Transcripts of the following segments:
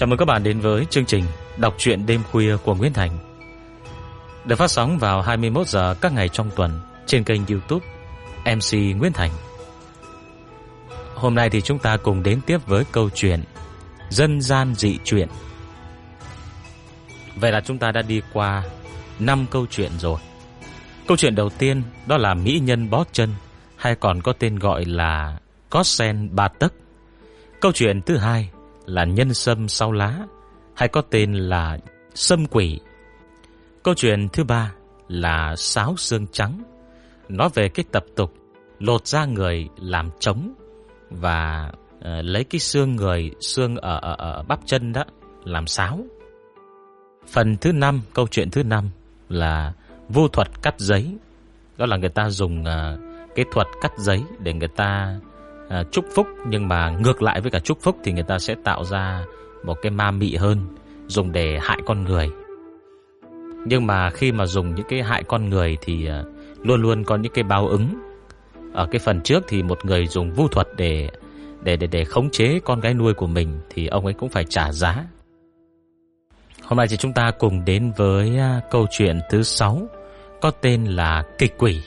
Chào mừng các bạn đến với chương trình Đọc truyện đêm khuya của Nguyễn Thành, được phát sóng vào 21 giờ các ngày trong tuần trên kênh YouTube MC Nguyễn Thành. Hôm nay thì chúng ta cùng đến tiếp với câu chuyện Dân gian dị truyện. Vậy là chúng ta đã đi qua 5 câu chuyện rồi. Câu chuyện đầu tiên đó là Mỹ nhân bó chân, hay còn có tên gọi là Có sen ba tấc. Câu chuyện thứ hai là Nhân sâm sau lá, hay có tên là Sâm quỷ. Câu chuyện thứ ba là Sáo xương trắng, nói về cái tập tục lột da người làm trống và lấy cái xương người, xương ở bắp chân đó làm sáo. Phần thứ 5, câu chuyện thứ 5 là Vu thuật cắt giấy. Đó là người ta dùng cái thuật cắt giấy để người ta chúc phúc, nhưng mà ngược lại với cả chúc phúc thì người ta sẽ tạo ra một cái ma mị hơn, dùng để hại con người. Nhưng mà khi mà dùng những cái hại con người thì luôn luôn có những cái báo ứng. Ở cái phần trước thì một người dùng vu thuật để khống chế con gái nuôi của mình thì ông ấy cũng phải trả giá. Hôm nay thì chúng ta cùng đến với câu chuyện thứ 6, có tên là Kịch quỷ.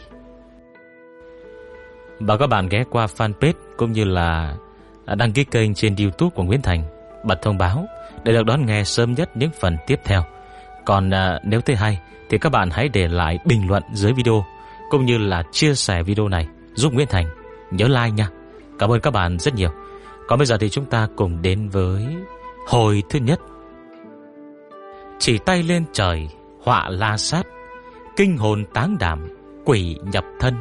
Và các bạn ghé qua fanpage cũng như là đăng ký kênh trên YouTube của Nguyễn Thành, bật thông báo để được đón nghe sớm nhất những phần tiếp theo. Còn nếu thấy hay thì các bạn hãy để lại bình luận dưới video, cũng như là chia sẻ video này giúp Nguyễn Thành. Nhớ like nha. Cảm ơn các bạn rất nhiều. Còn bây giờ thì chúng ta cùng đến với hồi thứ nhất. Chỉ tay lên trời, họa la sát, kinh hồn táng đảm, quỷ nhập thân.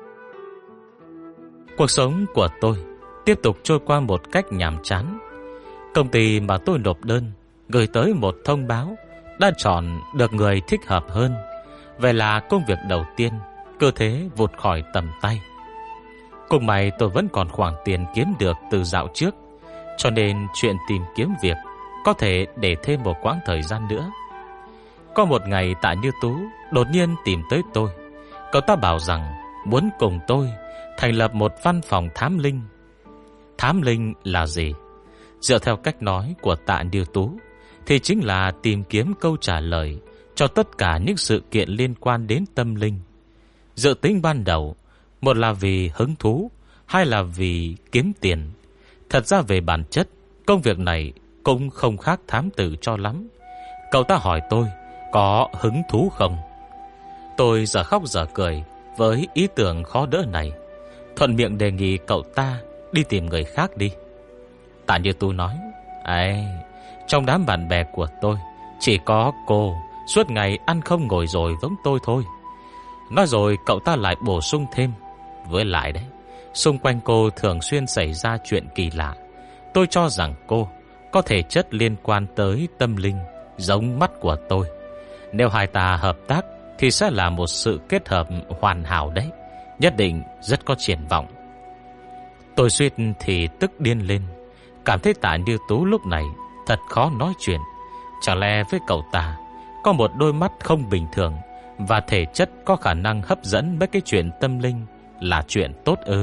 Cuộc sống của tôi tiếp tục trôi qua một cách nhàm chán. Công ty mà tôi nộp đơn gửi tới một thông báo đã chọn được người thích hợp hơn. Vậy là công việc đầu tiên cơ thế vụt khỏi tầm tay. Cùng may tôi vẫn còn khoản tiền kiếm được từ dạo trước, cho nên chuyện tìm kiếm việc có thể để thêm một quãng thời gian nữa. Có một ngày Tạ Như Tú đột nhiên tìm tới tôi. Cậu ta bảo rằng muốn cùng tôi thành lập một văn phòng thám linh. Thám linh là gì? Dựa theo cách nói của Tạ Như Tú thì chính là tìm kiếm câu trả lời cho tất cả những sự kiện liên quan đến tâm linh. Dự tính ban đầu, một là vì hứng thú, hai là vì kiếm tiền. Thật ra về bản chất, công việc này cũng không khác thám tử cho lắm. Cậu ta hỏi tôi có hứng thú không? Tôi giờ khóc giờ cười với ý tưởng khó đỡ này, thuận miệng đề nghị cậu ta đi tìm người khác đi. Tạ Như Tú nói: trong đám bạn bè của tôi chỉ có cô suốt ngày ăn không ngồi rồi giống tôi thôi. Nói rồi cậu ta lại bổ sung thêm: với lại đấy, xung quanh cô thường xuyên xảy ra chuyện kỳ lạ. Tôi cho rằng cô có thể chất liên quan tới tâm linh giống mắt của tôi. Nếu hai ta hợp tác thì sẽ là một sự kết hợp hoàn hảo đấy, nhất định rất có triển vọng. Tôi suýt thì tức điên lên, cảm thấy Tạ Như Tú lúc này thật khó nói chuyện. Chẳng lẽ với cậu ta có một đôi mắt không bình thường và thể chất có khả năng hấp dẫn mấy cái chuyện tâm linh là chuyện tốt ư?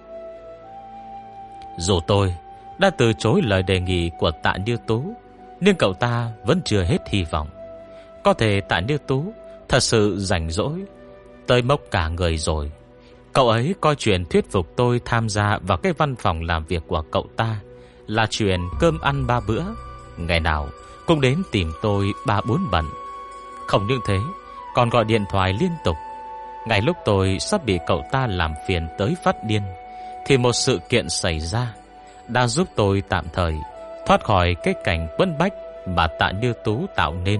Dù tôi đã từ chối lời đề nghị của Tạ Như Tú, nhưng cậu ta vẫn chưa hết hy vọng. Có thể Tạ Như Tú thật sự rảnh rỗi tới mốc cả người rồi. Cậu ấy coi chuyện thuyết phục tôi tham gia vào cái văn phòng làm việc của cậu ta là chuyện cơm ăn 3 bữa, ngày nào cũng đến tìm tôi 3-4 bận. Không những thế, còn gọi điện thoại liên tục. Ngay lúc tôi sắp bị cậu ta làm phiền tới phát điên thì một sự kiện xảy ra đã giúp tôi tạm thời thoát khỏi cái cảnh bấn bách mà Tạ Như Tú tạo nên.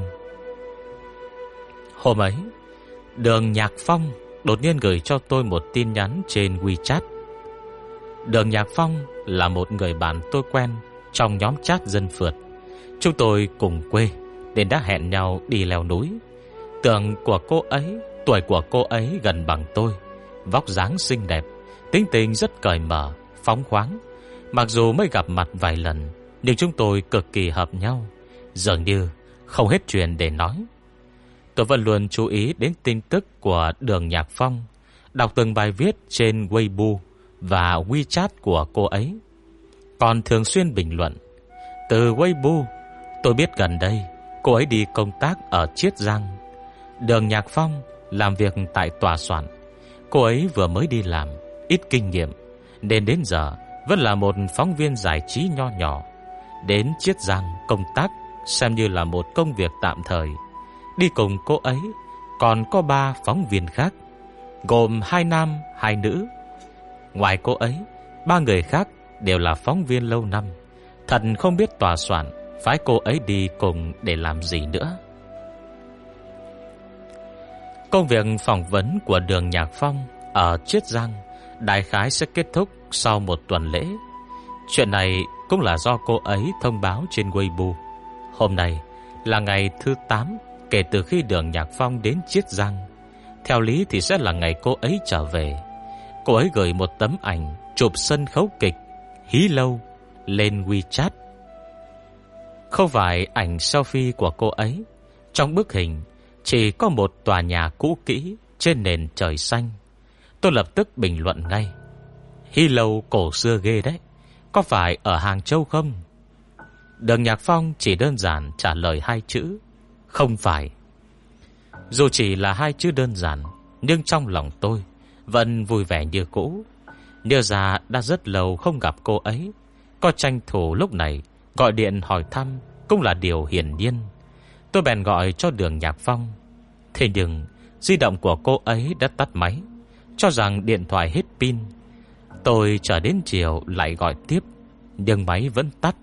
Hôm ấy, Đường Nhạc Phong đột nhiên gửi cho tôi một tin nhắn trên WeChat. Đường Nhạc Phong là một người bạn tôi quen trong nhóm chat dân phượt. Chúng tôi cùng quê nên đã hẹn nhau đi leo núi. Tưởng của cô ấy, tuổi của cô ấy gần bằng tôi, vóc dáng xinh đẹp, tính tình rất cởi mở, phóng khoáng. Mặc dù mới gặp mặt vài lần, nhưng chúng tôi cực kỳ hợp nhau, dường như không hết chuyện để nói. Tôi vẫn luôn chú ý đến tin tức của Đường Nhạc Phong, đọc từng bài viết trên Weibo và WeChat của cô ấy, còn thường xuyên bình luận. Từ Weibo, Tôi biết gần đây cô ấy đi công tác ở Chiết Giang. Đường Nhạc Phong làm việc tại tòa soạn. Cô ấy vừa mới đi làm, ít kinh nghiệm, nên đến giờ vẫn là một phóng viên giải trí nho nhỏ. Đến Chiết Giang công tác xem như là một công việc tạm thời. Đi cùng cô ấy còn có 3 phóng viên khác, gồm 2 nam 2 nữ. Ngoài cô ấy, 3 người khác đều là phóng viên lâu năm. Thật không biết tòa soạn phái cô ấy đi cùng để làm gì nữa. Công việc phỏng vấn của Đường Nhạc Phong ở Chiết Giang đại khái sẽ kết thúc sau 1 tuần lễ. Chuyện này cũng là do cô ấy thông báo trên Weibo. Hôm nay là ngày thứ 8 kể từ khi Đường Nhạc Phong đến Chiết Giang. Theo lý thì sẽ là ngày cô ấy trở về. Cô ấy gửi một tấm ảnh chụp sân khấu kịch Hí Lâu lên WeChat. Không phải ảnh selfie của cô ấy. Trong bức hình chỉ có một tòa nhà cũ kỹ trên nền trời xanh. Tôi lập tức bình luận ngay: Hí Lâu cổ xưa ghê đấy, có phải ở Hàng Châu không? Đường Nhạc Phong chỉ đơn giản trả lời 2 chữ: không phải. Dù chỉ là 2 chữ đơn giản, nhưng trong lòng tôi vẫn vui vẻ như cũ. Nhớ ra đã rất lâu không gặp cô ấy, có tranh thủ lúc này gọi điện hỏi thăm cũng là điều hiển nhiên. Tôi bèn gọi cho Đường Nhạc Phong. Thế nhưng di động của cô ấy đã tắt máy, cho rằng điện thoại hết pin. Tôi chờ đến chiều lại gọi tiếp, nhưng máy vẫn tắt.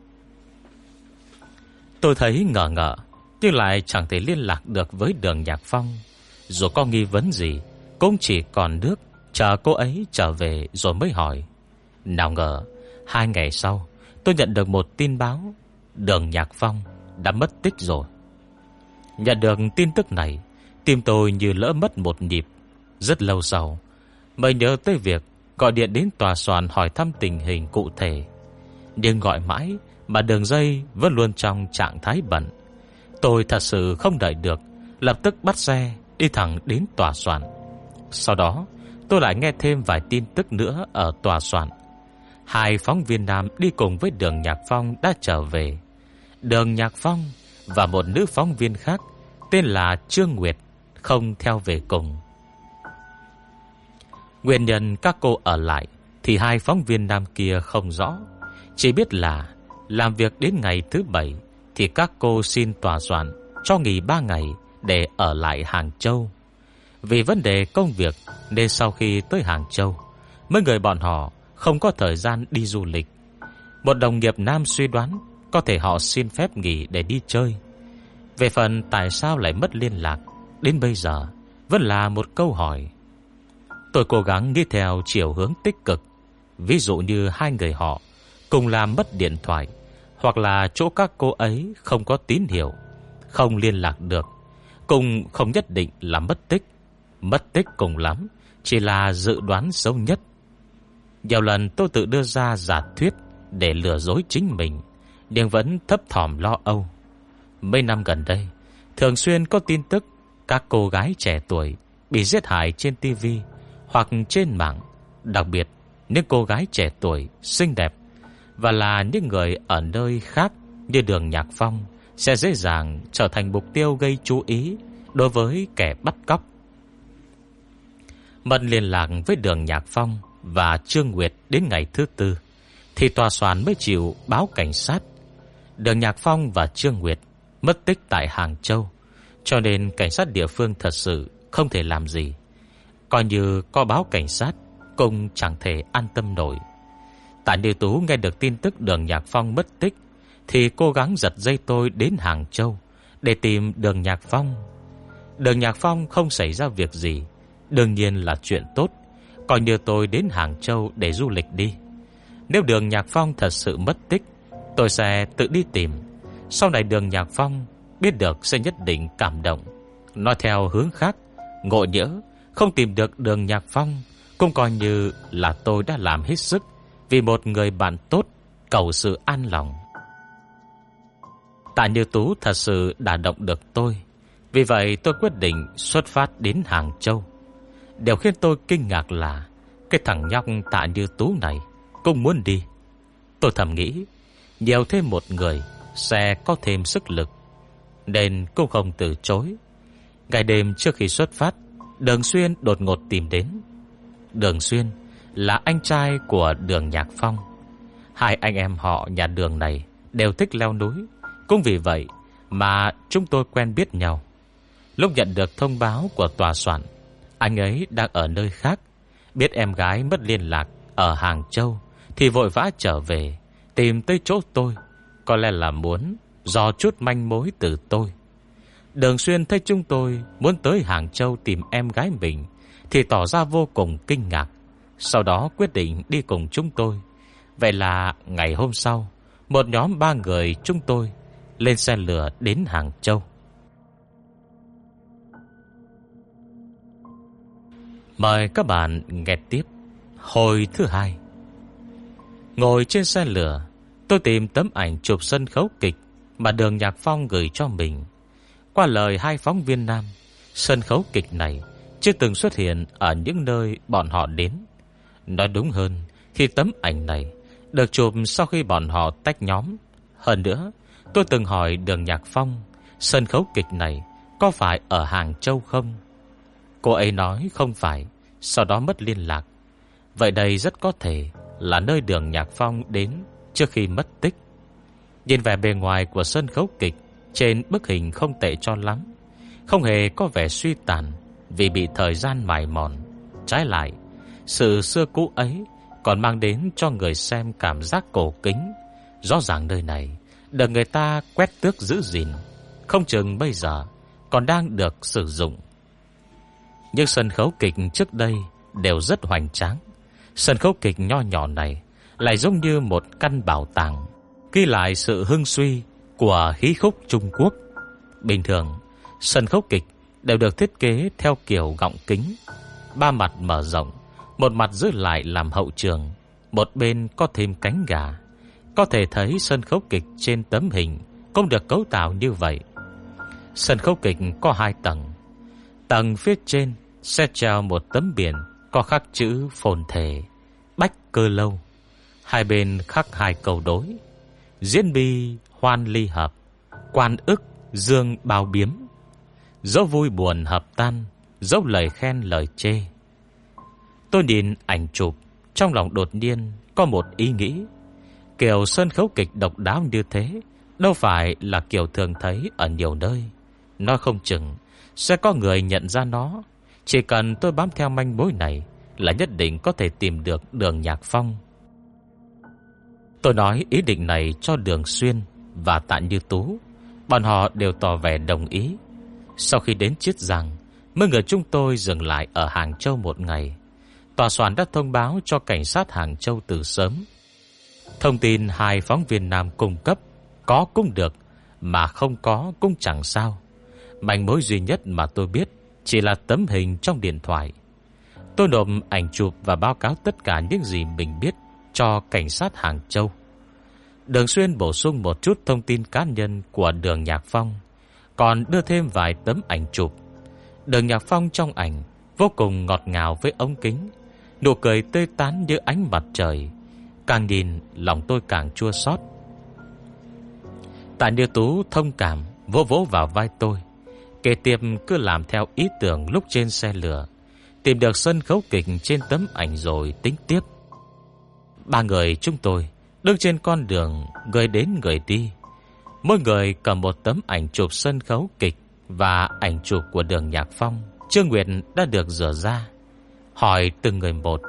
Tôi thấy ngờ ngợ, nhưng lại chẳng thể liên lạc được với Đường Nhạc Phong. Dù có nghi vấn gì cũng chỉ còn nước chờ cô ấy trở về rồi mới hỏi. Nào ngờ 2 ngày sau tôi nhận được một tin báo Đường Nhạc Phong đã mất tích rồi. Nhận được tin tức này, tim tôi như lỡ mất một nhịp. Rất lâu sau mới nhớ tới việc gọi điện đến tòa soạn hỏi thăm tình hình cụ thể. Nhưng gọi mãi mà đường dây vẫn luôn trong trạng thái bận. Tôi thật sự không đợi được, lập tức bắt xe đi thẳng đến tòa soạn. Sau đó tôi lại nghe thêm vài tin tức nữa ở tòa soạn. 2 phóng viên nam đi cùng với Đường Nhạc Phong đã trở về. Đường Nhạc Phong và một nữ phóng viên khác tên là Trương Nguyệt không theo về cùng. Nguyên nhân các cô ở lại thì 2 phóng viên nam kia không rõ, chỉ biết là làm việc đến ngày thứ 7 thì các cô xin tòa soạn cho nghỉ 3 ngày để ở lại Hàng Châu. Vì vấn đề công việc nên sau khi tới Hàng Châu, mấy người bọn họ không có thời gian đi du lịch. Một đồng nghiệp nam suy đoán có thể họ xin phép nghỉ để đi chơi. Về phần tại sao lại mất liên lạc, đến bây giờ vẫn là một câu hỏi. Tôi cố gắng đi theo chiều hướng tích cực. Ví dụ như 2 người họ cùng làm mất điện thoại, hoặc là chỗ các cô ấy không có tín hiệu, không liên lạc được, cùng không nhất định là mất tích. Mất tích cùng lắm chỉ là dự đoán xấu nhất. Nhiều lần tôi tự đưa ra giả thuyết để lừa dối chính mình, nhưng vẫn thấp thỏm lo âu. Mấy năm gần đây thường xuyên có tin tức các cô gái trẻ tuổi bị giết hại trên TV hoặc trên mạng. Đặc biệt những cô gái trẻ tuổi xinh đẹp và là những người ở nơi khác như Đường Nhạc Phong sẽ dễ dàng trở thành mục tiêu gây chú ý đối với kẻ bắt cóc. Mất liên lạc với Đường Nhạc Phong và Trương Nguyệt đến ngày thứ 4 thì tòa soạn mới chịu báo cảnh sát. Đường Nhạc Phong và Trương Nguyệt mất tích tại Hàng Châu, cho nên cảnh sát địa phương thật sự không thể làm gì. Coi như có báo cảnh sát cũng chẳng thể an tâm nổi. Tạ Như Tú nghe được tin tức Đường Nhạc Phong mất tích thì cố gắng giật dây tôi đến Hàng Châu để tìm Đường Nhạc Phong. Đường Nhạc Phong không xảy ra việc gì, đương nhiên là chuyện tốt. Coi như tôi đến Hàng Châu để du lịch đi. Nếu Đường Nhạc Phong thật sự mất tích, tôi sẽ tự đi tìm. Sau này Đường Nhạc Phong biết được sẽ nhất định cảm động. Nói theo hướng khác, ngộ nhỡ không tìm được Đường Nhạc Phong, cũng coi như là tôi đã làm hết sức vì một người bạn tốt, cầu sự an lòng. Tạ Như Tú thật sự đả động được tôi. Vì vậy tôi quyết định xuất phát đến Hàng Châu. Điều khiến tôi kinh ngạc là cái thằng nhóc Tạ Như Tú này cũng muốn đi. Tôi thầm nghĩ, nhiều thêm một người sẽ có thêm sức lực, nên cũng không từ chối. Ngày đêm trước khi xuất phát, Đường Xuyên đột ngột tìm đến. Đường Xuyên là anh trai của Đường Nhạc Phong. Hai anh em họ nhà Đường này đều thích leo núi, cũng vì vậy mà chúng tôi quen biết nhau. Lúc nhận được thông báo của tòa soạn, anh ấy đang ở nơi khác, biết em gái mất liên lạc ở Hàng Châu thì vội vã trở về, tìm tới chỗ tôi, có lẽ là muốn dò chút manh mối từ tôi. Đường Xuyên thấy chúng tôi muốn tới Hàng Châu tìm em gái mình thì tỏ ra vô cùng kinh ngạc, sau đó quyết định đi cùng chúng tôi. Vậy là ngày hôm sau, một nhóm 3 người chúng tôi lên xe lửa đến Hàng Châu. Mời các bạn nghe tiếp hồi thứ 2. Ngồi trên xe lửa, tôi tìm tấm ảnh chụp sân khấu kịch mà Đường Nhạc Phong gửi cho mình. Qua lời hai phóng viên nam, sân khấu kịch này chưa từng xuất hiện ở những nơi bọn họ đến. Nói đúng hơn thì tấm ảnh này được chụp sau khi bọn họ tách nhóm. Hơn nữa, tôi từng hỏi Đường Nhạc Phong sân khấu kịch này có phải ở Hàng Châu không? Cô ấy nói không phải, sau đó mất liên lạc. Vậy đây rất có thể là nơi Đường Nhạc Phong đến trước khi mất tích. Nhìn vẻ bề ngoài của sân khấu kịch trên bức hình không tệ cho lắm, không hề có vẻ suy tàn vì bị thời gian mài mòn. Trái lại, sự xưa cũ ấy còn mang đến cho người xem cảm giác cổ kính. Rõ ràng nơi này được người ta quét tước giữ gìn, không chừng bây giờ còn đang được sử dụng. Nhưng sân khấu kịch trước đây đều rất hoành tráng. Sân khấu kịch nho nhỏ này lại giống như một căn bảo tàng, ghi lại sự hưng suy của khí khúc Trung Quốc. Bình thường, sân khấu kịch đều được thiết kế theo kiểu gọng kính, 3 mặt mở rộng, một mặt giữ lại làm hậu trường, một bên có thêm cánh gà. Có thể thấy sân khấu kịch trên tấm hình cũng được cấu tạo như vậy. Sân khấu kịch có 2 tầng. Tầng phía trên sẽ treo một tấm biển có khắc chữ phồn thể Bách Cơ Lâu. Hai bên khắc 2 câu đối: diễn bi hoan ly hợp, quan ức dương bao biếm. Dẫu vui buồn hợp tan, dẫu lời khen lời chê. Tôi nhìn ảnh chụp, trong lòng đột nhiên có một ý nghĩ. Kiểu sân khấu kịch độc đáo như thế đâu phải là kiểu thường thấy ở nhiều nơi. Nói không chừng sẽ có người nhận ra nó. Chỉ cần tôi bám theo manh mối này là nhất định có thể tìm được Đường Nhạc Phong. Tôi nói ý định này cho Đường Xuyên và Tạ Như Tú. Bọn họ đều tỏ vẻ đồng ý. Sau khi đến Chiết Giang, mấy người chúng tôi dừng lại ở Hàng Châu một ngày. Tòa soạn đã thông báo cho cảnh sát Hàng Châu từ sớm. Thông tin 2 phóng viên nam cung cấp có cũng được, mà không có cũng chẳng sao. Manh mối duy nhất mà tôi biết chỉ là tấm hình trong điện thoại. Tôi nộp ảnh chụp và báo cáo tất cả những gì mình biết cho cảnh sát Hàng Châu. Đường Xuyên bổ sung một chút thông tin cá nhân của Đường Nhạc Phong, còn đưa thêm vài tấm ảnh chụp. Đường Nhạc Phong trong ảnh vô cùng ngọt ngào với ống kính, nụ cười tươi tắn như ánh mặt trời. Càng nhìn lòng tôi càng chua xót. Tạ Như Tú thông cảm vỗ vỗ vào vai tôi, kể tiếp cứ làm theo ý tưởng lúc trên xe lửa, tìm được sân khấu kịch trên tấm ảnh rồi tính tiếp. 3 người chúng tôi đứng trên con đường, người đến người đi. Mỗi người cầm một tấm ảnh chụp sân khấu kịch và ảnh chụp của Đường Nhạc Phong. Trương Nguyệt đã được rửa ra, hỏi từng người một.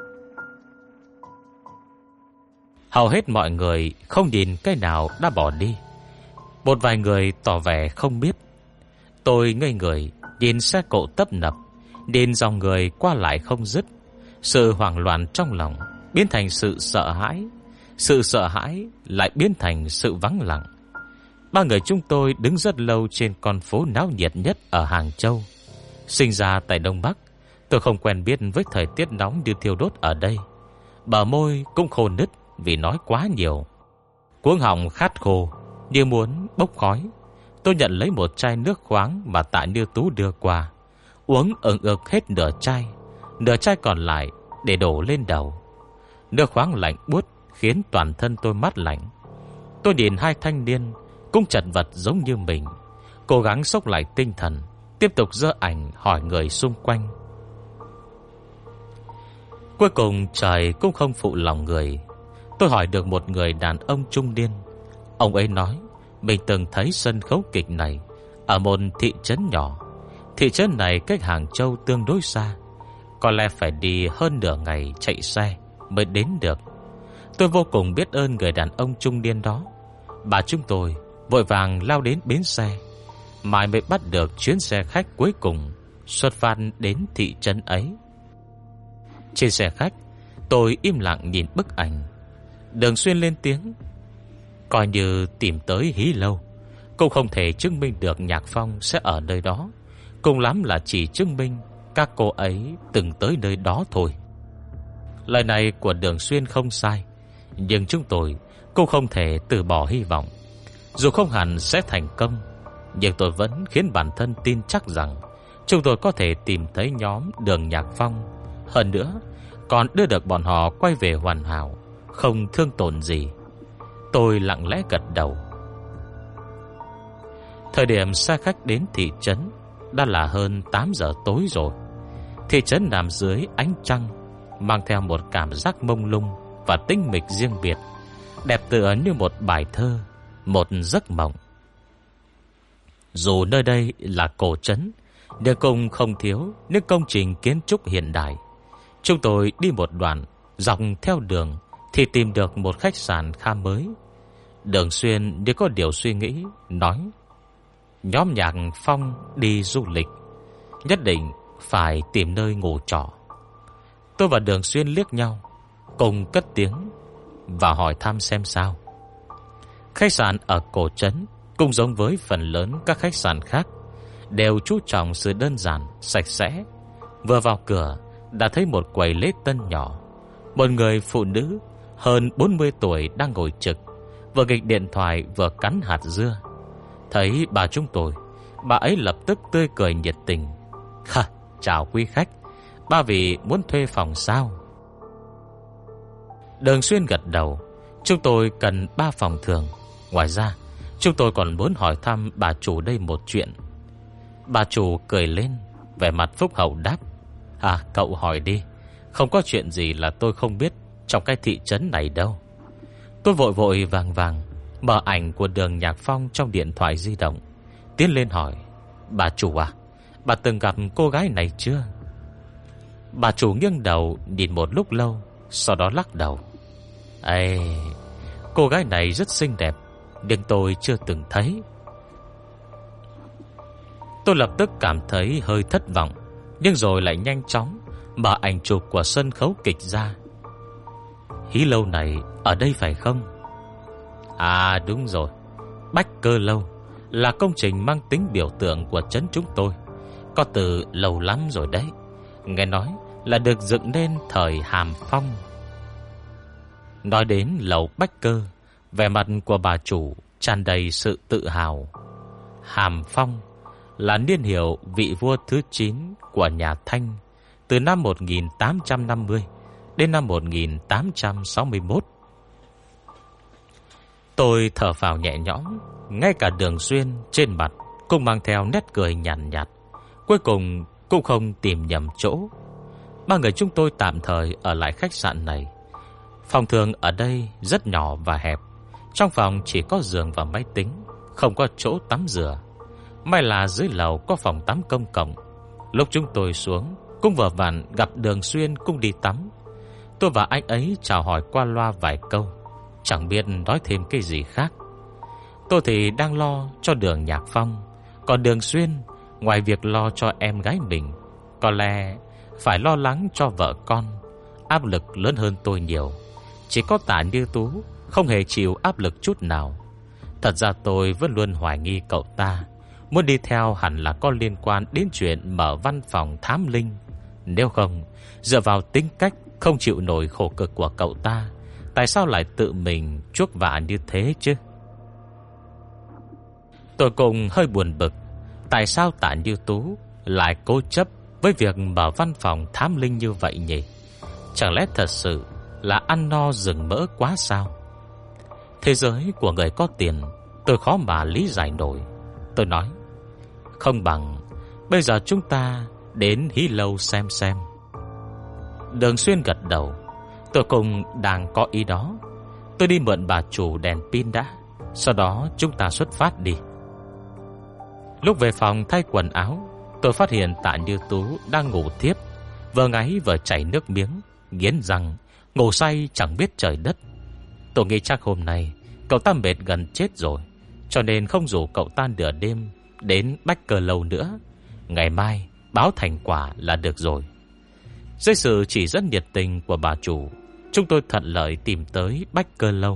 Hầu hết mọi người không nhìn cái nào đã bỏ đi. Một vài người tỏ vẻ không biết. Tôi ngây người nhìn xe cộ tấp nập, nhìn dòng người qua lại không dứt. Sự hoảng loạn trong lòng biến thành sự sợ hãi, sự sợ hãi lại biến thành sự vắng lặng. 3 người chúng tôi đứng rất lâu trên con phố náo nhiệt nhất ở Hàng Châu. Sinh ra tại Đông Bắc, tôi không quen biết với thời tiết nóng như thiêu đốt ở đây. Bờ môi cũng khô nứt vì nói quá nhiều, cuống họng khát khô như muốn bốc khói. Tôi nhận lấy một chai nước khoáng mà Tạ Như Tú đưa qua, uống ừng ực hết nửa chai còn lại để đổ lên đầu. Nước khoáng lạnh buốt khiến toàn thân tôi mát lạnh. Tôi nhìn 2 thanh niên cũng chật vật giống như mình, cố gắng xốc lại tinh thần, tiếp tục giơ ảnh hỏi người xung quanh. Cuối cùng trời cũng không phụ lòng người. Tôi hỏi được một người đàn ông trung niên. Ông ấy nói mình từng thấy sân khấu kịch này ở một thị trấn nhỏ. Thị trấn này cách Hàng Châu tương đối xa, có lẽ phải đi hơn nửa ngày chạy xe mới đến được. Tôi vô cùng biết ơn người đàn ông trung niên đó. Bà chúng tôi vội vàng lao đến bến xe, mãi mới bắt được chuyến xe khách cuối cùng xuất phát đến thị trấn ấy. Trên xe khách, tôi im lặng nhìn bức ảnh. Đường Xuyên lên tiếng: coi như tìm tới hí lâu, cũng không thể chứng minh được Nhạc Phong sẽ ở nơi đó. Cùng lắm là chỉ chứng minh các cô ấy từng tới nơi đó thôi. Lời này của Đường Xuyên không sai, nhưng chúng tôi cũng không thể từ bỏ hy vọng. Dù không hẳn sẽ thành công, nhưng tôi vẫn khiến bản thân tin chắc rằng chúng tôi có thể tìm thấy nhóm Đường Nhạc Phong. Hơn nữa, còn đưa được bọn họ quay về hoàn hảo, không thương tổn gì. Tôi lặng lẽ gật đầu. Thời điểm xe khách đến thị trấn đã là hơn 8 giờ tối rồi. Thị trấn nằm dưới ánh trăng, mang theo một cảm giác mông lung và tinh mịch riêng biệt, đẹp tựa như một bài thơ, một giấc mộng. Dù nơi đây là cổ trấn, nhưng cũng không thiếu những công trình kiến trúc hiện đại. Chúng tôi đi một đoạn, dọc theo đường thì tìm được một khách sạn khá mới. Đường Xuyên như có điều suy nghĩ, nói: nhóm Nhạc Phong đi du lịch, nhất định phải tìm nơi ngủ trọ. Tôi và Đường Xuyên liếc nhau, cùng cất tiếng và hỏi thăm xem sao. Khách sạn ở cổ trấn cũng giống với phần lớn các khách sạn khác, đều chú trọng sự đơn giản, sạch sẽ. Vừa vào cửa đã thấy một quầy lễ tân nhỏ. Một người phụ nữ hơn 40 tuổi đang ngồi trực, vừa nghịch điện thoại vừa cắn hạt dưa. Thấy bà chúng tôi, bà ấy lập tức tươi cười nhiệt tình: chào quý khách, ba vị muốn thuê phòng sao? Đường Xuyên gật đầu: chúng tôi cần 3 phòng thường. Ngoài ra chúng tôi còn muốn hỏi thăm bà chủ đây một chuyện. Bà chủ cười lên, vẻ mặt phúc hậu đáp: cậu hỏi đi, không có chuyện gì là tôi không biết trong cái thị trấn này đâu. Tôi vội vàng mở ảnh của Đường Nhạc Phong trong điện thoại di động, tiến lên hỏi: bà chủ à, bà từng gặp cô gái này chưa? Bà chủ nghiêng đầu nhìn một lúc lâu, sau đó lắc đầu: cô gái này rất xinh đẹp, nhưng tôi chưa từng thấy. Tôi lập tức cảm thấy hơi thất vọng, nhưng rồi lại nhanh chóng mở ảnh chụp của sân khấu kịch ra. Hí lâu này ở đây phải không? Đúng rồi, Bách Cơ Lâu là công trình mang tính biểu tượng của trấn chúng tôi, có từ lâu lắm rồi đấy. Nghe nói là được dựng nên thời Hàm Phong. Nói đến lầu Bách Cơ, vẻ mặt của bà chủ tràn đầy sự tự hào. Hàm Phong là niên hiệu vị vua thứ 9 của nhà Thanh, từ năm 1850 đến năm 1861. Tôi thở phào nhẹ nhõm, ngay cả Đường Xuyên trên mặt cũng mang theo nét cười nhàn nhạt. Cuối cùng cũng không tìm nhầm chỗ. 3 người chúng tôi tạm thời ở lại khách sạn này. Phòng thường ở đây rất nhỏ và hẹp. Trong phòng chỉ có giường và máy tính, không có chỗ tắm rửa. May là dưới lầu có phòng tắm công cộng. Lúc chúng tôi xuống cũng vừa vặn gặp Đường Xuyên cũng đi tắm. Tôi và anh ấy chào hỏi qua loa vài câu, chẳng biết nói thêm cái gì khác. Tôi thì đang lo cho Đường Nhạc Phong, còn Đường Xuyên ngoài việc lo cho em gái mình, có lẽ phải lo lắng cho vợ con. Áp lực lớn hơn tôi nhiều. Chỉ có Tạ Như Tú không hề chịu áp lực chút nào. Thật ra tôi vẫn luôn hoài nghi cậu ta muốn đi theo hẳn là có liên quan đến chuyện mở văn phòng thám linh. Nếu không, dựa vào tính cách không chịu nổi khổ cực của cậu ta, tại sao lại tự mình chuốc vạ như thế chứ? Tôi cũng hơi buồn bực. Tại sao Tạ Như Tú lại cố chấp với việc mở văn phòng thám linh như vậy nhỉ? Chẳng lẽ thật sự là ăn no rừng mỡ quá sao? Thế giới của người có tiền Tôi khó mà lý giải nổi. Tôi nói, không bằng bây giờ chúng ta đến hí lâu xem. Đường Xuyên gật đầu. Tôi cũng đang có ý đó. Tôi đi mượn bà chủ đèn pin đã, sau đó chúng ta xuất phát đi. Lúc về phòng thay quần áo, tôi phát hiện Tạ Như Tú đang ngủ thiếp, vừa ngáy vừa chảy nước miếng, nghiến răng, ngủ say chẳng biết trời đất. Tôi nghĩ chắc hôm nay cậu ta mệt gần chết rồi, cho nên không rủ cậu ta nửa đêm đến Bách Cơ Lâu nữa. Ngày mai báo thành quả là được rồi. Dưới sự chỉ dẫn nhiệt tình của bà chủ, chúng tôi thuận lợi tìm tới Bách Cơ Lâu.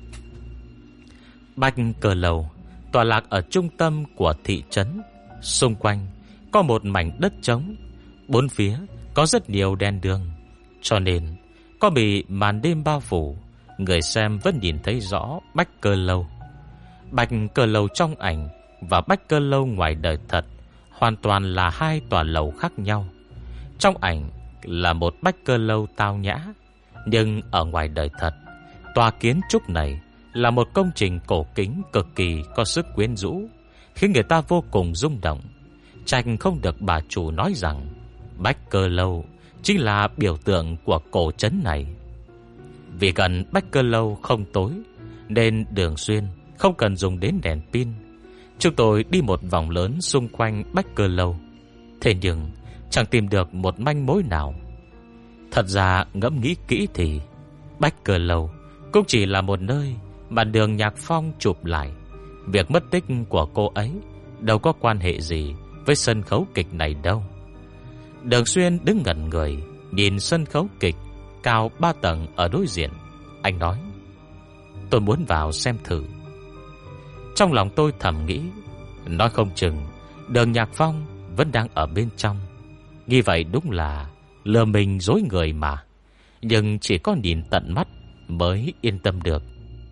Bách Cơ Lâu tọa lạc ở trung tâm của thị trấn. Xung quanh có một mảnh đất trống, bốn phía có rất nhiều đèn đường, cho nên có bị màn đêm bao phủ, người xem vẫn nhìn thấy rõ Bách Cơ Lâu. Bách Cơ Lâu trong ảnh và Bách Cơ Lâu ngoài đời thật hoàn toàn là hai tòa lầu khác nhau. Trong ảnh là một Bách Cơ Lâu tao nhã, nhưng ở ngoài đời thật, tòa kiến trúc này là một công trình cổ kính cực kỳ có sức quyến rũ, khiến người ta vô cùng rung động. Trách không được bà chủ nói rằng Bách Cơ Lâu chính là biểu tượng của cổ trấn này. Vì gần Bách Cơ Lâu không tối, nên Đường Xuyên không cần dùng đến đèn pin. Chúng tôi đi một vòng lớn xung quanh Bách Cơ Lâu, thế nhưng chẳng tìm được một manh mối nào. Thật ra ngẫm nghĩ kỹ thì Bách Cơ Lâu cũng chỉ là một nơi mà Đường Nhạc Phong chụp lại. Việc mất tích của cô ấy đâu có quan hệ gì với sân khấu kịch này đâu. Đường Xuyên đứng ngẩn người nhìn sân khấu kịch cao 3 tầng ở đối diện. Anh nói, tôi muốn vào xem thử. Trong lòng tôi thầm nghĩ, nói không chừng Đường Nhạc Phong vẫn đang ở bên trong. Như vậy đúng là lừa mình dối người mà. Nhưng chỉ có nhìn tận mắt mới yên tâm được.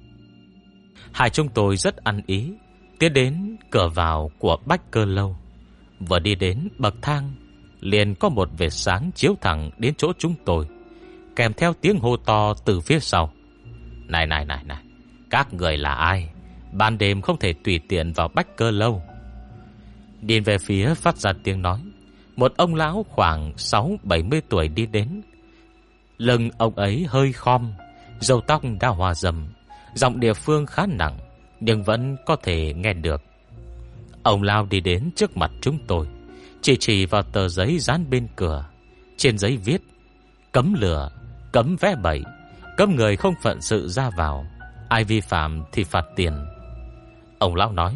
Hai chúng tôi rất ăn ý tiến đến cửa vào của Bách Cơ Lâu. Vừa đi đến bậc thang, liền có một vệt sáng chiếu thẳng đến chỗ chúng tôi, kèm theo tiếng hô to từ phía sau. Này, các người là ai? Ban đêm không thể tùy tiện vào Bách Cơ Lâu. Nhìn về phía phát ra tiếng nói, một ông lão khoảng 60-70 tuổi đi đến. Lưng ông ấy hơi khom, râu tóc đã hoa râm, giọng địa phương khá nặng, nhưng vẫn có thể nghe được. Ông lão đi đến trước mặt chúng tôi, chỉ vào tờ giấy dán bên cửa. Trên giấy viết: cấm lừa, cấm vẽ bậy, cấm người không phận sự ra vào, ai vi phạm thì phạt tiền. Ông lão nói: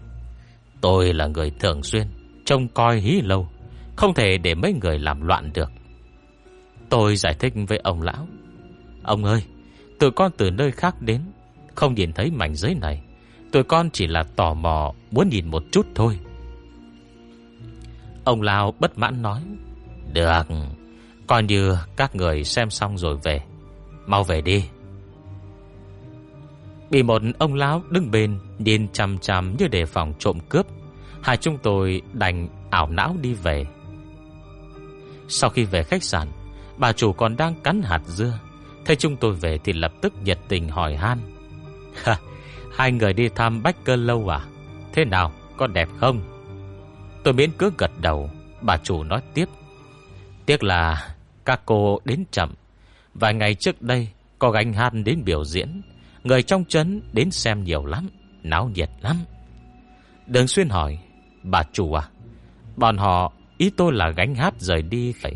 tôi là người thường xuyên trông coi hí lâu, không thể để mấy người làm loạn được. Tôi giải thích với ông lão: ông ơi, tụi con từ nơi khác đến, không nhìn thấy mảnh giấy này. Tụi con chỉ là tò mò muốn nhìn một chút thôi. Ông lão bất mãn nói: được, coi như các người xem xong rồi về. Mau về đi. Bị một ông lão đứng bên nhìn chằm chằm như đề phòng trộm cướp, hai chúng tôi đành ảo não đi về. Sau khi về khách sạn, bà chủ còn đang cắn hạt dưa, thấy chúng tôi về thì lập tức nhiệt tình hỏi han: hai người đi thăm Bách Cơ Lâu à? Thế nào, có đẹp không? Tôi miễn cưỡng gật đầu. Bà chủ nói tiếp: tiếc là các cô đến chậm. Vài ngày trước đây có gánh hát đến biểu diễn, người trong trấn đến xem nhiều lắm, náo nhiệt lắm. Đường Xuyên hỏi: bà chủ à, bọn họ, ý tôi là gánh hát rời đi phải?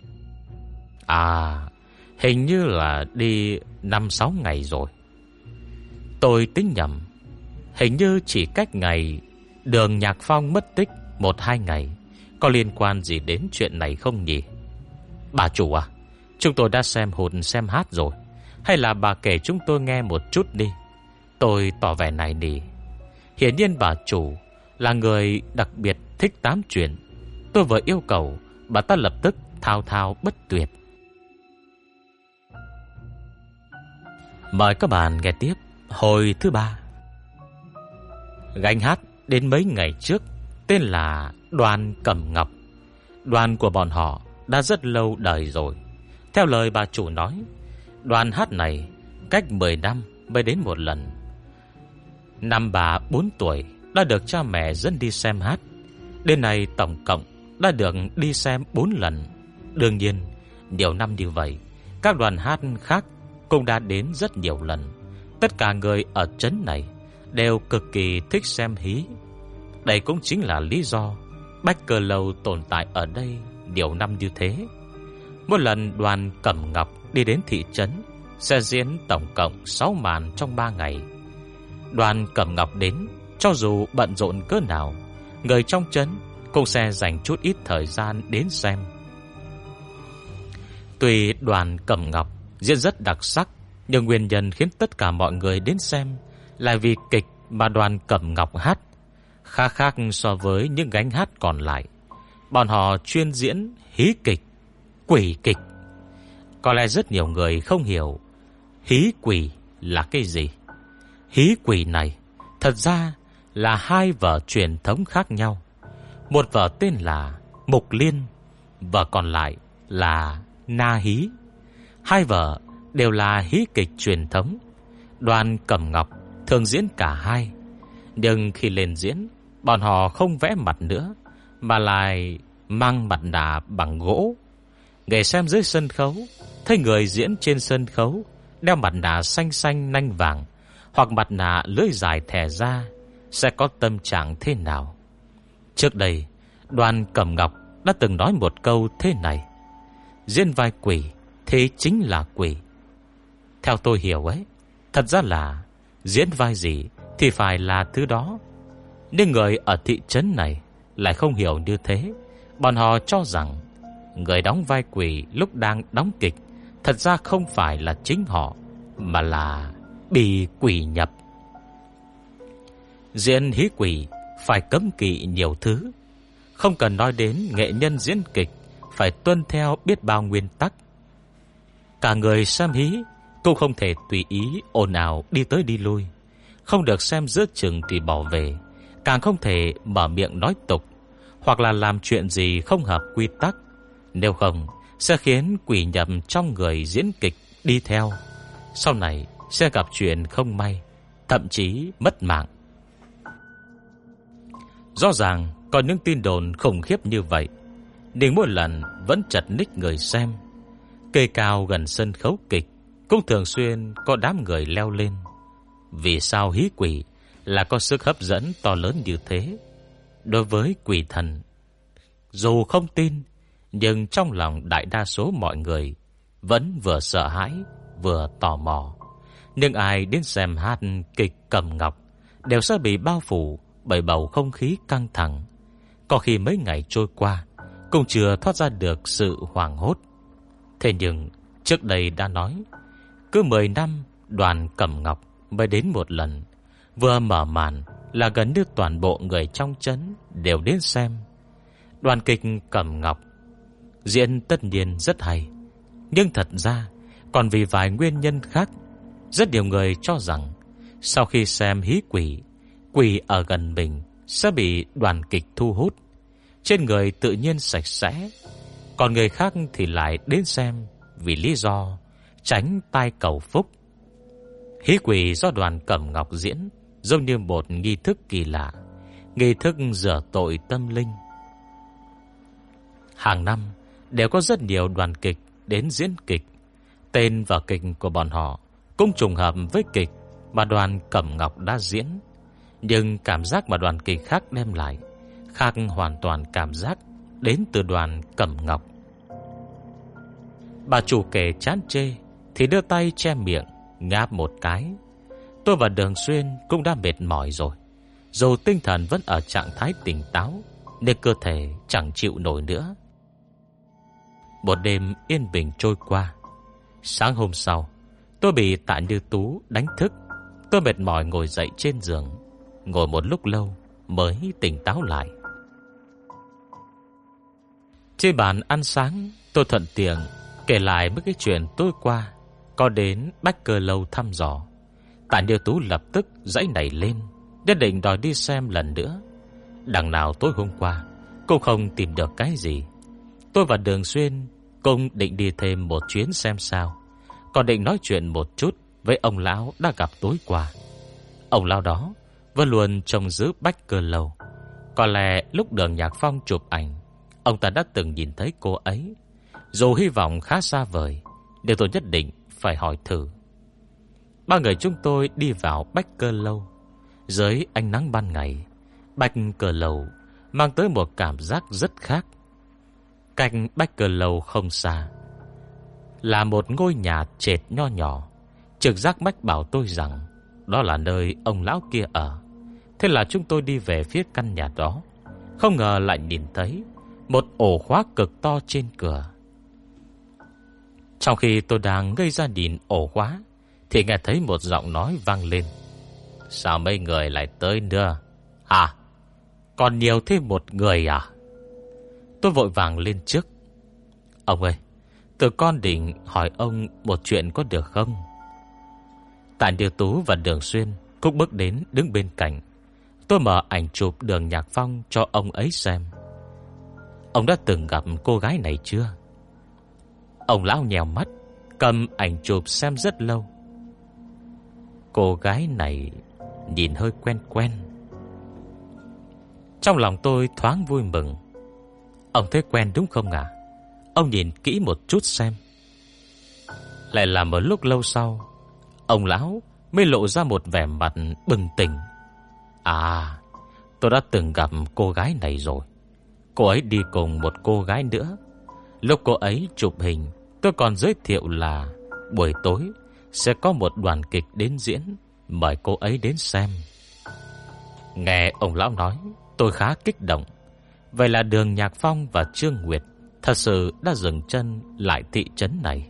À, hình như là đi 5-6 ngày rồi. Tôi tính nhầm, hình như chỉ cách ngày Đường Nhạc Phong mất tích 1-2 ngày. Có liên quan gì đến chuyện này không nhỉ? Bà chủ à, chúng tôi đã xem hồn xem hát rồi, hay là bà kể chúng tôi nghe một chút đi? Tôi tỏ vẻ này nỉ. Hiển nhiên bà chủ là người đặc biệt thích tám chuyện. Tôi vừa yêu cầu, bà ta lập tức thao thao bất tuyệt. Mời các bạn nghe tiếp hồi thứ 3. Gánh hát đến mấy ngày trước tên là Đoàn Cẩm Ngọc. Đoàn của bọn họ đã rất lâu đời rồi. Theo lời bà chủ nói, đoàn hát này cách 10 năm mới đến một lần. Năm bà 4 tuổi đã được cha mẹ dẫn đi xem hát. Đến nay tổng cộng đã được đi xem 4 lần. Đương nhiên, nhiều năm như vậy, các đoàn hát khác cũng đã đến rất nhiều lần. Tất cả người ở trấn này đều cực kỳ thích xem hí. Đây cũng chính là lý do Bách Cơ Lâu tồn tại ở đây nhiều năm như thế. Một lần đoàn Cẩm Ngọc đi đến thị trấn sẽ diễn tổng cộng 6 màn trong 3 ngày. Đoàn Cẩm Ngọc đến, cho dù bận rộn cỡ nào, người trong trấn cũng sẽ dành chút ít thời gian đến xem. Tuy đoàn Cẩm Ngọc diễn rất đặc sắc, nhưng nguyên nhân khiến tất cả mọi người đến xem là vì kịch mà đoàn Cẩm Ngọc hát khá khác so với những gánh hát còn lại. Bọn họ chuyên diễn hí kịch, quỷ kịch. Có lẽ rất nhiều người không hiểu hí quỷ là cái gì. Hí quỷ này thật ra là 2 vở truyền thống khác nhau. Một vở tên là Mục Liên, vở còn lại là Na Hí. 2 vở đều là hí kịch truyền thống. Đoàn Cẩm Ngọc thường diễn cả 2. Nhưng khi lên diễn, bọn họ không vẽ mặt nữa, mà lại mang mặt nạ bằng gỗ. Người xem dưới sân khấu thấy người diễn trên sân khấu đeo mặt nạ xanh xanh nanh vàng hoặc mặt nạ lưỡi dài thè ra, sẽ có tâm trạng thế nào? Trước đây, đoàn Cẩm Ngọc đã từng nói một câu thế này: diễn vai quỷ thì chính là quỷ. Theo tôi hiểu ấy, thật ra là diễn vai gì thì phải là thứ đó. Nhưng người ở thị trấn này lại không hiểu như thế. Bọn họ cho rằng người đóng vai quỷ lúc đang đóng kịch thật ra không phải là chính họ, mà là bị quỷ nhập. Diễn hí quỷ phải cấm kỵ nhiều thứ. Không cần nói đến nghệ nhân diễn kịch phải tuân theo biết bao nguyên tắc. Cả người xem hí cũng không thể tùy ý ồn ào đi tới đi lui, không được xem giữa chừng thì bỏ về, càng không thể mở miệng nói tục hoặc là làm chuyện gì không hợp quy tắc. Nếu không sẽ khiến quỷ nhập trong người diễn kịch đi theo, sau này sẽ gặp chuyện không may, thậm chí mất mạng. Rõ ràng có những tin đồn khủng khiếp như vậy, nhưng mỗi lần vẫn chật ních người xem. Cây cao gần sân khấu kịch cũng thường xuyên có đám người leo lên. Vì sao hí quỷ là có sức hấp dẫn to lớn như thế? Đối với quỷ thần, dù không tin, nhưng trong lòng đại đa số mọi người vẫn vừa sợ hãi vừa tò mò. Nhưng ai đến xem hát kịch Cẩm Ngọc đều sẽ bị bao phủ bởi bầu không khí căng thẳng. Có khi mấy ngày trôi qua cũng chưa thoát ra được sự hoảng hốt. Thế nhưng trước đây đã nói, cứ 10 năm đoàn Cẩm Ngọc mới đến một lần. Vừa mở màn là gần như toàn bộ người trong trấn đều đến xem. Đoàn kịch Cẩm Ngọc diễn tất nhiên rất hay, nhưng thật ra còn vì vài nguyên nhân khác. Rất nhiều người cho rằng sau khi xem hí quỷ, quỷ ở gần mình sẽ bị đoàn kịch thu hút, trên người tự nhiên sạch sẽ. Còn người khác thì lại đến xem vì lý do tránh tai cầu phúc. Hí quỷ do đoàn Cẩm Ngọc diễn giống như một nghi thức kỳ lạ, nghi thức rửa tội tâm linh. Hàng năm đều có rất nhiều đoàn kịch đến diễn kịch. Tên và kịch của bọn họ cũng trùng hợp với kịch mà đoàn Cẩm Ngọc đã diễn. Nhưng cảm giác mà đoàn kịch khác đem lại khác hoàn toàn cảm giác đến từ đoàn Cẩm Ngọc. Bà chủ kể chán chê thì đưa tay che miệng ngáp một cái. Tôi và Đường Xuyên cũng đã mệt mỏi rồi, dù tinh thần vẫn ở trạng thái tỉnh táo, nên cơ thể chẳng chịu nổi nữa. Một đêm yên bình trôi qua. Sáng hôm sau, tôi bị Tạ Như Tú đánh thức. Tôi mệt mỏi ngồi dậy trên giường, ngồi một lúc lâu mới tỉnh táo lại. Trên bàn ăn sáng, tôi thuận tiện kể lại mấy cái chuyện tối qua có đến Bách Cơ Lâu thăm dò. Tạ Như Tú lập tức giãy nảy lên, nhất định đòi đi xem lần nữa. Đằng nào tối hôm qua cô không tìm được cái gì. Tôi và Đường Xuyên cũng định đi thêm một chuyến xem sao, còn định nói chuyện một chút với ông lão đã gặp tối qua. Ông lão đó vẫn luôn trông giữ Bách Cơ Lâu. Có lẽ lúc Đường Nhạc Phong chụp ảnh, ông ta đã từng nhìn thấy cô ấy. Dù hy vọng khá xa vời, nhưng tôi nhất định phải hỏi thử. Ba người chúng tôi đi vào Bách Cơ Lâu. Dưới ánh nắng ban ngày, Bách Cơ Lâu mang tới một cảm giác rất khác. Cạnh Bách Cơ Lâu không xa là một ngôi nhà trệt nho nhỏ. Trực giác mách bảo tôi rằng đó là nơi ông lão kia ở. Thế là chúng tôi đi về phía căn nhà đó. Không ngờ lại nhìn thấy một ổ khóa cực to trên cửa. Trong khi tôi đang ngây ra nhìn ổ khóa, thì nghe thấy một giọng nói vang lên. Sao mấy người lại tới nữa? À, còn nhiều thêm một người à? Tôi vội vàng lên trước. Ông ơi, tụi con định hỏi ông một chuyện có được không? Tạ Như Tú và Đường Xuyên cũng bước đến đứng bên cạnh. Tôi mở ảnh chụp Đường Nhạc Phong cho ông ấy xem. Ông đã từng gặp cô gái này chưa? Ông lão nhèo mắt, cầm ảnh chụp xem rất lâu. Cô gái này nhìn hơi quen quen. Trong lòng tôi thoáng vui mừng. Ông thấy quen đúng không ạ? Ông nhìn kỹ một chút xem. Lại là một lúc lâu sau, ông lão mới lộ ra một vẻ mặt bừng tỉnh. À, tôi đã từng gặp cô gái này rồi. Cô ấy đi cùng một cô gái nữa. Lúc cô ấy chụp hình, tôi còn giới thiệu là buổi tối sẽ có một đoàn kịch đến diễn, mời cô ấy đến xem. Nghe ông lão nói, tôi khá kích động. Vậy là Đường Nhạc Phong và Trương Nguyệt thật sự đã dừng chân lại thị trấn này.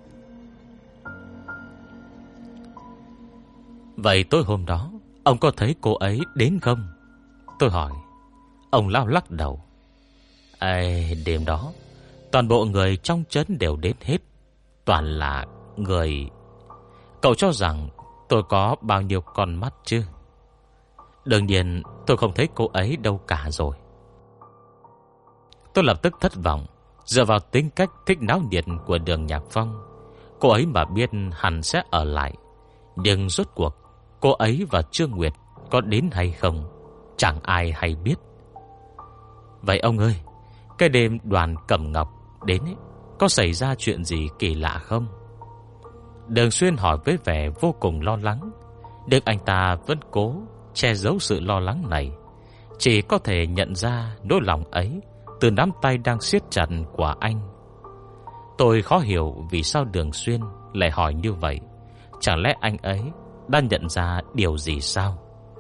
Vậy tối hôm đó, ông có thấy cô ấy đến không? Tôi hỏi. Ông lão lắc đầu. Đêm đó, toàn bộ người trong trấn đều đến hết. Toàn là người... Cậu cho rằng tôi có bao nhiêu con mắt chứ? Đương nhiên tôi không thấy cô ấy đâu cả rồi. Tôi lập tức thất vọng. Dựa vào tính cách thích náo nhiệt của Đường Nhạc Phong, cô ấy mà biết hẳn sẽ ở lại. Nhưng rốt cuộc cô ấy và Trương Nguyệt có đến hay không, chẳng ai hay biết. Vậy ông ơi, cái đêm đoàn Cẩm Ngọc đến ấy, có xảy ra chuyện gì kỳ lạ không? Đường Xuyên hỏi với vẻ vô cùng lo lắng. Nhưng anh ta vẫn cố che giấu sự lo lắng này. Chỉ có thể nhận ra nỗi lòng ấy từ nắm tay đang siết chặt của anh. Tôi khó hiểu vì sao Đường Xuyên lại hỏi như vậy. Chẳng lẽ anh ấy đã nhận ra điều gì sao?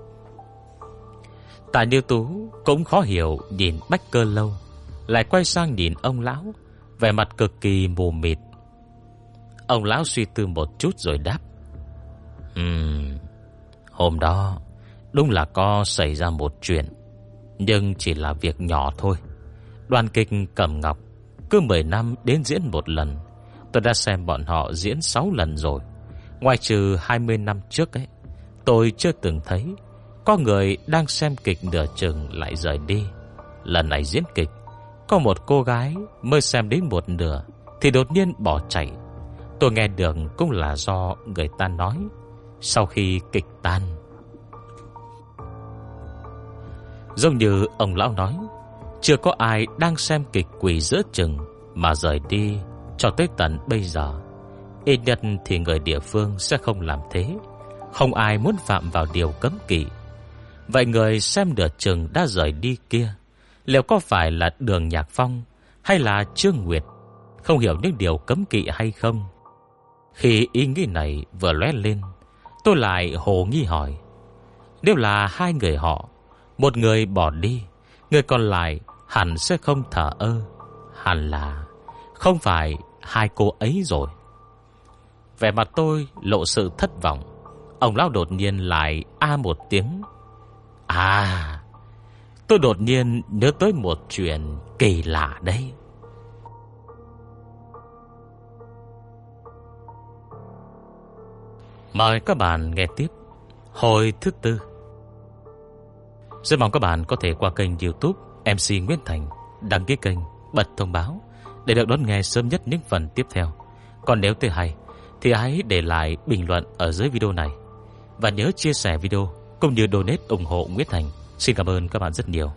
Tạ Như Tú cũng khó hiểu nhìn Bách Cơ Lâu, lại quay sang nhìn ông lão, vẻ mặt cực kỳ mù mịt. Ông lão suy tư một chút rồi đáp. Hôm đó đúng là có xảy ra một chuyện, nhưng chỉ là việc nhỏ thôi. Đoàn kịch Cẩm Ngọc cứ 10 năm đến diễn một lần. Tôi đã xem bọn họ diễn 6 lần rồi. Ngoài trừ 20 năm trước ấy, tôi chưa từng thấy có người đang xem kịch nửa chừng lại rời đi. Lần này diễn kịch, có một cô gái mới xem đến một nửa thì đột nhiên bỏ chạy. Tôi nghe được cũng là do người ta nói. Sau khi kịch tan, giống như ông lão nói, chưa có ai đang xem kịch quỷ giữa chừng mà rời đi cho tới tận bây giờ. Ít nhất thì người địa phương sẽ không làm thế. Không ai muốn phạm vào điều cấm kỵ. Vậy người xem nửa chừng đã rời đi kia, liệu có phải là Đường Nhạc Phong hay là Trương Nguyệt không hiểu những điều cấm kỵ hay không? Khi ý nghĩ này vừa lóe lên, tôi lại hồ nghi hỏi. Nếu là hai người họ, một người bỏ đi, người còn lại hẳn sẽ không thờ ơ. Hẳn là không phải hai cô ấy rồi. Vẻ mặt tôi lộ sự thất vọng. Ông lão đột nhiên lại một tiếng. Tôi đột nhiên nhớ tới một chuyện kỳ lạ đấy. Mời các bạn nghe tiếp hồi thứ tư. Rất mong các bạn có thể qua kênh YouTube MC Nguyễn Thành, đăng ký kênh, bật thông báo để được đón nghe sớm nhất những phần tiếp theo. Còn nếu thấy hay thì hãy để lại bình luận ở dưới video này, và nhớ chia sẻ video cũng như donate ủng hộ Nguyễn Thành. Xin cảm ơn các bạn rất nhiều.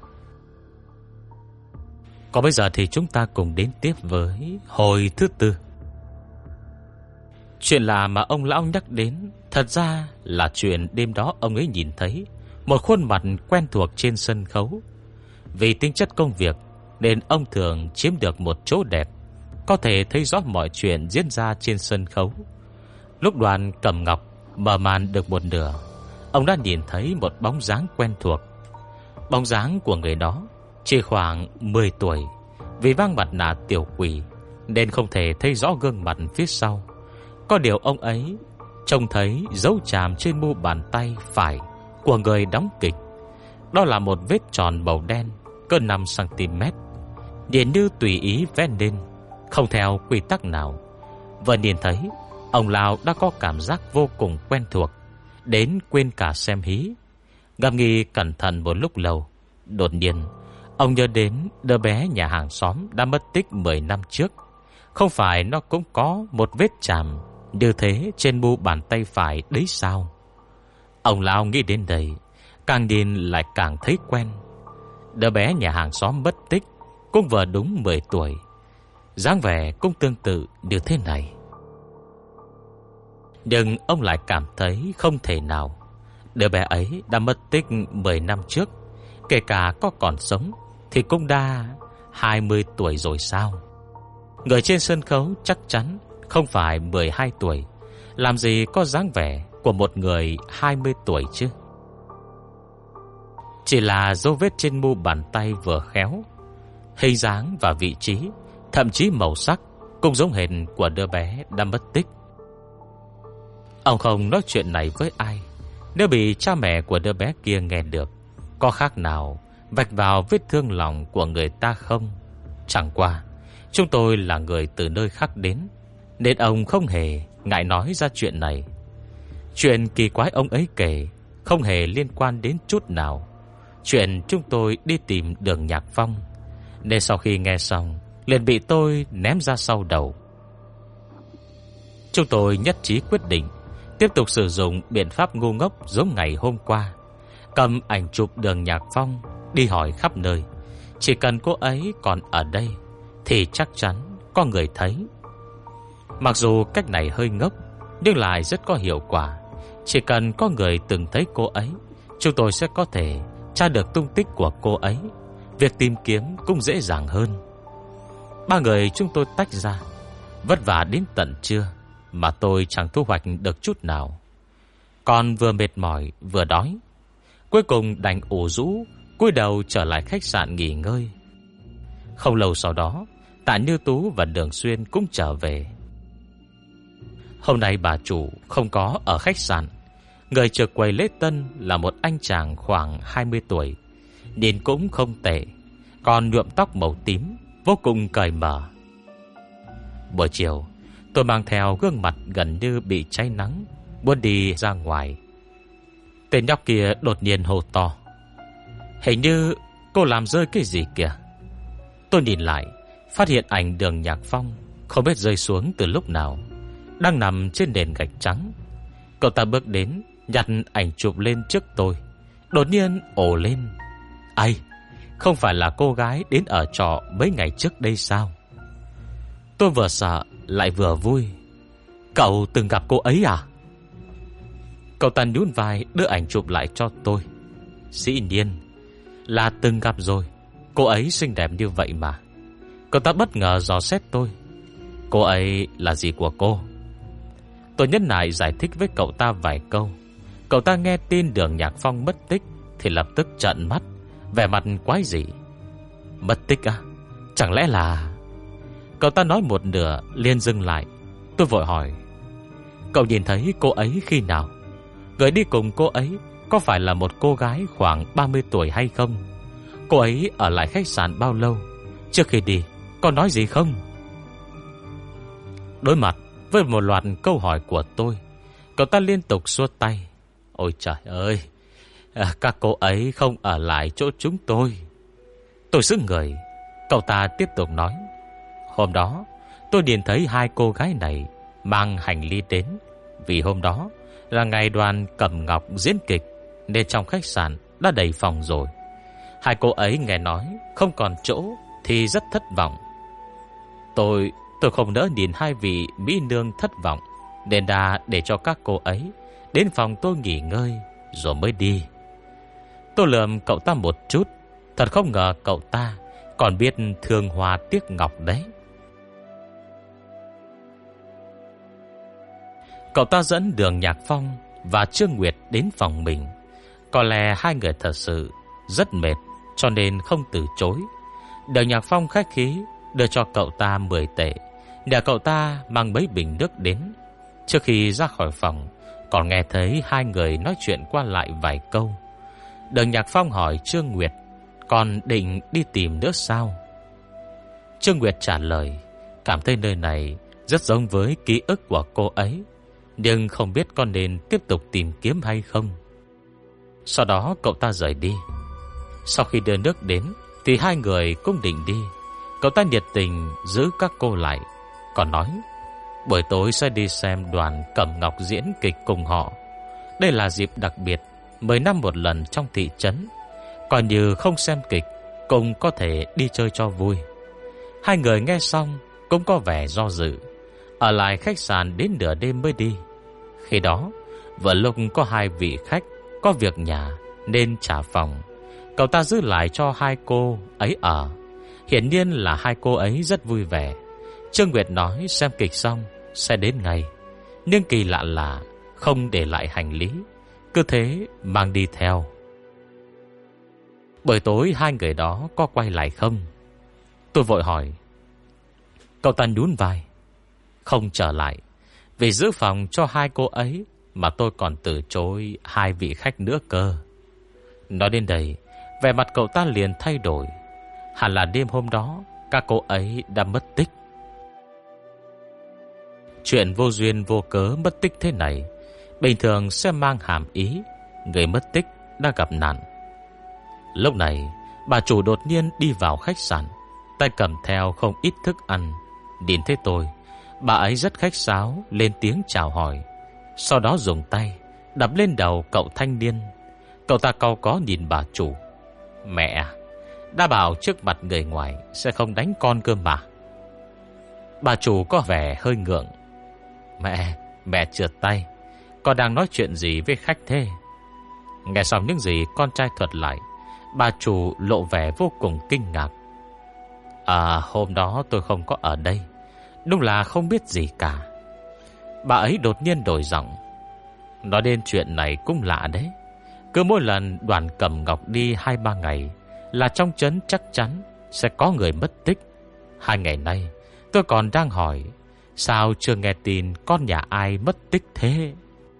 Còn bây giờ thì chúng ta cùng đến tiếp với hồi thứ tư. Chuyện lạ mà ông lão nhắc đến thật ra là chuyện đêm đó ông ấy nhìn thấy một khuôn mặt quen thuộc trên sân khấu. Vì tính chất công việc nên ông thường chiếm được một chỗ đẹp, có thể thấy rõ mọi chuyện diễn ra trên sân khấu. Lúc Đoàn Cẩm Ngọc mở màn được một nửa, ông đã nhìn thấy một bóng dáng quen thuộc. Bóng dáng của người đó chỉ khoảng 10 tuổi. Vì vang mặt nạ tiểu quỷ nên không thể thấy rõ gương mặt phía sau. Có điều ông ấy trông thấy dấu chàm trên mu bàn tay phải của người đóng kịch. Đó là một vết tròn màu đen cỡ 5cm, nhìn như tùy ý vẽ nên, không theo quy tắc nào. Vừa nhìn thấy, ông lão đã có cảm giác vô cùng quen thuộc, đến quên cả xem hí. Ngẫm nghĩ cẩn thận một lúc lâu, đột nhiên ông nhớ đến đứa bé nhà hàng xóm đã mất tích 10 năm trước. Không phải nó cũng có một vết chàm như thế trên mu bàn tay phải đấy sao? Ông lão nghĩ đến đây, càng nhìn lại càng thấy quen. Đứa bé nhà hàng xóm mất tích cũng vừa đúng 10 tuổi, dáng vẻ cũng tương tự như thế này. Nhưng ông lại cảm thấy không thể nào. Đứa bé ấy đã mất tích 10 năm trước, kể cả có còn sống thì cũng đã 20 tuổi rồi sao? Người trên sân khấu chắc chắn không phải 12 tuổi, làm gì có dáng vẻ của một người 20 tuổi chứ? Chỉ là dấu vết trên mu bàn tay vừa khéo, hình dáng và vị trí, thậm chí màu sắc cũng giống hệt của đứa bé đã mất tích. Ông không nói chuyện này với ai. Nếu bị cha mẹ của đứa bé kia nghe được, có khác nào vạch vào vết thương lòng của người ta không? Chẳng qua chúng tôi là người từ nơi khác đến, nên ông không hề ngại nói ra chuyện này. Chuyện kỳ quái ông ấy kể không hề liên quan đến chút nào chuyện chúng tôi đi tìm Đường Nhạc Phong, nên sau khi nghe xong liền bị tôi ném ra sau đầu. Chúng tôi nhất trí quyết định tiếp tục sử dụng biện pháp ngu ngốc giống ngày hôm qua, cầm ảnh chụp Đường Nhạc Phong đi hỏi khắp nơi. Chỉ cần cô ấy còn ở đây thì chắc chắn có người thấy. Mặc dù cách này hơi ngốc, nhưng lại rất có hiệu quả. Chỉ cần có người từng thấy cô ấy, chúng tôi sẽ có thể tra được tung tích của cô ấy. Việc tìm kiếm cũng dễ dàng hơn. Ba người chúng tôi tách ra, vất vả đến tận trưa mà tôi chẳng thu hoạch được chút nào. Còn vừa mệt mỏi vừa đói, cuối cùng đành ủ rũ cúi đầu trở lại khách sạn nghỉ ngơi. Không lâu sau đó, Tạ Như Tú và Đường Xuyên cũng trở về. Hôm nay bà chủ không có ở khách sạn. Người trực quầy lễ tân là một anh chàng khoảng 20 tuổi, nhìn cũng không tệ, còn nhuộm tóc màu tím, vô cùng cởi mở. Buổi chiều, tôi mang theo gương mặt gần như bị cháy nắng, muốn đi ra ngoài. Tên nhóc kia đột nhiên hô to: "Hình như cô làm rơi cái gì kìa." Tôi nhìn lại, phát hiện ảnh Đường Nhạc Phong không biết rơi xuống từ lúc nào, đang nằm trên nền gạch trắng. Cậu ta bước đến, nhặt ảnh chụp lên trước tôi, đột nhiên ồ lên: "Ai, không phải là cô gái đến ở trọ mấy ngày trước đây sao?" Tôi vừa sợ lại vừa vui: "Cậu từng gặp cô ấy à?" Cậu ta nhún vai đưa ảnh chụp lại cho tôi: "Dĩ nhiên là từng gặp rồi, cô ấy xinh đẹp như vậy mà." Cậu ta bất ngờ dò xét tôi: "Cô ấy là gì của cô?" Tôi nhẫn nại giải thích với cậu ta vài câu. Cậu ta nghe tin Đường Nhạc Phong mất tích thì lập tức trợn mắt, vẻ mặt quái dị: "Mất tích à? Chẳng lẽ là..." Cậu ta nói một nửa liền dừng lại. Tôi vội hỏi: "Cậu nhìn thấy cô ấy khi nào? Người đi cùng cô ấy có phải là một cô gái khoảng 30 tuổi hay không? Cô ấy ở lại khách sạn bao lâu? Trước khi đi có nói gì không?" Đối mặt với một loạt câu hỏi của tôi, cậu ta liên tục xua tay: "Ôi trời ơi, các cô ấy không ở lại chỗ chúng tôi." Tôi sững người. Cậu ta tiếp tục nói: "Hôm đó tôi nhìn thấy hai cô gái này mang hành lý đến, vì hôm đó là ngày Đoàn Cẩm Ngọc diễn kịch, nên trong khách sạn đã đầy phòng rồi. Hai cô ấy nghe nói không còn chỗ thì rất thất vọng. Tôi không nỡ nhìn hai vị mỹ nương thất vọng, nên đã để cho các cô ấy đến phòng tôi nghỉ ngơi rồi mới đi. Tôi lườm cậu ta một chút. Thật không ngờ cậu ta còn biết thương hoa tiếc ngọc đấy. Cậu ta dẫn Đường Nhạc Phong và Trương Nguyệt đến phòng mình. Có lẽ hai người thật sự rất mệt, cho nên không từ chối. Đường Nhạc Phong khách khí đưa cho cậu ta 10 tệ, nhờ cậu ta mang mấy bình nước đến. Trước khi ra khỏi phòng, còn nghe thấy hai người nói chuyện qua lại vài câu. Đường Nhạc Phong hỏi Trương Nguyệt, còn định đi tìm nữa sao? Trương Nguyệt trả lời, cảm thấy nơi này rất giống với ký ức của cô ấy, nhưng không biết có nên tiếp tục tìm kiếm hay không. Sau đó cậu ta rời đi. Sau khi đưa nước đến thì hai người cũng định đi. Cậu ta nhiệt tình giữ các cô lại, còn nói buổi tối sẽ đi xem đoàn Cẩm Ngọc diễn kịch cùng họ. Đây là dịp đặc biệt, 10 năm một lần trong thị trấn. Còn như không xem kịch cũng có thể đi chơi cho vui. Hai người nghe xong cũng có vẻ do dự, ở lại khách sạn đến nửa đêm mới đi. Khi đó vừa lúc có hai vị khách có việc nhà nên trả phòng. Cậu ta giữ lại cho hai cô ấy ở. Hiển nhiên là hai cô ấy rất vui vẻ. Trương Nguyệt nói xem kịch xong sẽ đến ngay, nhưng kỳ lạ là không để lại hành lý, cứ thế mang đi theo. Buổi tối hai người đó có quay lại không? Tôi vội hỏi. Cậu ta nhún vai, không trở lại. Vì giữ phòng cho hai cô ấy mà tôi còn từ chối hai vị khách nữa cơ. Nói đến đây, vẻ mặt cậu ta liền thay đổi. Hẳn là đêm hôm đó các cô ấy đã mất tích. Chuyện vô duyên vô cớ mất tích thế này bình thường sẽ mang hàm ý người mất tích đã gặp nạn. Lúc này bà chủ đột nhiên đi vào khách sạn, tay cầm theo không ít thức ăn. Nhìn thấy tôi, bà ấy rất khách sáo lên tiếng chào hỏi, sau đó dùng tay đập lên đầu cậu thanh niên. Cậu ta cau có nhìn bà chủ. Mẹ, đã bảo trước mặt người ngoài sẽ không đánh con cơ mà. Bà chủ có vẻ hơi ngượng. Mẹ trượt tay. Con đang nói chuyện gì với khách thế? Nghe xong những gì con trai thuật lại, bà chủ lộ vẻ vô cùng kinh ngạc. Hôm đó tôi không có ở đây, đúng là không biết gì cả. Bà ấy đột nhiên đổi giọng. Nói đến chuyện này cũng lạ đấy. Cứ mỗi lần đoàn Cẩm Ngọc đi 2-3 ngày là trong trấn chắc chắn sẽ có người mất tích. 2 ngày nay tôi còn đang hỏi, sao chưa nghe tin con nhà ai mất tích thế?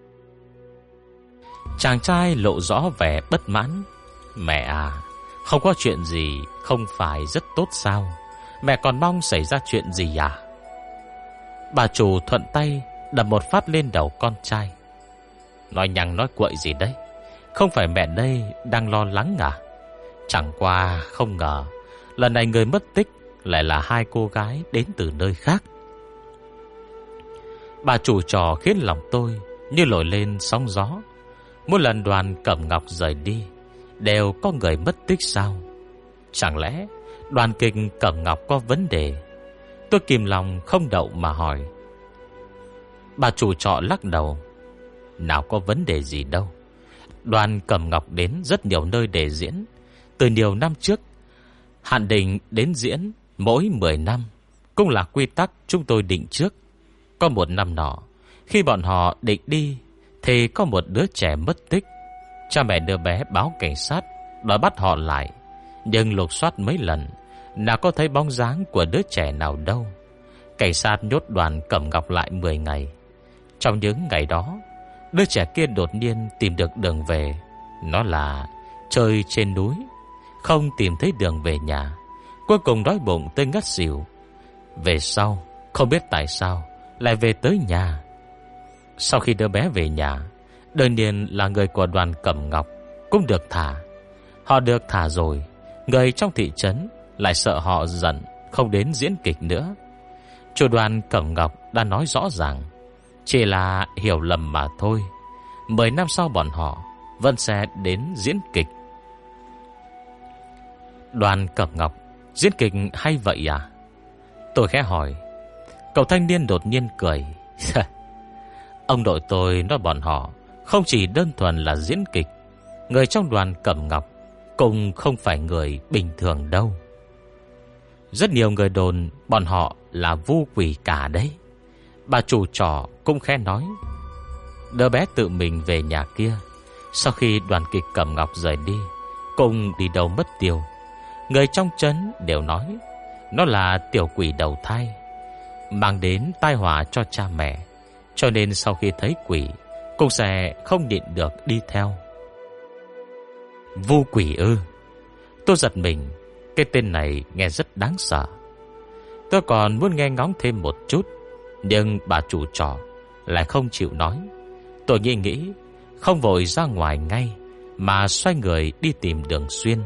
Chàng trai lộ rõ vẻ bất mãn. Mẹ à, không có chuyện gì không phải rất tốt sao? Mẹ còn mong xảy ra chuyện gì à? Bà chủ thuận tay đập một phát lên đầu con trai. Nói nhằng nói quậy gì đấy? Không phải mẹ đây đang lo lắng à? Chẳng qua không ngờ lần này người mất tích lại là hai cô gái đến từ nơi khác. Bà chủ trò khiến lòng tôi như nổi lên sóng gió. Mỗi lần đoàn Cẩm Ngọc rời đi đều có người mất tích sao? Chẳng lẽ đoàn kịch Cẩm Ngọc có vấn đề? Tôi kìm lòng không đậu mà hỏi. Bà chủ trọ lắc đầu. Nào có vấn đề gì đâu. Đoàn Cẩm Ngọc đến rất nhiều nơi để diễn. Từ nhiều năm trước, hạn định đến diễn mỗi 10 năm cũng là quy tắc chúng tôi định trước. Có một năm nọ, khi bọn họ định đi thì có một đứa trẻ mất tích. Cha mẹ đứa bé báo cảnh sát đòi bắt họ lại, nhưng lục soát mấy lần nào có thấy bóng dáng của đứa trẻ nào đâu. Cảnh sát nhốt đoàn Cẩm Ngọc lại 10 ngày. Trong những ngày đó, đứa trẻ kia đột nhiên tìm được đường về. Nó là chơi trên núi, không tìm thấy đường về nhà. Cuối cùng đói bụng tới ngất xỉu. Về sau không biết tại sao lại về tới nhà. Sau khi đứa bé về nhà, đương nhiên là người của đoàn Cẩm Ngọc cũng được thả. Họ được thả rồi, người trong thị trấn lại sợ họ giận, không đến diễn kịch nữa. Chủ đoàn Cẩm Ngọc đã nói rõ ràng, chỉ là hiểu lầm mà thôi. 10 năm sau bọn họ vẫn sẽ đến diễn kịch. Đoàn Cẩm Ngọc diễn kịch hay vậy à? Tôi khẽ hỏi. Cậu thanh niên đột nhiên cười. Ông nội tôi nói bọn họ không chỉ đơn thuần là diễn kịch. Người trong đoàn Cẩm Ngọc cũng không phải người bình thường đâu. Rất nhiều người đồn bọn họ là vu quỷ cả đấy. Bà chủ trọ cũng khẽ nói. Đứa bé tự mình về nhà kia, sau khi đoàn kịch Cẩm Ngọc rời đi, cùng đi đâu mất tiêu. Người trong trấn đều nói nó là tiểu quỷ đầu thai, mang đến tai họa cho cha mẹ, cho nên sau khi thấy quỷ cũng sẽ không nhịn được đi theo. Vu quỷ ư? Tôi giật mình. Cái tên này nghe rất đáng sợ. Tôi còn muốn nghe ngóng thêm một chút, nhưng bà chủ trọ lại không chịu nói. Tôi nghĩ không vội ra ngoài ngay, mà xoay người đi tìm Đường Xuyên.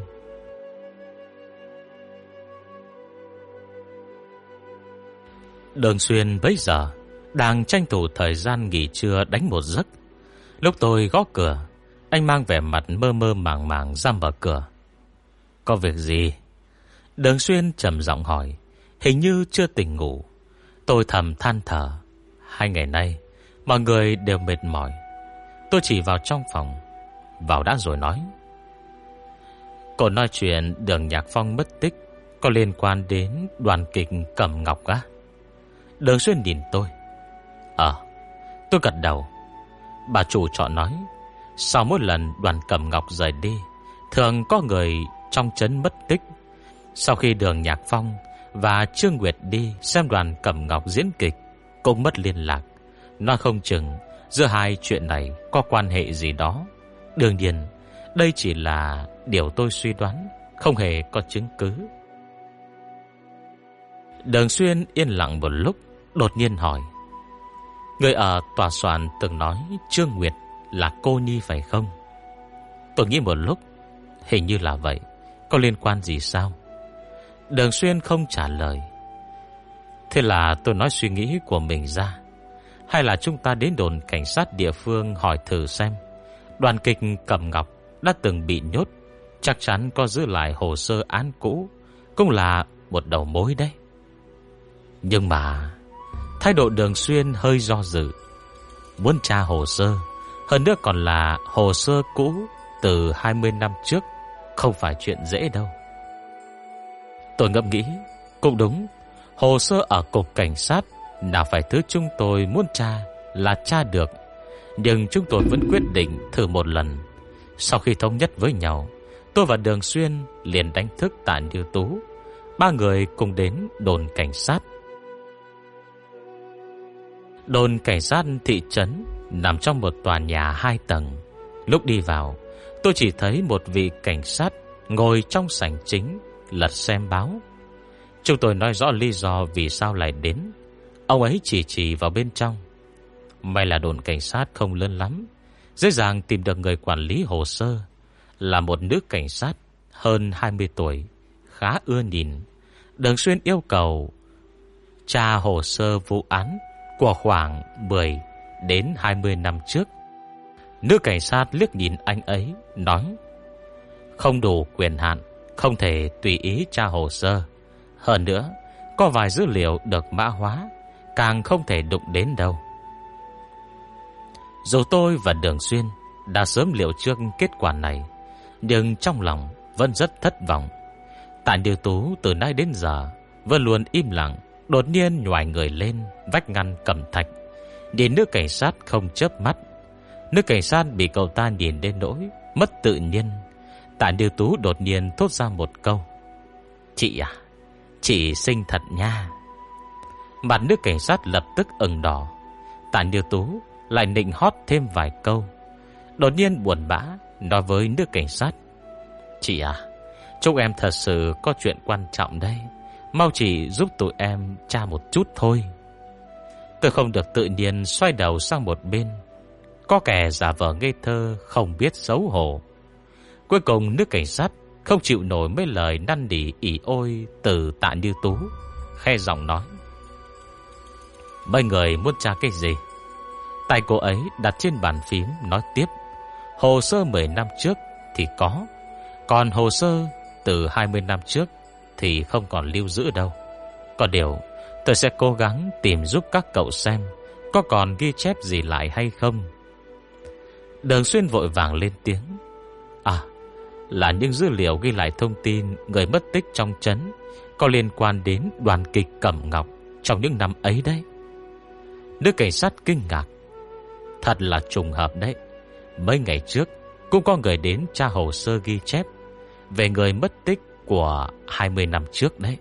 Đường Xuyên bấy giờ đang tranh thủ thời gian nghỉ trưa đánh một giấc. Lúc tôi gõ cửa, anh mang vẻ mặt mơ mơ màng màng ra mở cửa. Có việc gì? Đường Xuyên trầm giọng hỏi, hình như chưa tỉnh ngủ. Tôi thầm than thở. 2 ngày nay mọi người đều mệt mỏi. Tôi chỉ vào trong phòng. Vào đã rồi nói. Cô nói chuyện Đường Nhạc Phong mất tích có liên quan đến đoàn kịch Cẩm Ngọc á? Đường Xuyên nhìn tôi. Tôi gật đầu. Bà chủ trọ nói, sau mỗi lần đoàn Cẩm Ngọc rời đi, thường có người trong trấn mất tích. Sau khi Đường Nhạc Phong và Trương Nguyệt đi xem đoàn Cẩm Ngọc diễn kịch, cũng mất liên lạc. Nói không chừng giữa hai chuyện này có quan hệ gì đó. Đương nhiên đây chỉ là điều tôi suy đoán, không hề có chứng cứ. Đường Xuyên yên lặng một lúc, đột nhiên hỏi, người ở tòa soạn từng nói Trương Nguyệt là cô nhi phải không? Tôi nghĩ một lúc, hình như là vậy. Có liên quan gì sao? Đường Xuyên không trả lời. Thế là tôi nói suy nghĩ của mình ra. Hay là chúng ta đến đồn cảnh sát địa phương hỏi thử xem. Đoàn kịch Cẩm Ngọc đã từng bị nhốt, chắc chắn có giữ lại hồ sơ án cũ, cũng là một đầu mối đấy. Nhưng mà thái độ Đường Xuyên hơi do dự. Muốn tra hồ sơ, hơn nữa còn là hồ sơ cũ từ 20 năm trước, không phải chuyện dễ đâu. Tôi ngẫm nghĩ, cũng đúng. Hồ sơ ở cục cảnh sát nào phải thứ chúng tôi muốn tra là tra được. Nhưng chúng tôi vẫn quyết định thử một lần. Sau khi thống nhất với nhau, tôi và Đường Xuyên liền đánh thức Tạ Như Tú. 3 người cùng đến đồn cảnh sát. Đồn cảnh sát thị trấn nằm trong một tòa nhà 2 tầng. Lúc đi vào, tôi chỉ thấy một vị cảnh sát ngồi trong sảnh chính lật xem báo. Chúng tôi nói rõ lý do vì sao lại đến. Ông ấy chỉ vào bên trong. May là đồn cảnh sát không lớn lắm, dễ dàng tìm được người quản lý hồ sơ. Là một nữ cảnh sát hơn 20 tuổi, khá ưa nhìn. Đường Xuyên yêu cầu tra hồ sơ vụ án của khoảng 10 đến 20 năm trước. Nữ cảnh sát liếc nhìn anh ấy, nói, không đủ quyền hạn, không thể tùy ý tra hồ sơ. Hơn nữa, có vài dữ liệu được mã hóa, càng không thể đụng đến đâu. Dù tôi và Đường Xuyên đã sớm liệu trước kết quả này, nhưng trong lòng vẫn rất thất vọng. Tạ Như Tú từ nay đến giờ vẫn luôn im lặng, đột nhiên nhoài người lên vách ngăn cẩm thạch, nhìn nữ cảnh sát không chớp mắt. Nữ cảnh sát bị cậu ta nhìn đến nỗi mất tự nhiên. Tạ Như Tú đột nhiên thốt ra một câu, chị à, chị xinh thật nha. Mặt nữ cảnh sát lập tức ửng đỏ. Tạ Như Tú lại nịnh hót thêm vài câu, đột nhiên buồn bã nói với nữ cảnh sát, chị à, chúng em thật sự có chuyện quan trọng đây, mau chỉ giúp tụi em tra một chút thôi. Tôi không được tự nhiên xoay đầu sang một bên, có kẻ giả vờ ngây thơ không biết xấu hổ. Cuối cùng nữ cảnh sát không chịu nổi mấy lời năn nỉ ỉ ôi từ Tạ Như Tú, khe giọng nói, mấy người muốn tra cái gì? Tay cô ấy đặt trên bàn phím nói tiếp, Hồ sơ 10 năm trước thì có, còn hồ sơ từ 20 năm trước thì không còn lưu giữ đâu. Có điều tôi sẽ cố gắng tìm giúp các cậu xem có còn ghi chép gì lại hay không. Đường Xuyên vội vàng lên tiếng. À, là những dữ liệu ghi lại thông tin người mất tích trong trấn có liên quan đến đoàn kịch Cẩm Ngọc trong những năm ấy đấy. Nữ cảnh sát kinh ngạc. Thật là trùng hợp đấy. Mấy ngày trước cũng có người đến tra hồ sơ ghi chép về người mất tích của 20 năm trước đấy.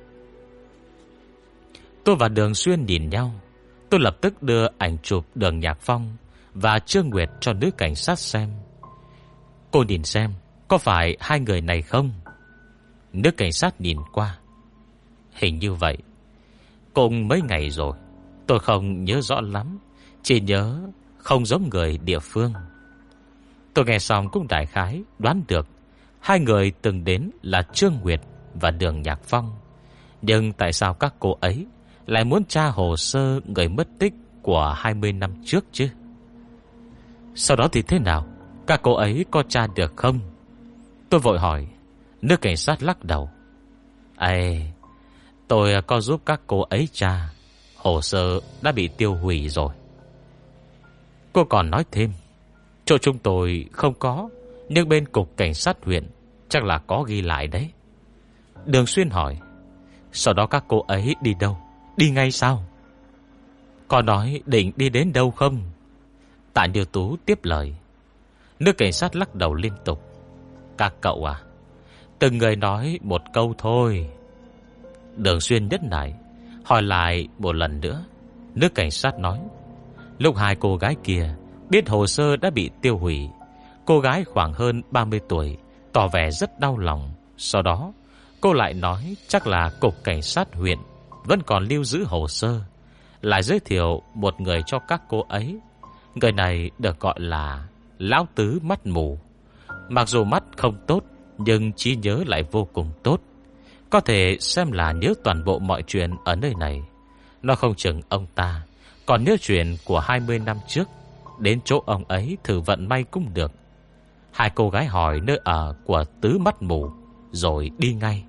Tôi và Đường Xuyên nhìn nhau. Tôi lập tức đưa ảnh chụp Đường Nhạc Phong và Trương Nguyệt cho nữ cảnh sát xem. Cô nhìn xem có phải hai người này không? Nữ cảnh sát nhìn qua. Hình như vậy. Cùng mấy ngày rồi. Tôi không nhớ rõ lắm, chỉ nhớ không giống người địa phương. Tôi nghe xong cũng đại khái đoán được hai người từng đến là Trương Nguyệt và Đường Nhạc Phong. Nhưng tại sao các cô ấy lại muốn tra hồ sơ người mất tích của 20 năm trước chứ? Sau đó thì thế nào? Các cô ấy có tra được không? Tôi vội hỏi. Nữ cảnh sát lắc đầu. Ê, tôi có giúp các cô ấy tra. Hồ sơ đã bị tiêu hủy rồi. Cô còn nói thêm. Chỗ chúng tôi không có, nhưng bên cục cảnh sát huyện chắc là có ghi lại đấy. Đường Xuyên hỏi. Sau đó các cô ấy đi đâu? Đi ngay sao? Có nói định đi đến đâu không? Tạ Như Tú tiếp lời. Nữ cảnh sát lắc đầu liên tục. Các cậu à, từng người nói một câu thôi. Đường Xuyên nhất nảy hỏi lại một lần nữa. Nữ cảnh sát nói. Lúc hai cô gái kia biết hồ sơ đã bị tiêu hủy, cô gái khoảng hơn 30 tuổi tỏ vẻ rất đau lòng. Sau đó cô lại nói chắc là cục cảnh sát huyện vẫn còn lưu giữ hồ sơ, lại giới thiệu một người cho các cô ấy. Người này được gọi là Lão Tứ Mắt Mù. Mặc dù mắt không tốt, nhưng trí nhớ lại vô cùng tốt. Có thể xem là nhớ toàn bộ mọi chuyện ở nơi này. Nó không chừng ông ta còn nhớ chuyện của 20 năm trước, đến chỗ ông ấy thử vận may cũng được. Hai cô gái hỏi nơi ở của Tứ Mắt Mù rồi đi ngay.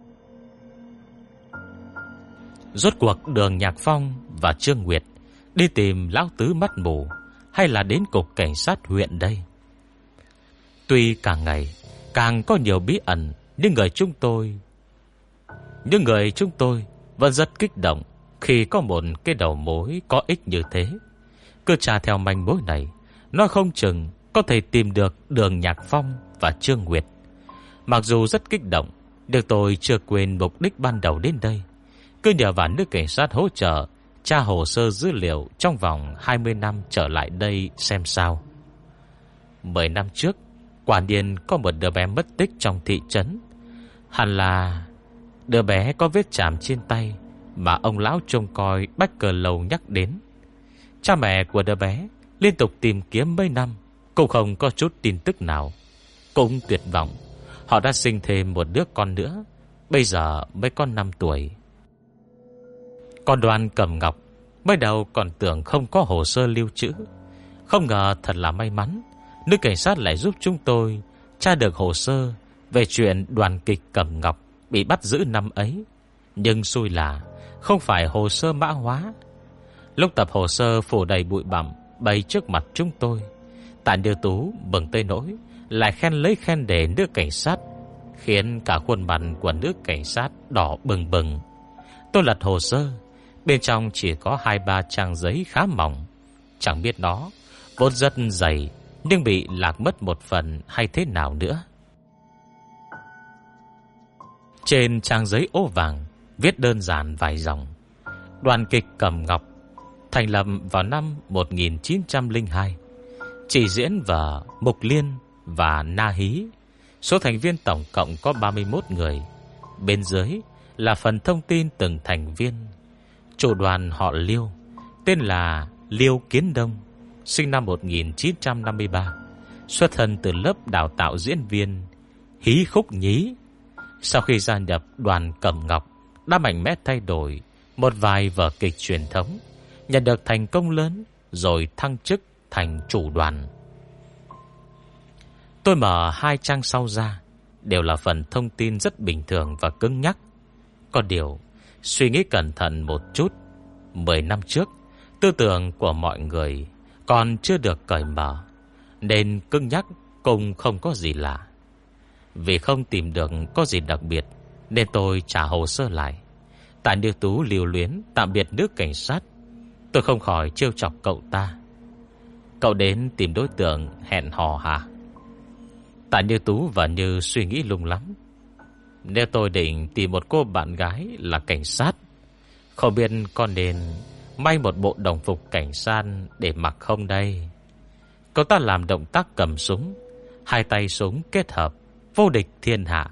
Rốt cuộc Đường Nhạc Phong và Trương Nguyệt đi tìm Lão Tứ Mắt Mù hay là đến cục cảnh sát huyện đây? Tuy càng ngày càng có nhiều bí ẩn, nhưng người chúng tôi vẫn rất kích động khi có một cái đầu mối có ích như thế. Cứ tra theo manh mối này, nó không chừng có thể tìm được Đường Nhạc Phong và Trương Nguyệt. Mặc dù rất kích động, nhưng tôi chưa quên mục đích ban đầu đến đây. Cứ nhờ vào nước cảnh sát hỗ trợ tra hồ sơ dữ liệu trong vòng 20 năm trở lại đây xem sao. 10 năm trước, quả nhiên có một đứa bé mất tích trong thị trấn. Hẳn là đứa bé có vết chàm trên tay mà ông lão trông coi Bách Cờ Lầu nhắc đến. Cha mẹ của đứa bé liên tục tìm kiếm mấy năm cũng không có chút tin tức nào. Cũng tuyệt vọng, họ đã sinh thêm một đứa con nữa, bây giờ mới có 5 tuổi. Còn Đoàn Cẩm Ngọc mới đầu còn tưởng không có hồ sơ lưu trữ. Không ngờ thật là may mắn, nữ cảnh sát lại giúp chúng tôi tra được hồ sơ về chuyện đoàn kịch Cẩm Ngọc bị bắt giữ năm ấy. Nhưng xui là không phải hồ sơ mã hóa. Lúc tập hồ sơ phủ đầy bụi bặm bày trước mặt chúng tôi, Tạ Như Tú bừng tới nỗi lại khen lấy khen để nữ cảnh sát, khiến cả khuôn mặt của nữ cảnh sát đỏ bừng bừng. Tôi lật hồ sơ, bên trong chỉ có 2-3 trang giấy khá mỏng. Chẳng biết nó vốn rất dày, nhưng bị lạc mất một phần hay thế nào nữa. Trên trang giấy ố vàng viết đơn giản vài dòng. Đoàn kịch Cẩm Ngọc thành lập vào năm 1902, chỉ diễn vở Mục Liên và Na Hí. Số thành viên tổng cộng có 31 người. Bên dưới là phần thông tin từng thành viên. Chủ đoàn họ Liêu, tên là Liêu Kiến Đông, sinh năm 1953, xuất thân từ lớp đào tạo diễn viên Hí Khúc Nhí. Sau khi gia nhập đoàn Cẩm Ngọc, đã mạnh mẽ thay đổi một vài vở kịch truyền thống, nhận được thành công lớn, rồi thăng chức thành chủ đoàn. Tôi mở 2 trang sau ra, đều là phần thông tin rất bình thường và cứng nhắc. Có điều, suy nghĩ cẩn thận một chút, 10 năm trước, tư tưởng của mọi người còn chưa được cởi mở, nên cứng nhắc cũng không có gì lạ. Vì không tìm được có gì đặc biệt, nên tôi trả hồ sơ lại. Tạ Như Tú lưu luyến tạm biệt nữ cảnh sát, tôi không khỏi trêu chọc cậu ta. Cậu đến tìm đối tượng hẹn hò hả? Tạ Như Tú và Như suy nghĩ lung lắm. Nếu tôi định tìm một cô bạn gái là cảnh sát, không biết con nên may một bộ đồng phục cảnh sát để mặc không đây? Cậu ta làm động tác cầm súng, 2 tay súng kết hợp, vô địch thiên hạ.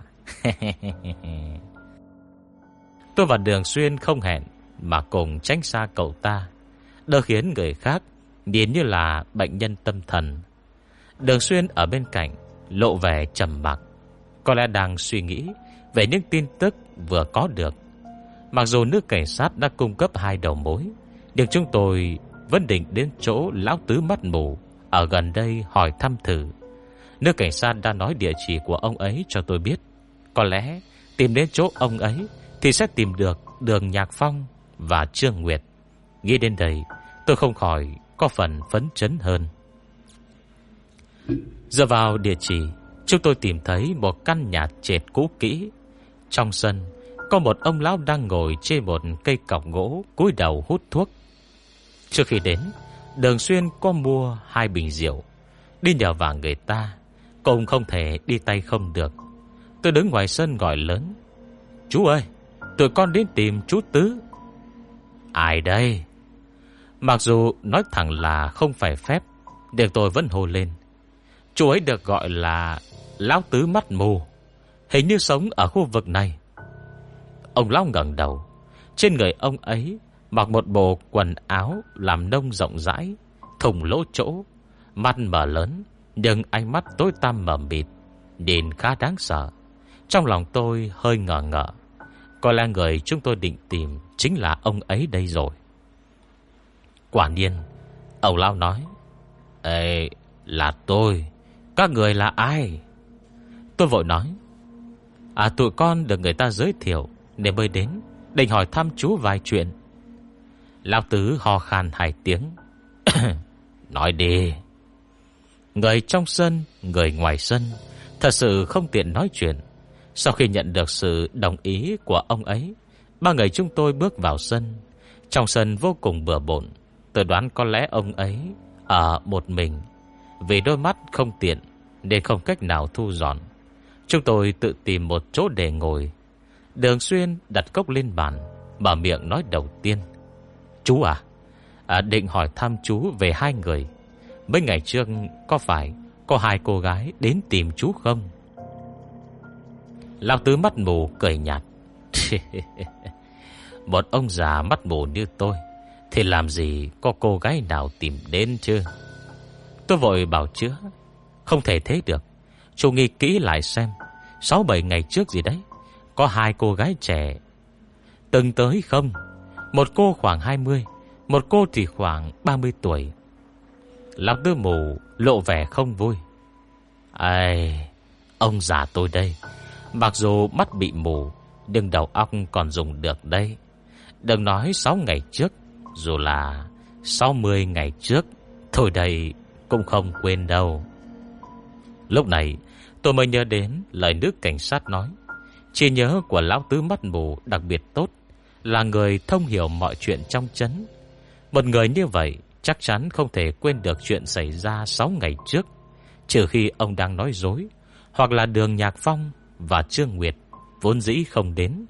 Tôi và Đường Xuyên không hẹn mà cùng tránh xa cậu ta, đỡ khiến người khác nhìn như là bệnh nhân tâm thần. Đường Xuyên ở bên cạnh lộ vẻ trầm mặc, có lẽ đang suy nghĩ về những tin tức vừa có được. Mặc dù nữ cảnh sát đã cung cấp 2 đầu mối, nhưng chúng tôi vẫn định đến chỗ lão tứ mắt mù ở gần đây hỏi thăm thử. Nữ cảnh sát đã nói địa chỉ của ông ấy cho tôi biết. Có lẽ tìm đến chỗ ông ấy thì sẽ tìm được Đường Nhạc Phong và Trương Nguyệt. Nghĩ đến đây, tôi không khỏi có phần phấn chấn hơn. Dựa vào địa chỉ, chúng tôi tìm thấy một căn nhà trệt cũ kỹ. Trong sân có một ông lão đang ngồi trên một cây cọc gỗ, cúi đầu hút thuốc. Trước khi đến, Đường Xuyên có mua 2 bình rượu, đi nhờ vào người ta, cũng không thể đi tay không được. Tôi đứng ngoài sân gọi lớn: "Chú ơi, tụi con đến tìm chú Tứ." "Ai đây?" Mặc dù nói thẳng là không phải phép, nhưng tôi vẫn hô lên. Chú ấy được gọi là Lão Tứ mắt mù, hình như sống ở khu vực này. Ông lão ngẩng đầu. Trên người ông ấy mặc một bộ quần áo làm nông rộng rãi, thủng lỗ chỗ, mắt mở lớn, nhưng ánh mắt tối tăm mờ mịt, nhìn khá đáng sợ. Trong lòng tôi hơi ngờ ngợ, có lẽ người chúng tôi định tìm chính là ông ấy đây rồi. Quả nhiên, ông lão nói: "Ê, là tôi. Các người là ai?" Tôi vội nói: "Tụi con được người ta giới thiệu nên mới đến, định hỏi thăm chú vài chuyện." Lão Tứ ho khan 2 tiếng. "Nói đi." Người trong sân, người ngoài sân thật sự không tiện nói chuyện. Sau khi nhận được sự đồng ý của ông ấy, 3 người chúng tôi bước vào sân. Trong sân vô cùng bừa bộn. Tôi đoán có lẽ ông ấy ở một mình, vì đôi mắt không tiện nên không cách nào thu dọn. Chúng tôi tự tìm một chỗ để ngồi. Đường Xuyên đặt cốc lên bàn, mở miệng nói đầu tiên: "Chú định hỏi thăm chú về 2 người. Mấy ngày trước có phải có 2 cô gái đến tìm chú không?" Lão Tứ mắt mù cười nhạt. "Một ông già mắt mù như tôi thì làm gì có cô gái nào tìm đến chứ?" Tôi vội bảo chữa: "Không thể thế được. Chú nghĩ kỹ lại xem, 6-7 ngày trước gì đấy, có 2 cô gái trẻ từng tới không? Một cô khoảng 20, một cô thì khoảng 30 tuổi. Lão Tứ mù lộ vẻ không vui. "Ai, ông già tôi đây, mặc dù mắt bị mù, nhưng đầu óc còn dùng được đây. Đừng nói 6 ngày trước, dù là 60 ngày trước, thôi đây cũng không quên đâu." Lúc này tôi mới nhớ đến lời nữ cảnh sát nói. Trí nhớ của lão Tứ mắt mù đặc biệt tốt, là người thông hiểu mọi chuyện trong trấn. Một người như vậy chắc chắn không thể quên được chuyện xảy ra 6 ngày trước, trừ khi ông đang nói dối, hoặc là Đường Nhạc Phong và Trương Nguyệt vốn dĩ không đến.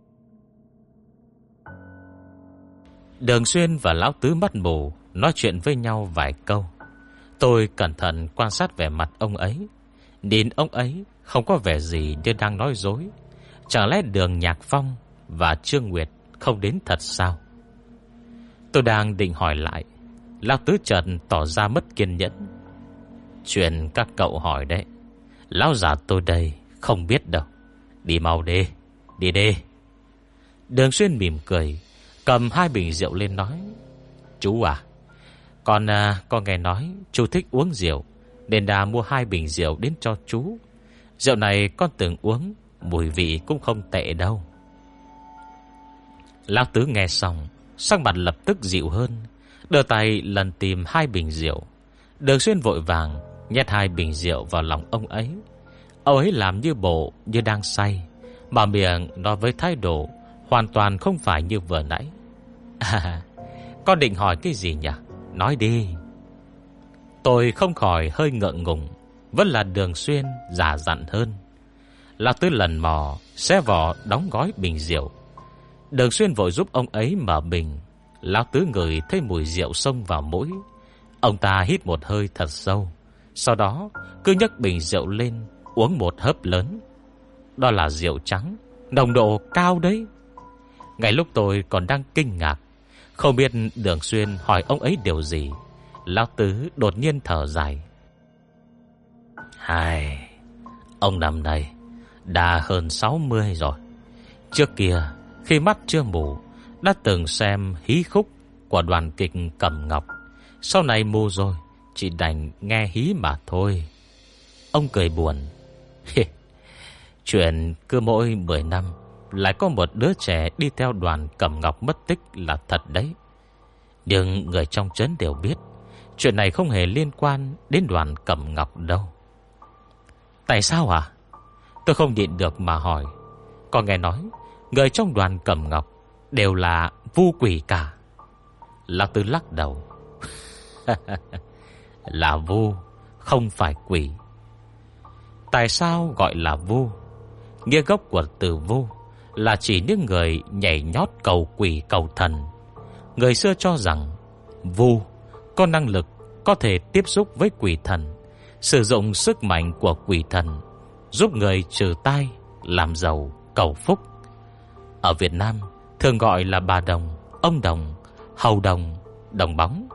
Đường Xuyên và lão Tứ mắt mù nói chuyện với nhau vài câu. Tôi cẩn thận quan sát vẻ mặt ông ấy. Nhìn ông ấy không có vẻ gì như đang nói dối. Chẳng lẽ Đường Nhạc Phong và Trương Nguyệt không đến thật sao? Tôi đang định hỏi lại, lão Tứ chợt tỏ ra mất kiên nhẫn. "Chuyện các cậu hỏi đấy, lão già tôi đây không biết đâu. Đi mau đi, đi đi." Đường Xuyên mỉm cười, cầm 2 bình rượu lên nói: "Chú con nghe nói chú thích uống rượu, nên đã mua 2 bình rượu đến cho chú. Rượu này con từng uống, mùi vị cũng không tệ đâu. Lão Tứ nghe xong, sắc mặt lập tức dịu hơn, đưa tay lần tìm 2 bình rượu. Đường Xuyên vội vàng nhét 2 bình rượu vào lòng ông ấy. Ông ấy làm như bộ như đang say, mà miệng nói với thái độ hoàn toàn không phải như vừa nãy. Con định hỏi cái gì nhỉ? Nói đi. Tôi không khỏi hơi ngượng ngùng. Vẫn là Đường Xuyên giả dặn hơn. Lão Tứ lần mò xé vỏ đóng gói bình rượu. Đường Xuyên vội giúp ông ấy mở bình. Lão Tứ ngửi thấy mùi rượu xông vào mũi. Ông ta hít một hơi thật sâu, sau đó cứ nhấc bình rượu lên uống một hớp lớn. Đó là rượu trắng, nồng độ cao đấy. Ngay lúc tôi còn đang kinh ngạc, không biết Đường Xuyên hỏi ông ấy điều gì, Lão Tứ đột nhiên thở dài. Hai, ông năm nay đã hơn 60 rồi. Trước kia khi mắt chưa mù đã từng xem hí khúc của đoàn kịch Cẩm Ngọc. Sau này mù rồi, chỉ đành nghe hí mà thôi. Ông cười buồn. Chuyện cứ mỗi 10 năm lại có một đứa trẻ đi theo đoàn Cẩm Ngọc mất tích là thật đấy. Nhưng người trong trấn đều biết chuyện này không hề liên quan đến đoàn Cẩm Ngọc đâu. Tại sao à? Tôi không nhịn được mà hỏi. Con nghe nói người trong đoàn Cẩm Ngọc đều là vu quỷ cả. Lão Tứ lắc đầu. Là vu, không phải quỷ. Tại sao gọi là vu? Nghĩa gốc của từ vu là chỉ những người nhảy nhót cầu quỷ cầu thần. Người xưa cho rằng vu có năng lực có thể tiếp xúc với quỷ thần, sử dụng sức mạnh của quỷ thần giúp người trừ tai, làm giàu, cầu phúc. Ở Việt Nam thường gọi là bà đồng, ông đồng, hầu đồng, đồng bóng.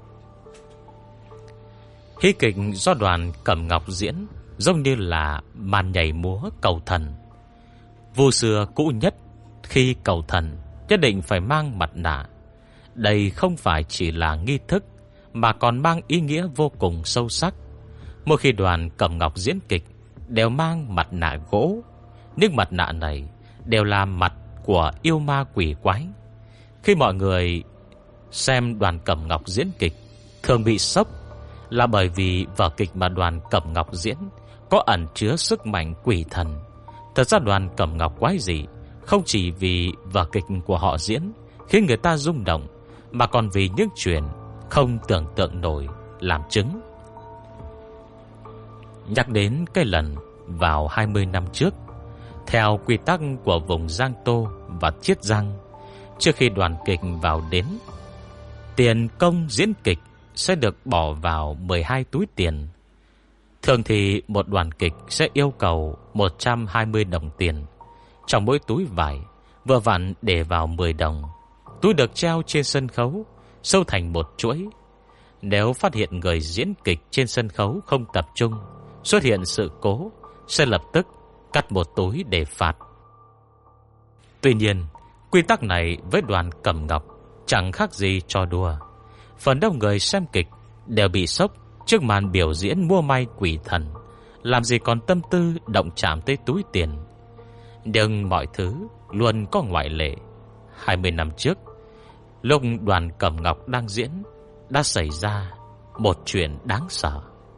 Hí kịch do đoàn Cẩm Ngọc diễn giống như là màn nhảy múa cầu thần. Vu xưa cũ nhất khi cầu thần nhất định phải mang mặt nạ. Đây không phải chỉ là nghi thức mà còn mang ý nghĩa vô cùng sâu sắc. Mỗi khi đoàn Cẩm Ngọc diễn kịch đều mang mặt nạ gỗ. Những mặt nạ này đều là mặt của yêu ma quỷ quái. Khi mọi người xem đoàn Cẩm Ngọc diễn kịch thường bị sốc là bởi vì vở kịch mà đoàn Cẩm Ngọc diễn có ẩn chứa sức mạnh quỷ thần. Thật ra đoàn Cẩm Ngọc quái dị không chỉ vì vở kịch của họ diễn khiến người ta rung động, mà còn vì những chuyện không tưởng tượng nổi làm chứng. Nhắc đến cái lần vào 20 năm trước, theo quy tắc của vùng Giang Tô và Chiết Giang, trước khi đoàn kịch vào đến, tiền công diễn kịch sẽ được bỏ vào 12 túi tiền. Thường thì một đoàn kịch sẽ yêu cầu 120 đồng tiền. Trong mỗi túi vải vừa vặn để vào 10 đồng. Túi được treo trên sân khấu, sâu thành một chuỗi. Nếu phát hiện người diễn kịch trên sân khấu không tập trung, xuất hiện sự cố, sẽ lập tức cắt một túi để phạt. Tuy nhiên, quy tắc này với đoàn Cẩm Ngọc chẳng khác gì trò đùa. Phần đông người xem kịch đều bị sốc trước màn biểu diễn mua may quỷ thần, làm gì còn tâm tư động chạm tới túi tiền. Nhưng mọi thứ luôn có ngoại lệ. 20 năm trước, lúc đoàn Cẩm Ngọc đang diễn, đã xảy ra một chuyện đáng sợ.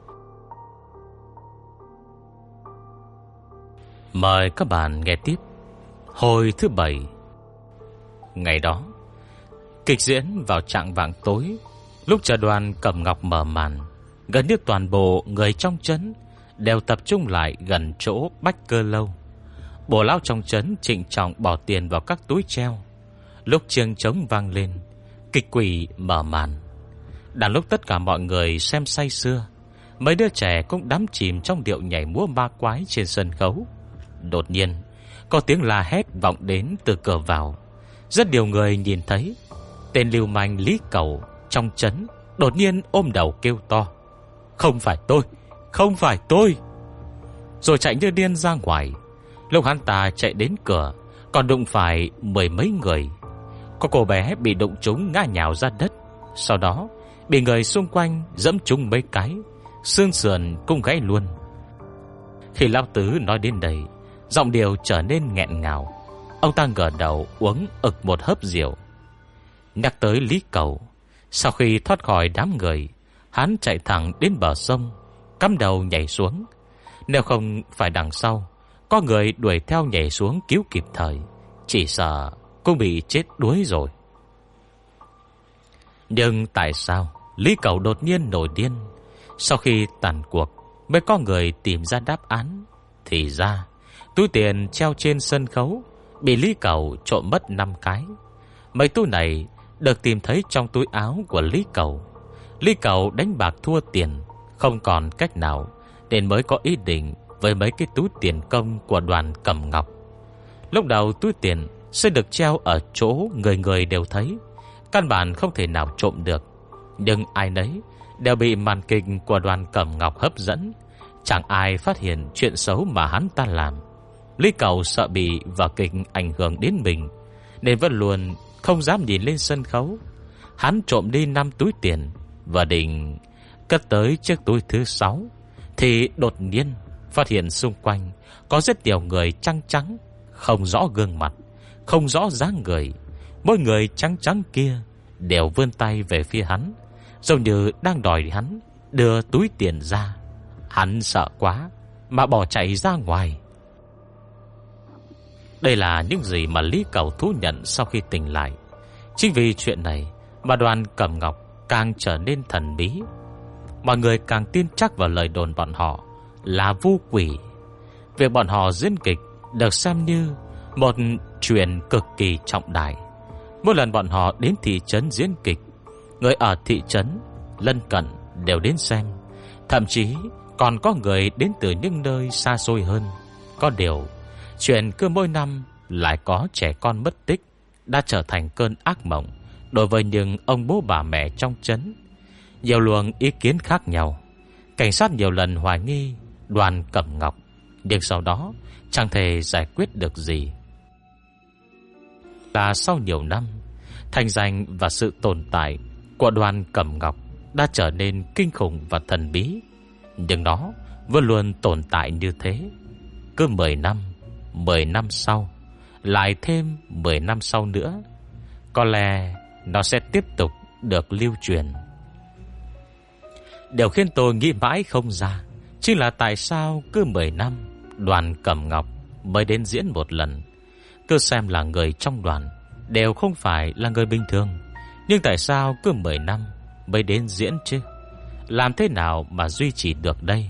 Mời các bạn nghe tiếp hồi thứ 7. Ngày đó, kịch diễn vào chạng vạng tối. Lúc chờ đoàn Cẩm Ngọc mở màn, gần như toàn bộ người trong trấn đều tập trung lại gần chỗ Bách Cơ Lâu. Bồ lão trong trấn trịnh trọng bỏ tiền vào các túi treo. Lúc chiêng trống vang lên, kịch quỷ mở màn. Đang lúc tất cả mọi người xem say sưa, mấy đứa trẻ cũng đắm chìm trong điệu nhảy múa ma quái trên sân khấu. Đột nhiên, có tiếng la hét vọng đến từ cửa vào. Rất nhiều người nhìn thấy tên lưu manh Lý Cầu trong trấn đột nhiên ôm đầu kêu to: "Không phải tôi, không phải tôi!" Rồi chạy như điên ra ngoài. Lúc hắn ta chạy đến cửa, còn đụng phải 10 mấy người. Có cô bé bị đụng trúng ngã nhào ra đất, sau đó bị người xung quanh giẫm trúng mấy cái, xương sườn cũng gãy luôn. Khi lão tứ nói đến đây, giọng điệu trở nên nghẹn ngào. Ông ta ngửa đầu uống ực một hớp rượu. Nhắc tới Lý Cầu, sau khi thoát khỏi đám người, hắn chạy thẳng đến bờ sông, cắm đầu nhảy xuống. Nếu không phải đằng sau có người đuổi theo nhảy xuống cứu kịp thời, chỉ sợ cũng bị chết đuối rồi. Nhưng tại sao Lý Cầu đột nhiên nổi điên? Sau khi tàn cuộc mới có người tìm ra đáp án. Thì ra túi tiền treo trên sân khấu bị Lý Cầu trộm mất 5 cái. Mấy túi này được tìm thấy trong túi áo của Lý Cầu. Lý Cầu đánh bạc thua tiền, không còn cách nào, nên mới có ý định với mấy cái túi tiền công của Đoàn Cẩm Ngọc. Lúc đầu túi tiền sẽ được treo ở chỗ người người đều thấy, căn bản không thể nào trộm được. Nhưng ai nấy đều bị màn kịch của Đoàn Cẩm Ngọc hấp dẫn. Chẳng ai phát hiện chuyện xấu mà hắn ta làm. Lý Cầu sợ bị vở kịch ảnh hưởng đến mình, nên vẫn luôn không dám nhìn lên sân khấu. Hắn trộm đi 5 túi tiền và định cất tới chiếc túi thứ 6, thì đột nhiên phát hiện xung quanh có rất nhiều người trắng trắng, không rõ gương mặt, không rõ dáng người. Mỗi người trắng trắng kia đều vươn tay về phía hắn, giống như đang đòi hắn đưa túi tiền ra. Hắn sợ quá mà bỏ chạy ra ngoài. Đây là những gì mà Lý Cầu thú nhận sau khi tỉnh lại. Chính vì chuyện này mà Đoàn Cẩm Ngọc càng trở nên thần bí. Mọi người càng tin chắc vào lời đồn bọn họ là vu quỷ. Việc bọn họ diễn kịch được xem như một chuyện cực kỳ trọng đại. Mỗi lần bọn họ đến thị trấn diễn kịch, người ở thị trấn lân cận đều đến xem. Thậm chí còn có người đến từ những nơi xa xôi hơn. Có điều, chuyện cứ mỗi năm lại có trẻ con mất tích đã trở thành cơn ác mộng đối với những ông bố bà mẹ trong trấn. Nhiều luồng ý kiến khác nhau. Cảnh sát nhiều lần hoài nghi Đoàn Cẩm Ngọc, nhưng sau đó chẳng thể giải quyết được gì. Là sau nhiều năm, thành danh và sự tồn tại của Đoàn Cẩm Ngọc đã trở nên kinh khủng và thần bí. Nhưng nó vẫn luôn tồn tại như thế. Cứ 10 năm, 10 năm sau, lại thêm 10 năm sau nữa, có lẽ nó sẽ tiếp tục được lưu truyền. Điều khiến tôi nghĩ mãi không ra chính là tại sao cứ 10 năm Đoàn Cẩm Ngọc mới đến diễn một lần. Cứ xem là người trong đoàn đều không phải là người bình thường, nhưng tại sao cứ 10 năm mới đến diễn chứ? Làm thế nào mà duy trì được đây?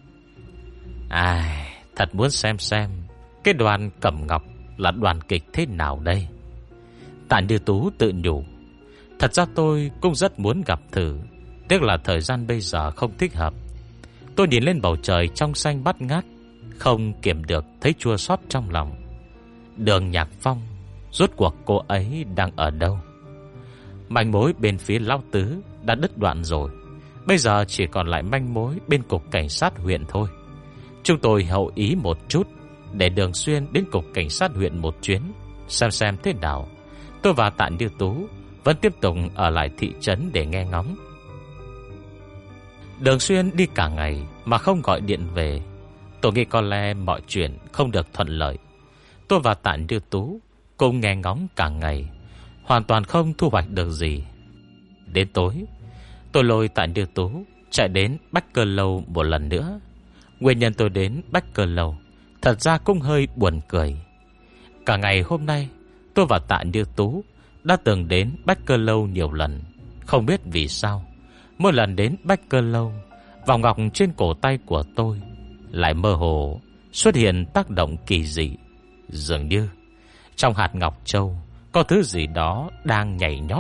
Ai, thật muốn xem cái Đoàn Cẩm Ngọc là đoàn kịch thế nào đây. Tạ Như Tú tự nhủ, thật ra tôi cũng rất muốn gặp thử, tiếc là thời gian bây giờ không thích hợp. Tôi nhìn lên bầu trời trong xanh bát ngát, không kiềm được thấy chua xót trong lòng. Đường Nhạc Phong, rốt cuộc cô ấy đang ở đâu? Manh mối bên phía lão tứ đã đứt đoạn rồi, bây giờ chỉ còn lại manh mối bên cục cảnh sát huyện thôi. Chúng tôi hậu ý một chút, để Đường Xuyên đến cục cảnh sát huyện một chuyến, xem thế nào. Tôi và Tạ Như Tú vẫn tiếp tục ở lại thị trấn để nghe ngóng. Đường Xuyên đi cả ngày mà không gọi điện về. Tôi nghĩ có lẽ mọi chuyện không được thuận lợi. Tôi và Tạ Như Tú cùng nghe ngóng cả ngày, hoàn toàn không thu hoạch được gì. Đến tối, tôi lôi Tạ Như Tú chạy đến Bách Cơ Lâu một lần nữa. Nguyên nhân tôi đến Bách Cơ Lâu thật ra cũng hơi buồn cười. Cả ngày hôm nay, tôi và Tạ Như Tú đã từng đến Bách Cơ Lâu nhiều lần. Không biết vì sao, mỗi lần đến Bách Cơ Lâu, vòng ngọc trên cổ tay của tôi lại mơ hồ xuất hiện tác động kỳ dị. Dường như trong hạt ngọc châu có thứ gì đó đang nhảy nhót.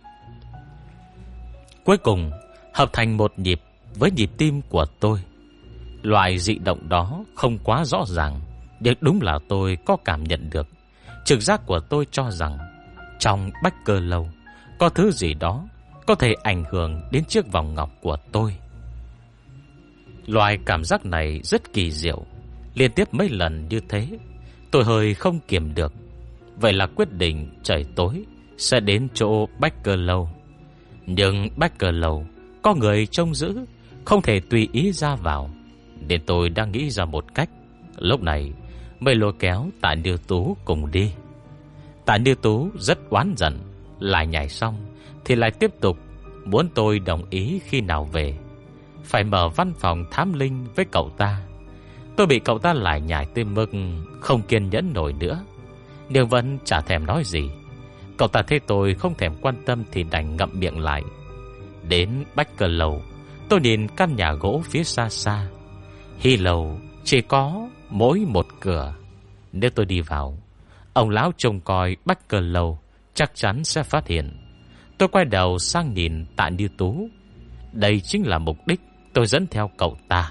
Cuối cùng hợp thành một nhịp với nhịp tim của tôi. Loại dị động đó không quá rõ ràng, nhưng đúng là tôi có cảm nhận được. Trực giác của tôi cho rằng trong Bách Cơ Lâu có thứ gì đó có thể ảnh hưởng đến chiếc vòng ngọc của tôi. Loại cảm giác này rất kỳ diệu. Liên tiếp mấy lần như thế, tôi hơi không kiềm được. Vậy là quyết định trời tối sẽ đến chỗ Bách Cơ Lâu. Nhưng Bách Cơ Lâu có người trông giữ, không thể tùy ý ra vào, nên tôi đang nghĩ ra một cách. Lúc này mới lôi kéo Tạ Niêu Tú cùng đi. Tạ Niêu Tú rất oán giận, lại nhảy xong thì lại tiếp tục muốn tôi đồng ý khi nào về, phải mở văn phòng thám linh với cậu ta. Tôi bị cậu ta lại nhảy tới mức không kiên nhẫn nổi nữa, nhưng vẫn chả thèm nói gì. Cậu ta thấy tôi không thèm quan tâm thì đành ngậm miệng lại. Đến Bách Cơ Lầu, tôi nhìn căn nhà gỗ phía xa xa. Hy lầu chỉ có mỗi một cửa. Nếu tôi đi vào, ông lão trông coi Bách Cơ Lầu chắc chắn sẽ phát hiện. Tôi quay đầu sang nhìn Tạ Niêu Tú. Đây chính là mục đích tôi dẫn theo cậu ta.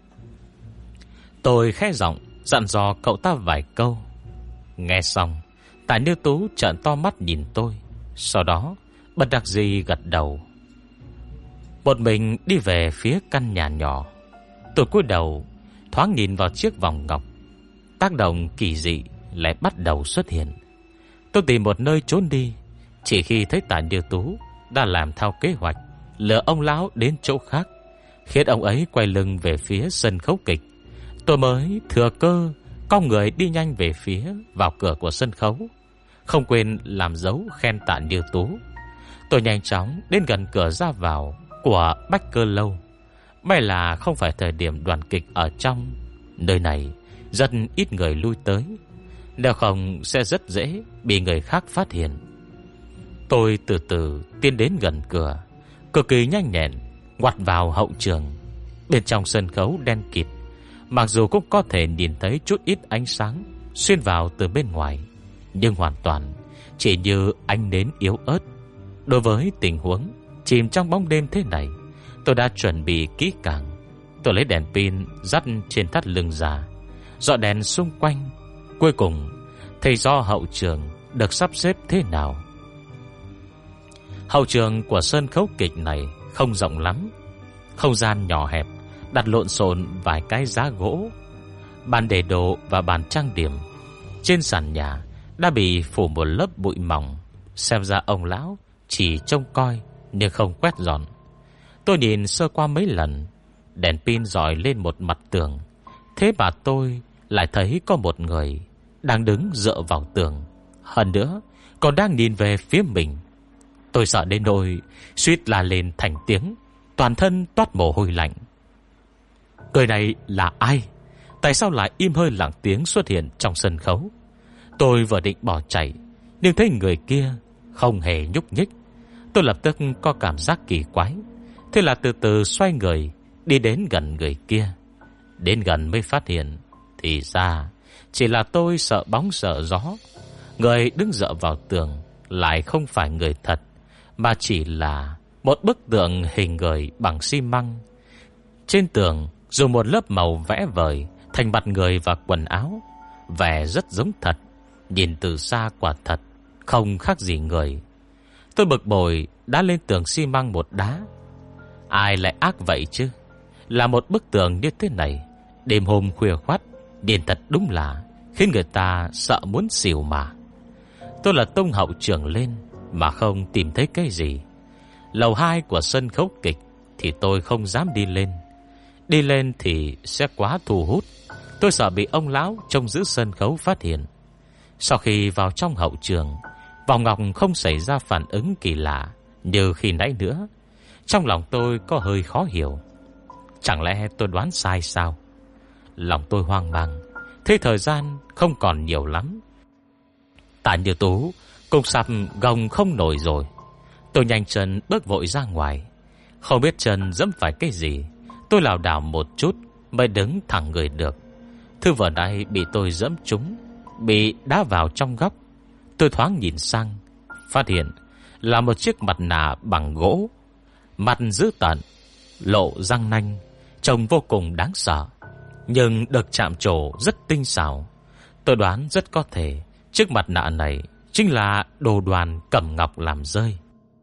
Tôi khẽ giọng dặn dò cậu ta vài câu. Nghe xong, Tạ Niêu Tú trợn to mắt nhìn tôi, sau đó bất đắc dĩ gật đầu. Một mình đi về phía căn nhà nhỏ. Tôi cúi đầu thoáng nhìn vào chiếc vòng ngọc. Tác động kỳ dị lại bắt đầu xuất hiện. Tôi tìm một nơi trốn đi. Chỉ khi thấy Tạ Niêu Tú đã làm theo kế hoạch, lừa ông lão đến chỗ khác, khiến ông ấy quay lưng về phía sân khấu kịch, tôi mới thừa cơ cong người đi nhanh về phía vào cửa của sân khấu, không quên làm dấu khen Tạ Niêu Tú. Tôi nhanh chóng đến gần cửa ra vào của Bách Cơ Lâu. May là không phải thời điểm đoàn kịch ở trong. Nơi này rất ít người lui tới, nếu không sẽ rất dễ bị người khác phát hiện. Tôi từ từ tiến đến gần cửa, cực kỳ nhanh nhẹn ngoặt vào hậu trường. Bên trong sân khấu đen kịt, mặc dù cũng có thể nhìn thấy chút ít ánh sáng xuyên vào từ bên ngoài, nhưng hoàn toàn chỉ như ánh nến yếu ớt. Đối với tình huống chìm trong bóng đêm thế này, tôi đã chuẩn bị kỹ càng. Tôi lấy đèn pin dắt trên thắt lưng ra, dọi đèn xung quanh. Cuối cùng thấy do hậu trường được sắp xếp thế nào. Hậu trường của sân khấu kịch này không rộng lắm, không gian nhỏ hẹp, đặt lộn xộn vài cái giá gỗ, bàn để đồ và bàn trang điểm. Trên sàn nhà đã bị phủ một lớp bụi mỏng, xem ra ông lão chỉ trông coi nhưng không quét dọn. Tôi nhìn sơ qua mấy lần, đèn pin dọi lên một mặt tường, thế mà tôi lại thấy có một người đang đứng dựa vào tường, hơn nữa còn đang nhìn về phía mình. Tôi sợ đến nỗi suýt la lên thành tiếng, toàn thân toát mồ hôi lạnh. Người này là ai? Tại sao lại im hơi lặng tiếng xuất hiện trong sân khấu? Tôi vừa định bỏ chạy, nhưng thấy người kia không hề nhúc nhích. Tôi lập tức có cảm giác kỳ quái, thế là từ từ xoay người đi đến gần người kia. Đến gần mới phát hiện, thì ra chỉ là tôi sợ bóng sợ gió. Người đứng dựa vào tường lại không phải người thật, mà chỉ là một bức tượng hình người bằng xi măng. Trên tường dùng một lớp màu vẽ vời thành mặt người và quần áo, vẻ rất giống thật. Nhìn từ xa quả thật không khác gì người. Tôi bực bội đá lên tường xi măng một đá. Ai lại ác vậy chứ? Là một bức tường như thế này, đêm hôm khuya khoắt, điền thật đúng là khiến người ta sợ muốn xỉu mà. Tôi là tung hậu trường lên mà không tìm thấy cái gì. Lầu 2 của sân khấu kịch thì tôi không dám đi lên. Đi lên thì sẽ quá thu hút. Tôi sợ bị ông lão trông giữ sân khấu phát hiện. Sau khi vào trong hậu trường, vòng ngọc không xảy ra phản ứng kỳ lạ như khi nãy nữa. Trong lòng tôi có hơi khó hiểu. Chẳng lẽ tôi đoán sai sao? Lòng tôi hoang mang. Thế thời gian không còn nhiều lắm. Tạ Như Tú cũng sắp gồng không nổi rồi. Tôi nhanh chân bước vội ra ngoài. Không biết chân dẫm phải cái gì, tôi lảo đảo một chút mới đứng thẳng người được. Thư vở này bị tôi dẫm trúng, bị đá vào trong góc. Tôi thoáng nhìn sang, phát hiện là một chiếc mặt nạ bằng gỗ. Mặt dữ tợn, lộ răng nanh, trông vô cùng đáng sợ, nhưng được chạm trổ rất tinh xảo. Tôi đoán rất có thể chiếc mặt nạ này chính là đồ Đoàn Cẩm Ngọc làm rơi.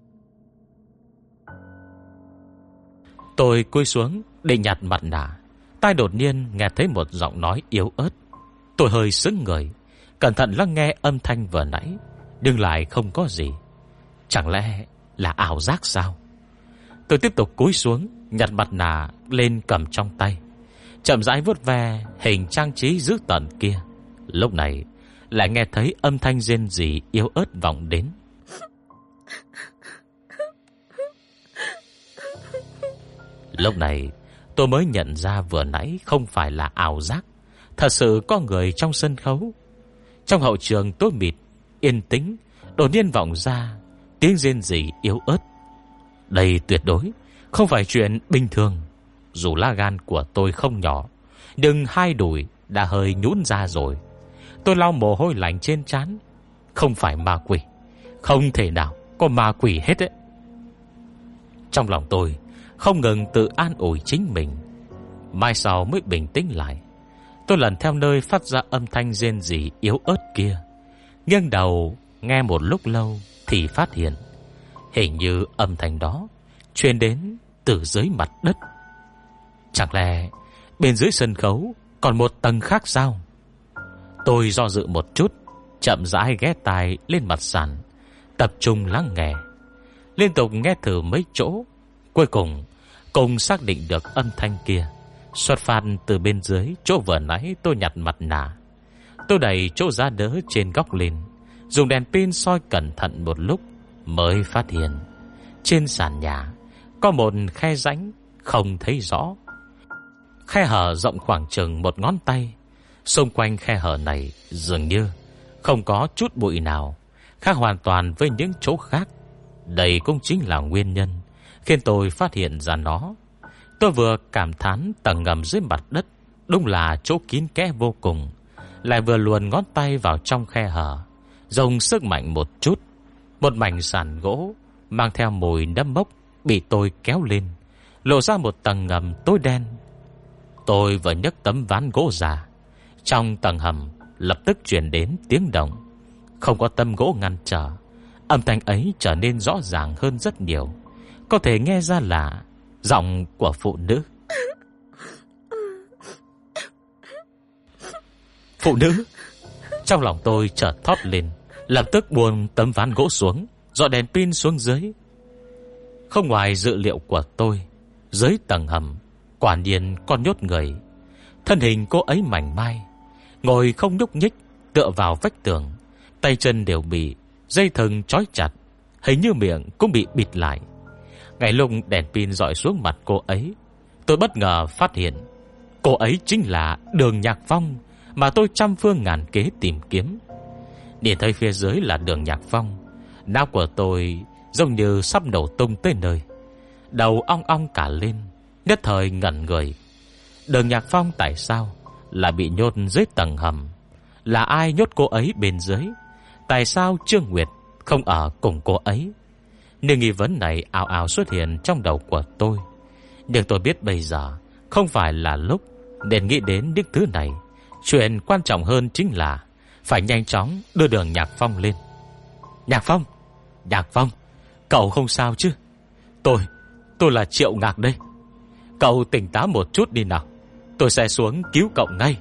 Tôi cúi xuống để nhặt mặt nạ, tai đột nhiên nghe thấy một giọng nói yếu ớt. Tôi hơi sững người, cẩn thận lắng nghe âm thanh vừa nãy, nhưng lại không có gì. Chẳng lẽ là ảo giác sao? Tôi tiếp tục cúi xuống, nhặt mặt nạ lên cầm trong tay, chậm rãi vuốt ve hình trang trí dữ tợn kia. Lúc này lại nghe thấy âm thanh rên rỉ yếu ớt vọng đến. Lúc này tôi mới nhận ra vừa nãy không phải là ảo giác, thật sự có người trong sân khấu. Trong hậu trường tối mịt, yên tĩnh, đột nhiên vọng ra tiếng rên rỉ yếu ớt. Đây tuyệt đối không phải chuyện bình thường. Dù lá gan của tôi không nhỏ, nhưng hai đùi đã hơi nhũn ra rồi. Tôi lau mồ hôi lạnh trên trán. Không phải ma quỷ, không thể nào có ma quỷ hết ấy. Trong lòng tôi không ngừng tự an ủi chính mình. Mai sau mới bình tĩnh lại. Tôi lần theo nơi phát ra âm thanh rên rỉ yếu ớt kia, nghiêng đầu nghe một lúc lâu thì phát hiện hình như âm thanh đó truyền đến từ dưới mặt đất. Chẳng lẽ bên dưới sân khấu còn một tầng khác sao? Tôi do dự một chút, chậm rãi ghé tai lên mặt sàn, tập trung lắng nghe, liên tục nghe thử mấy chỗ. Cuối cùng xác định được âm thanh kia xuất phát từ bên dưới chỗ vừa nãy tôi nhặt mặt nạ. Tôi đẩy chỗ giá đỡ trên góc lên, dùng đèn pin soi cẩn thận một lúc, mới phát hiện trên sàn nhà có một khe rãnh không thấy rõ. Khe hở rộng khoảng chừng một ngón tay. Xung quanh khe hở này dường như không có chút bụi nào, khác hoàn toàn với những chỗ khác. Đây cũng chính là nguyên nhân khiến tôi phát hiện ra nó. Tôi vừa cảm thán tầng ngầm dưới mặt đất đúng là chỗ kín kẽ vô cùng, lại vừa luồn ngón tay vào trong khe hở, dùng sức mạnh một chút. Một mảnh sàn gỗ mang theo mùi nấm mốc bị tôi kéo lên, lộ ra một tầng ngầm tối đen. Tôi vừa nhấc tấm ván gỗ ra, trong tầng hầm lập tức truyền đến tiếng động. Không có tấm gỗ ngăn trở, âm thanh ấy trở nên rõ ràng hơn rất nhiều. Có thể nghe ra là giọng của phụ nữ. Phụ nữ. Trong lòng tôi chợt thót lên, lập tức buông tấm ván gỗ xuống, dọi đèn pin xuống dưới. Không ngoài dự liệu của tôi, dưới tầng hầm quả nhiên còn nhốt người. Thân hình cô ấy mảnh mai, ngồi không nhúc nhích, tựa vào vách tường, tay chân đều bị dây thừng trói chặt, hình như miệng cũng bị bịt lại. Ngay lúc đèn pin dọi xuống mặt cô ấy, tôi bất ngờ phát hiện cô ấy chính là Đường Nhạc Phong mà tôi trăm phương ngàn kế tìm kiếm. Nhìn thấy phía dưới là Đường Nhạc Phong, não của tôi giống như sắp nổ tung tới nơi, đầu ong ong cả lên, nhất thời ngẩn người. Đường Nhạc Phong tại sao lại bị nhốt dưới tầng hầm? Là ai nhốt cô ấy bên dưới? Tại sao Trương Nguyệt không ở cùng cô ấy? Nhưng nghi vấn này ào ào xuất hiện trong đầu của tôi. Nhưng tôi biết bây giờ không phải là lúc nên nghĩ đến những thứ này. Chuyện quan trọng hơn chính là phải nhanh chóng đưa Đường Nhạc Phong lên. Nhạc Phong, Nhạc Phong, cậu không sao chứ? Tôi là Triệu Ngạc đây. Cậu tỉnh táo một chút đi nào, tôi sẽ xuống cứu cậu ngay.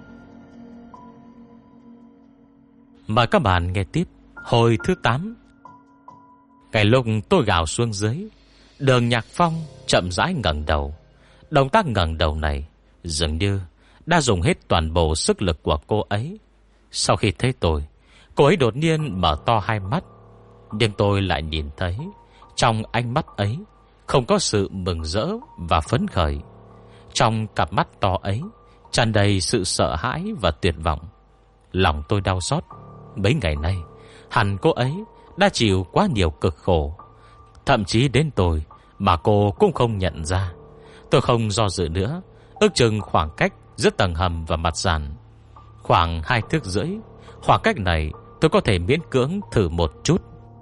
Mời các bạn nghe tiếp hồi thứ 8. Cái lúc tôi gào xuống dưới, Đường Nhạc Phong chậm rãi ngẩng đầu. Động tác ngẩng đầu này dường như đã dùng hết toàn bộ sức lực của cô ấy. Sau khi thấy tôi, cô ấy đột nhiên mở to hai mắt. Nhưng tôi lại nhìn thấy trong ánh mắt ấy không có sự mừng rỡ và phấn khởi. Trong cặp mắt to ấy tràn đầy sự sợ hãi và tuyệt vọng. Lòng tôi đau xót. Mấy ngày nay hẳn cô ấy đã chịu quá nhiều cực khổ, thậm chí đến tôi mà cô cũng không nhận ra. Tôi không do dự nữa, ước chừng khoảng cách giữa tầng hầm và mặt sàn khoảng 2 thước rưỡi. Khoảng cách này tôi có thể miễn cưỡng thử một chút.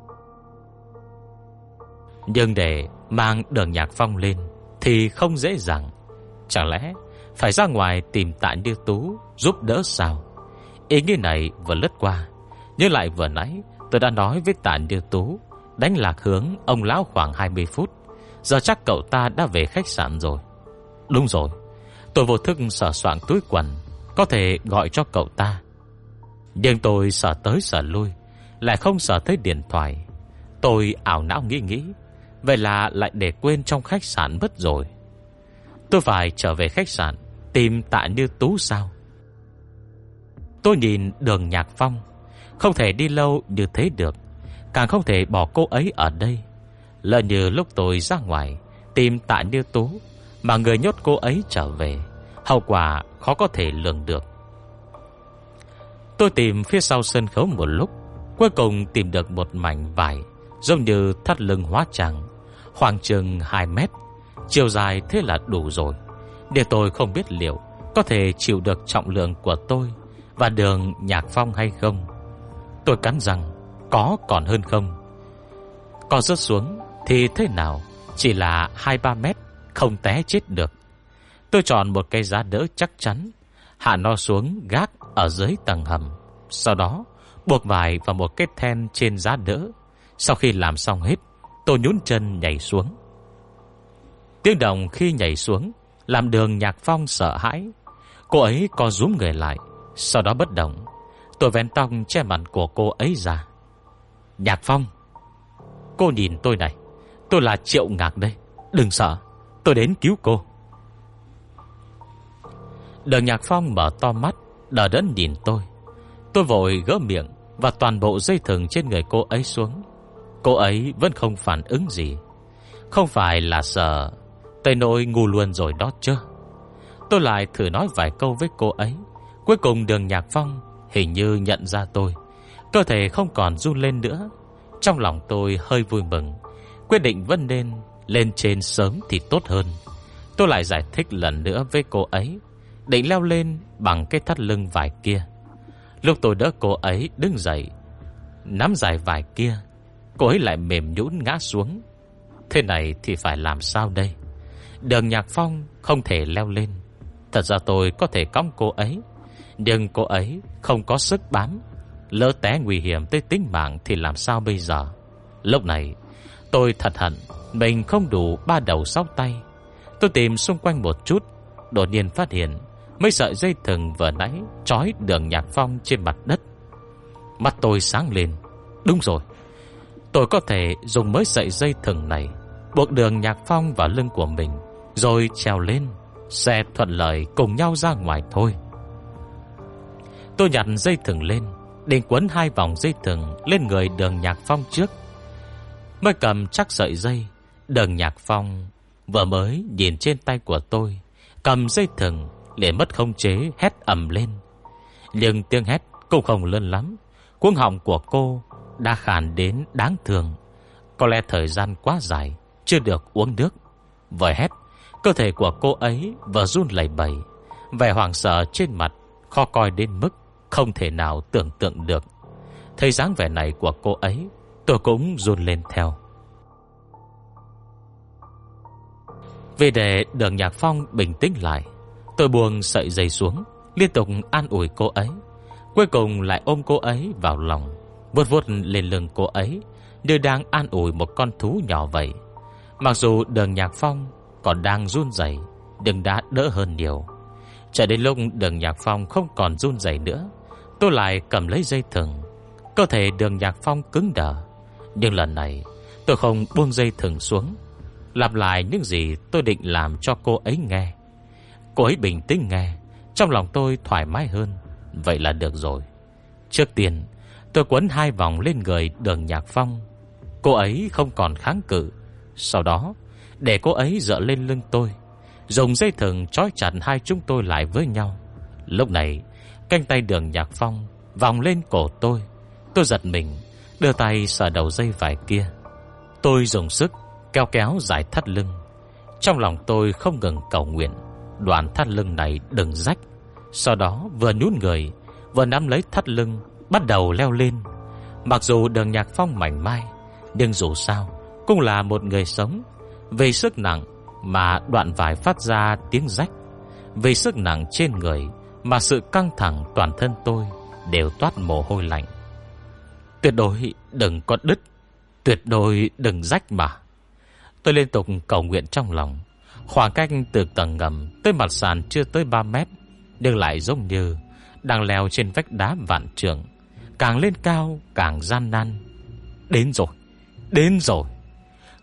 Nhưng để mang Đường Nhạc Phong lên thì không dễ dàng. Chẳng lẽ phải ra ngoài tìm Tạ Như Tú giúp đỡ sao? Ý nghĩ này vừa lướt qua, nhưng lại vừa nãy tôi đã nói với Tạ Như Tú đánh lạc hướng ông lão khoảng 20 phút. Giờ chắc cậu ta đã về khách sạn rồi. Đúng rồi, tôi vô thức sờ soạng túi quần, có thể gọi cho cậu ta. Nhưng tôi sờ tới sờ lui lại không sờ thấy điện thoại. Tôi ảo não nghĩ, Vậy là lại để quên trong khách sạn mất rồi. Tôi phải trở về khách sạn tìm Tạ Như Tú sao? Tôi nhìn Đường Nhạc Phong, không thể đi lâu như thế được, càng không thể bỏ cô ấy ở đây. Lỡ như lúc tôi ra ngoài tìm Tạ Như Tú mà người nhốt cô ấy trở về, hậu quả khó có thể lường được. Tôi tìm phía sau sân khấu một lúc, cuối cùng tìm được một mảnh vải giống như thắt lưng hóa trang, khoảng chừng 2 mét, chiều dài thế là đủ rồi. Để tôi không biết liệu có thể chịu được trọng lượng của tôi và Đường Nhạc Phong hay không. Tôi cắn răng, có còn hơn không. Có rớt xuống thì thế nào, chỉ là 2-3 mét, không té chết được. Tôi chọn một cây giá đỡ chắc chắn, hạ nó xuống gác ở dưới tầng hầm. Sau đó buộc vải vào một cái then trên giá đỡ. Sau khi làm xong hết, tôi nhún chân nhảy xuống. Tiếng động khi nhảy xuống làm Đường Nhạc Phong sợ hãi. Cô ấy co rúm người lại, sau đó bất động. Tôi vén tóc che mặt của cô ấy ra. Nhạc Phong, cô nhìn tôi này, tôi là Triệu Ngạc đây, đừng sợ, tôi đến cứu cô. Đường Nhạc Phong mở to mắt, đờ đẫn nhìn tôi. Tôi vội gỡ miệng và toàn bộ dây thừng trên người cô ấy xuống. Cô ấy vẫn không phản ứng gì. Không phải là sợ Tây Nội ngu luôn rồi đó chứ. Tôi lại thử nói vài câu với cô ấy. Cuối cùng Đường Nhạc Phong hình như nhận ra tôi, cơ thể không còn run lên nữa. Trong lòng tôi hơi vui mừng, quyết định vẫn nên lên trên sớm thì tốt hơn. Tôi lại giải thích lần nữa với cô ấy, định leo lên bằng cái thắt lưng vải kia. Lúc tôi đỡ cô ấy đứng dậy, nắm giải vải kia, cô ấy lại mềm nhũn ngã xuống. Thế này thì phải làm sao đây? Đường Nhạc Phong không thể leo lên. Thật ra tôi có thể cõng cô ấy, nhưng cô ấy không có sức bám. Lỡ té nguy hiểm tới tính mạng thì làm sao bây giờ? Lúc này tôi thật hận mình không đủ 3 đầu 6 tay. Tôi tìm xung quanh một chút, đột nhiên phát hiện mấy sợi dây thừng vừa nãy trói Đường Nhạc Phong trên mặt đất. Mắt tôi sáng lên. Đúng rồi, tôi có thể dùng mấy sợi dây thừng này buộc Đường Nhạc Phong vào lưng của mình, rồi trèo lên, sẽ thuận lợi cùng nhau ra ngoài thôi. Tôi nhặt dây thừng lên, định quấn 2 vòng dây thừng lên người Đường Nhạc Phong trước. Mới cầm chắc sợi dây, Đường Nhạc Phong vừa mới nhìn trên tay của tôi, cầm dây thừng liền mất khống chế hét ầm lên. Nhưng tiếng hét cũng không lớn lắm, cuống họng của cô đã khàn đến đáng thương. Có lẽ thời gian quá dài chưa được uống nước. Vừa hét, cơ thể của cô ấy vừa run lẩy bẩy, vẻ hoảng sợ trên mặt khó coi đến mức không thể nào tưởng tượng được. Thấy dáng vẻ này của cô ấy, tôi cũng run lên theo. Vì để Đường Nhạc Phong bình tĩnh lại, tôi buông sợi dây xuống, liên tục an ủi cô ấy. Cuối cùng lại ôm cô ấy vào lòng, vuốt vuốt lên lưng cô ấy như đang an ủi một con thú nhỏ vậy. Mặc dù Đường Nhạc Phong còn đang run rẩy, nhưng đã đỡ hơn nhiều. Chờ đến lúc Đường Nhạc Phong không còn run rẩy nữa, tôi lại cầm lấy dây thừng. Cơ thể Đường Nhạc Phong cứng đờ, nhưng lần này tôi không buông dây thừng xuống, lặp lại những gì tôi định làm cho cô ấy nghe. Cô ấy bình tĩnh nghe, trong lòng tôi thoải mái hơn. Vậy là được rồi. Trước tiên tôi quấn 2 vòng lên người Đường Nhạc Phong. Cô ấy không còn kháng cự. Sau đó để cô ấy dựa lên lưng tôi, dùng dây thừng trói chặt hai chúng tôi lại với nhau. Lúc này cánh tay Đường Nhạc Phong vòng lên cổ tôi. Tôi giật mình, đưa tay sờ đầu dây vải kia. Tôi dùng sức kéo kéo giải thắt lưng. Trong lòng tôi không ngừng cầu nguyện đoạn thắt lưng này đừng rách. Sau đó vừa nhún người, vừa nắm lấy thắt lưng, bắt đầu leo lên. Mặc dù Đường Nhạc Phong mảnh mai, nhưng dù sao cũng là một người sống. Vì sức nặng mà đoạn vải phát ra tiếng rách. Vì sức nặng trên người mà sự căng thẳng toàn thân tôi đều toát mồ hôi lạnh. Tuyệt đối đừng có đứt, tuyệt đối đừng rách mà. Tôi liên tục cầu nguyện trong lòng. Khoảng cách từ tầng ngầm tới mặt sàn chưa tới 3 mét, nhưng lại giống như đang leo trên vách đá vạn trượng. Càng lên cao càng gian nan. Đến rồi, đến rồi.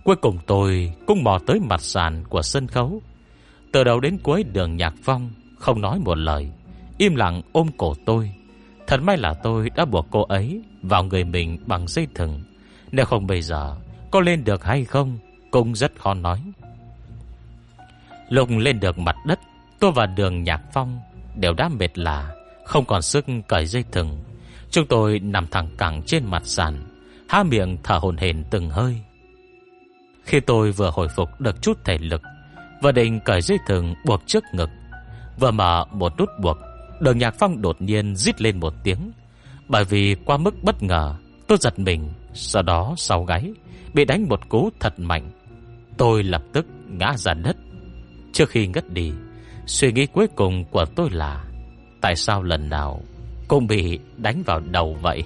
Cuối cùng tôi cũng mò tới mặt sàn của sân khấu. Từ đầu đến cuối Đường Nhạc Phong không nói một lời, im lặng ôm cổ tôi. Thật may là tôi đã buộc cô ấy vào người mình bằng dây thừng. Nếu không bây giờ có lên được hay không cũng rất khó nói. Lúc lên được mặt đất, tôi và Đường Nhạc Phong đều đã mệt lả, không còn sức cởi dây thừng. Chúng tôi nằm thẳng cẳng trên mặt sàn, há miệng thở hổn hển từng hơi. Khi tôi vừa hồi phục được chút thể lực, vừa định cởi dây thừng buộc trước ngực, vừa mở một nút buộc, Đường Nhạc Phong đột nhiên rít lên một tiếng. Bởi vì quá mức bất ngờ, tôi giật mình, sau đó sau gáy bị đánh một cú thật mạnh. Tôi lập tức ngã ra đất. Trước khi ngất đi, suy nghĩ cuối cùng của tôi là tại sao lần nào cũng bị đánh vào đầu vậy.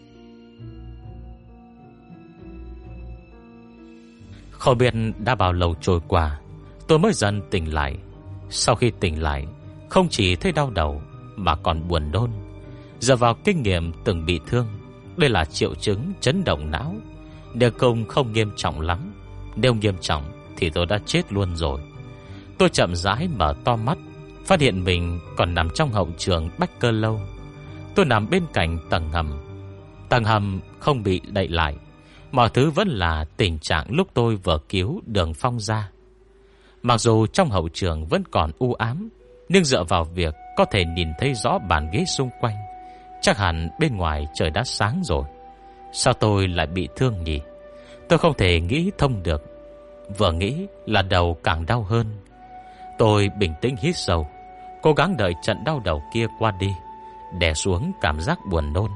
Không biết đã bao lâu trôi qua, tôi mới dần tỉnh lại. Sau khi tỉnh lại, không chỉ thấy đau đầu mà còn buồn nôn. Dựa vào kinh nghiệm từng bị thương, đây là triệu chứng chấn động não. Nếu không nghiêm trọng lắm, nếu nghiêm trọng thì tôi đã chết luôn rồi. Tôi chậm rãi mở to mắt, phát hiện mình còn nằm trong hậu trường Bách Cơ Lâu. Tôi nằm bên cạnh tầng hầm. Tầng hầm không bị đậy lại, mọi thứ vẫn là tình trạng lúc tôi vừa cứu Đường Phong ra. Mặc dù trong hậu trường vẫn còn u ám, nhưng dựa vào việc có thể nhìn thấy rõ bàn ghế xung quanh, chắc hẳn bên ngoài trời đã sáng rồi. Sao tôi lại bị thương nhỉ? Tôi không thể nghĩ thông được. Vừa nghĩ là đầu càng đau hơn. Tôi bình tĩnh hít sâu, cố gắng đợi trận đau đầu kia qua đi, đè xuống cảm giác buồn nôn.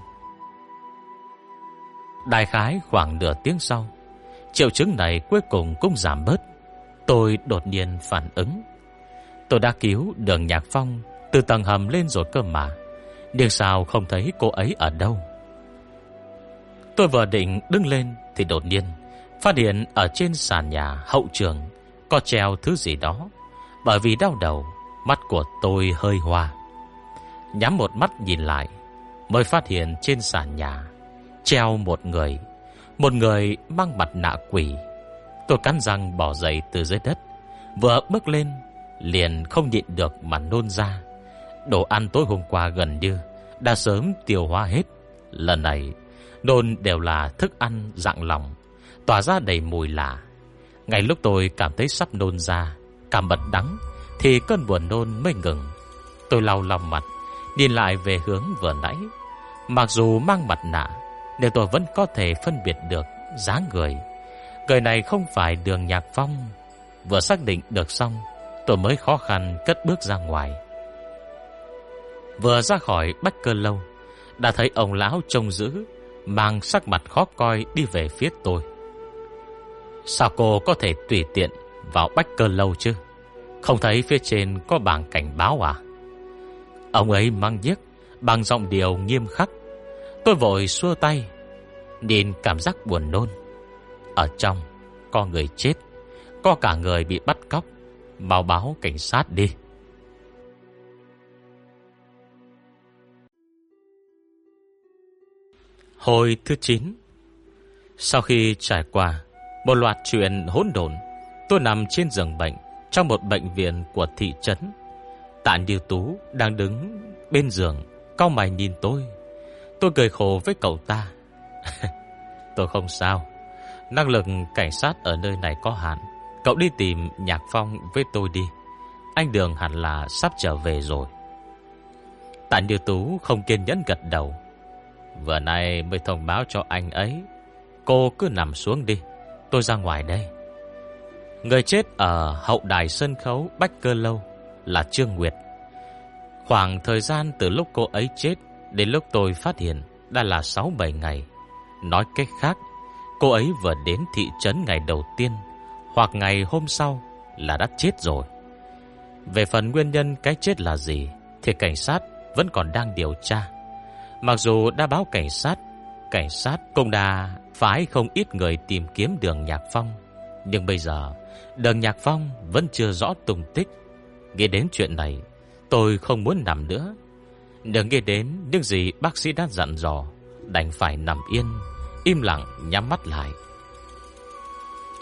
Đại khái khoảng nửa tiếng sau, triệu chứng này cuối cùng cũng giảm bớt. Tôi đột nhiên phản ứng. Tôi đã cứu Đường Nhạc Phong từ tầng hầm lên rồi cơ mà, nhưng sao không thấy cô ấy ở đâu? Tôi vừa định đứng lên thì đột nhiên phát hiện ở trên sàn nhà hậu trường có treo thứ gì đó. Bởi vì đau đầu, mắt của tôi hơi hoa. Nhắm một mắt nhìn lại, mới phát hiện trên sàn nhà treo một người mang mặt nạ quỷ. Tôi cắn răng bò dậy từ dưới đất, vừa bước lên liền không nhịn được mà nôn ra. Đồ ăn tối hôm qua gần như đã sớm tiêu hóa hết. Lần này nôn đều là thức ăn rạng lòng, tỏa ra đầy mùi lạ. Ngay lúc tôi cảm thấy sắp nôn ra cả mật đắng thì cơn buồn nôn mới ngừng. Tôi lau lòng mặt, nhìn lại về hướng vừa nãy. Mặc dù mang mặt nạ, nhưng tôi vẫn có thể phân biệt được dáng người. Người này không phải Đường Nhạc Phong. Vừa xác định được xong, tôi mới khó khăn cất bước ra ngoài. Vừa ra khỏi Bách Cơ Lâu, đã thấy ông lão trông dữ, mang sắc mặt khó coi đi về phía tôi. Sao cô có thể tùy tiện vào Bách Cơ Lâu chứ? Không thấy phía trên có bảng cảnh báo à? Ông ấy mang nhiếc, bằng giọng điệu nghiêm khắc. Tôi vội xua tay, nhìn cảm giác buồn nôn. Ở trong có người chết, có cả người bị bắt cóc. Mau báo cảnh sát đi. Hồi thứ 9. Sau khi trải qua một loạt chuyện hỗn độn, tôi nằm trên giường bệnh trong một bệnh viện của thị trấn. Tạ Như Tú đang đứng bên giường, cau mày nhìn tôi. Tôi cười khổ với cậu ta. Tôi không sao, năng lực cảnh sát ở nơi này có hạn. Cậu đi tìm Nhạc Phong với tôi đi. Anh Đường hẳn là sắp trở về rồi. Tạ Như Tú không kiên nhẫn gật đầu. Vừa nay mới thông báo cho anh ấy. Cô cứ nằm xuống đi, tôi ra ngoài đây. Người chết ở hậu đài sân khấu Bách Cơ Lâu là Trương Nguyệt. Khoảng thời gian từ lúc cô ấy chết đến lúc tôi phát hiện đã là 6-7 ngày. Nói cách khác, cô ấy vừa đến thị trấn ngày đầu tiên hoặc ngày hôm sau là đã chết rồi. Về phần nguyên nhân cái chết là gì thì cảnh sát vẫn còn đang điều tra. Mặc dù đã báo cảnh sát cũng đã phái không ít người tìm kiếm Đường Nhạc Phong. Nhưng bây giờ Đường Nhạc Phong vẫn chưa rõ tung tích. Nghĩ đến chuyện này, tôi không muốn nằm nữa. Đừng nghĩ đến những gì bác sĩ đã dặn dò, đành phải nằm yên, im lặng nhắm mắt lại.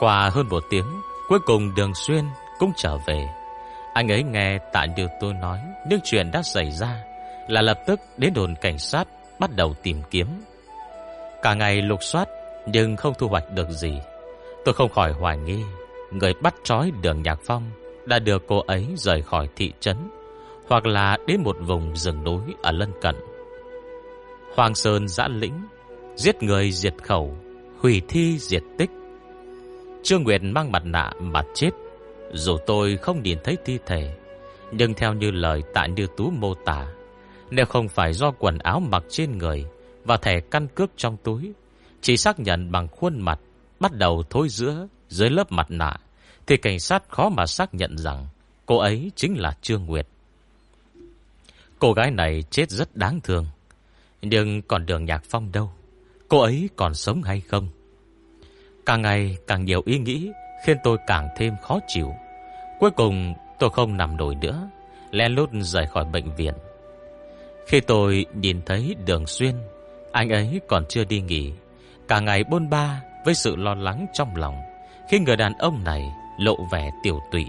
Qua hơn 1 tiếng, cuối cùng Đường Xuyên cũng trở về. Anh ấy nghe Tạ Như Tú nói những chuyện đã xảy ra, là lập tức đến đồn cảnh sát bắt đầu tìm kiếm. Cả ngày lục soát nhưng không thu hoạch được gì. Tôi không khỏi hoài nghi người bắt trói Đường Nhạc Phong đã đưa cô ấy rời khỏi thị trấn, hoặc là đến một vùng rừng núi ở lân cận. Hoàng Sơn giã lĩnh, giết người diệt khẩu, hủy thi diệt tích. Trương Nguyệt mang mặt nạ mà chết. Dù tôi không nhìn thấy thi thể, nhưng theo như lời Tạ Như Tú mô tả, nếu không phải do quần áo mặc trên người và thẻ căn cước trong túi, chỉ xác nhận bằng khuôn mặt bắt đầu thối rữa dưới lớp mặt nạ, thì cảnh sát khó mà xác nhận rằng cô ấy chính là Trương Nguyệt. Cô gái này chết rất đáng thương. Nhưng còn Đường Nhạc Phong đâu? Cô ấy còn sống hay không? Càng ngày càng nhiều ý nghĩ khiến tôi càng thêm khó chịu. Cuối cùng tôi không nằm nổi nữa, lén lút rời khỏi bệnh viện. Khi tôi nhìn thấy Đường Xuyên, anh ấy còn chưa đi nghỉ, cả ngày bôn ba với sự lo lắng trong lòng, khi người đàn ông này lộ vẻ tiểu tụy.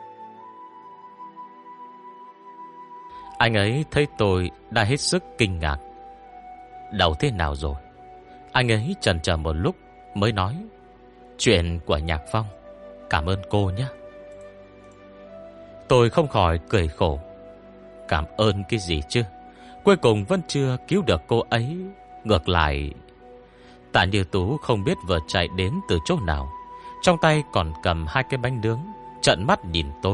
Anh ấy thấy tôi đã hết sức kinh ngạc. Đầu thế nào rồi? Anh ấy chần chờ một lúc mới nói: Chuyện của Nhạc Phong, cảm ơn cô nhé. Tôi không khỏi cười khổ. Cảm ơn cái gì chứ? Cuối cùng vẫn chưa cứu được cô ấy. Ngược lại, Tạ Như Tú không biết vừa chạy đến từ chỗ nào, trong tay còn cầm 2 cái bánh nướng, trợn mắt nhìn tôi.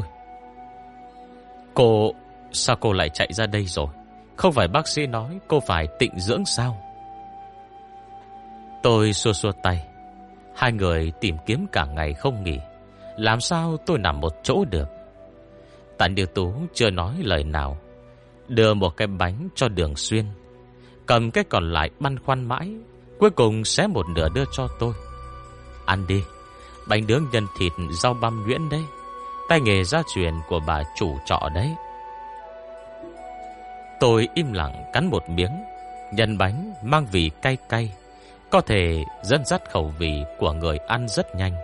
Cô, sao cô lại chạy ra đây rồi? Không phải bác sĩ nói cô phải tịnh dưỡng sao? Tôi xua xua tay. Hai người tìm kiếm cả ngày không nghỉ, làm sao tôi nằm một chỗ được? Tạ Như Tú chưa nói lời nào, đưa một cái bánh cho Đường Xuyên, cầm cái còn lại băn khoăn mãi, cuối cùng xé một nửa đưa cho tôi. Ăn đi, bánh nướng nhân thịt rau băm nhuyễn đấy, tay nghề gia truyền của bà chủ trọ đấy. Tôi im lặng cắn một miếng. Nhân bánh mang vị cay cay, có thể dẫn dắt khẩu vị của người ăn rất nhanh.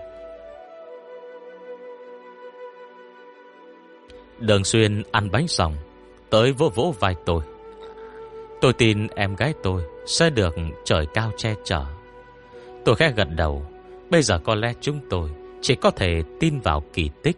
Đường Xuyên ăn bánh xong, tới vỗ vỗ vai tôi. Tôi tin em gái tôi sẽ được trời cao che chở. Tôi khẽ gật đầu. Bây giờ có lẽ chúng tôi chỉ có thể tin vào kỳ tích.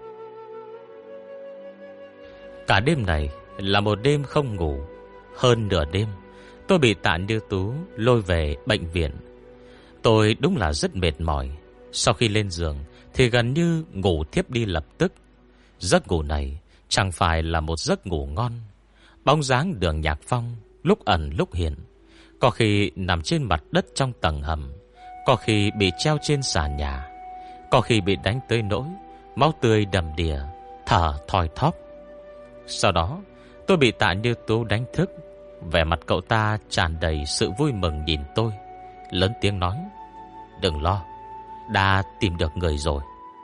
Cả đêm này là một đêm không ngủ. Hơn nửa đêm tôi bị Tạ Như Tú lôi về bệnh viện. Tôi đúng là rất mệt mỏi. Sau khi lên giường thì gần như ngủ thiếp đi lập tức. Giấc ngủ này chẳng phải là một giấc ngủ ngon. Bóng dáng Đường Nhạc Phong lúc ẩn lúc hiện, có khi nằm trên mặt đất trong tầng hầm, có khi bị treo trên sàn nhà, có khi bị đánh tới nỗi máu tươi đầm đìa, thở thoi thóp. Sau đó tôi bị Tạ Như Tú đánh thức. Vẻ mặt cậu ta tràn đầy sự vui mừng nhìn tôi, lớn tiếng nói: Đừng lo, đã tìm được người rồi.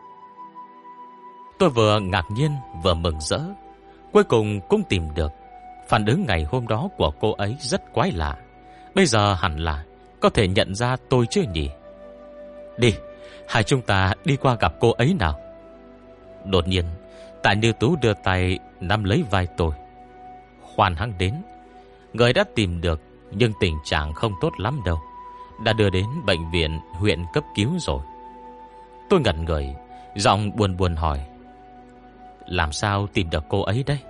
Tôi vừa ngạc nhiên vừa mừng rỡ. Cuối cùng cũng tìm được. Phản ứng ngày hôm đó của cô ấy rất quái lạ. Bây giờ hẳn là có thể nhận ra tôi chưa nhỉ? Đi, hai chúng ta đi qua gặp cô ấy nào. Đột nhiên Tạ Như Tú đưa tay nắm lấy vai tôi. Khoan hẵng đến, người đã tìm được, nhưng tình trạng không tốt lắm đâu, đã đưa đến bệnh viện huyện cấp cứu rồi. Tôi ngẩn người, giọng buồn buồn hỏi: Làm sao tìm được cô ấy đấy?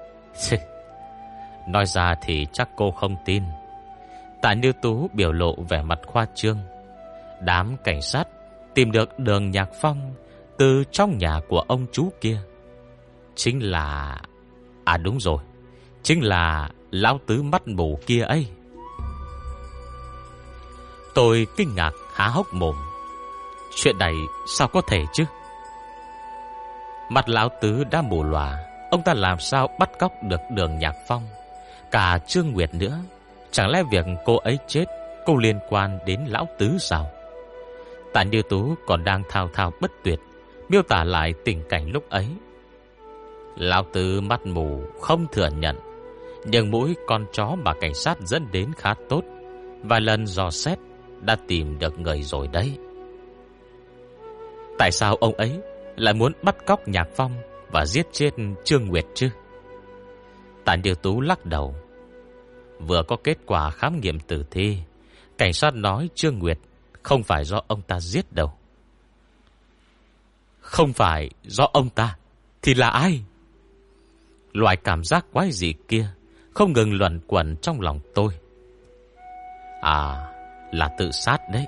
Nói ra thì chắc cô không tin. Tạ Như Tú biểu lộ vẻ mặt khoa trương. Đám cảnh sát tìm được Đường Nhạc Phong từ trong nhà của ông chú kia. Chính là... À đúng rồi, chính là lão tứ mắt mù kia ấy. Tôi kinh ngạc há hốc mồm. Chuyện này sao có thể chứ? Mặt lão tứ đã mù lòa, ông ta làm sao bắt cóc được Đường Nhạc Phong, cả Trương Nguyệt nữa? Chẳng lẽ việc cô ấy chết có liên quan đến lão tứ sao? Tạ Như Tú còn đang thao thao bất tuyệt miêu tả lại tình cảnh lúc ấy. Lão tứ mắt mù không thừa nhận, nhưng mũi con chó mà cảnh sát dẫn đến khá tốt. Vài lần dò xét đã tìm được người rồi đấy. Tại sao ông ấy lại muốn bắt cóc Nhạc Phong và giết chết Trương Nguyệt chứ? Tạ Như Tú lắc đầu. Vừa có kết quả khám nghiệm tử thi, cảnh sát nói Trương Nguyệt không phải do ông ta giết đâu. Không phải do ông ta thì là ai? Loại cảm giác quái dị kia không ngừng luẩn quẩn trong lòng tôi. À, là tự sát đấy.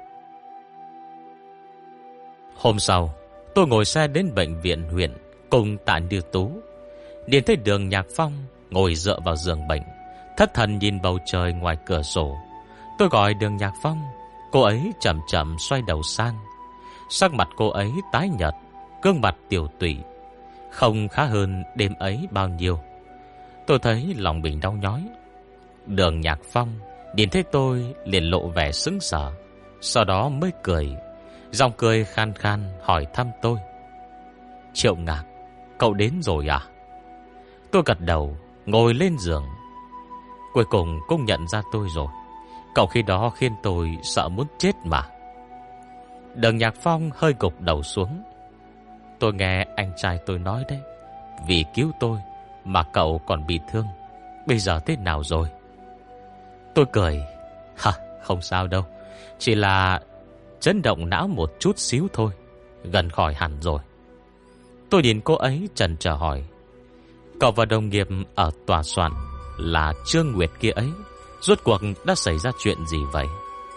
Hôm sau, tôi ngồi xe đến bệnh viện huyện cùng Tạ Như Tú. Nhìn thấy Đường Nhạc Phong ngồi dựa vào giường bệnh, thất thần nhìn bầu trời ngoài cửa sổ. Tôi gọi Đường Nhạc Phong. Cô ấy chậm chậm xoay đầu sang. Sắc mặt cô ấy tái nhợt, gương mặt tiểu tụy, không khá hơn đêm ấy bao nhiêu. Tôi thấy lòng mình đau nhói. Đường Nhạc Phong nhìn thấy tôi liền lộ vẻ sững sờ, sau đó mới cười. Giọng cười khan khan hỏi thăm tôi: Triệu Ngạc, cậu đến rồi à? Tôi gật đầu, ngồi lên giường. Cuối cùng cũng nhận ra tôi rồi. Cậu khi đó khiến tôi sợ muốn chết mà. Đường Nhạc Phong hơi gục đầu xuống. Tôi nghe anh trai tôi nói đấy, vì cứu tôi mà cậu còn bị thương. Bây giờ thế nào rồi? Tôi cười. Không sao đâu, chỉ là chấn động não một chút xíu thôi, gần khỏi hẳn rồi. Tôi nhìn cô ấy chần chờ hỏi: Cậu và đồng nghiệp ở tòa soạn là Trương Nguyệt kia ấy, rốt cuộc đã xảy ra chuyện gì vậy?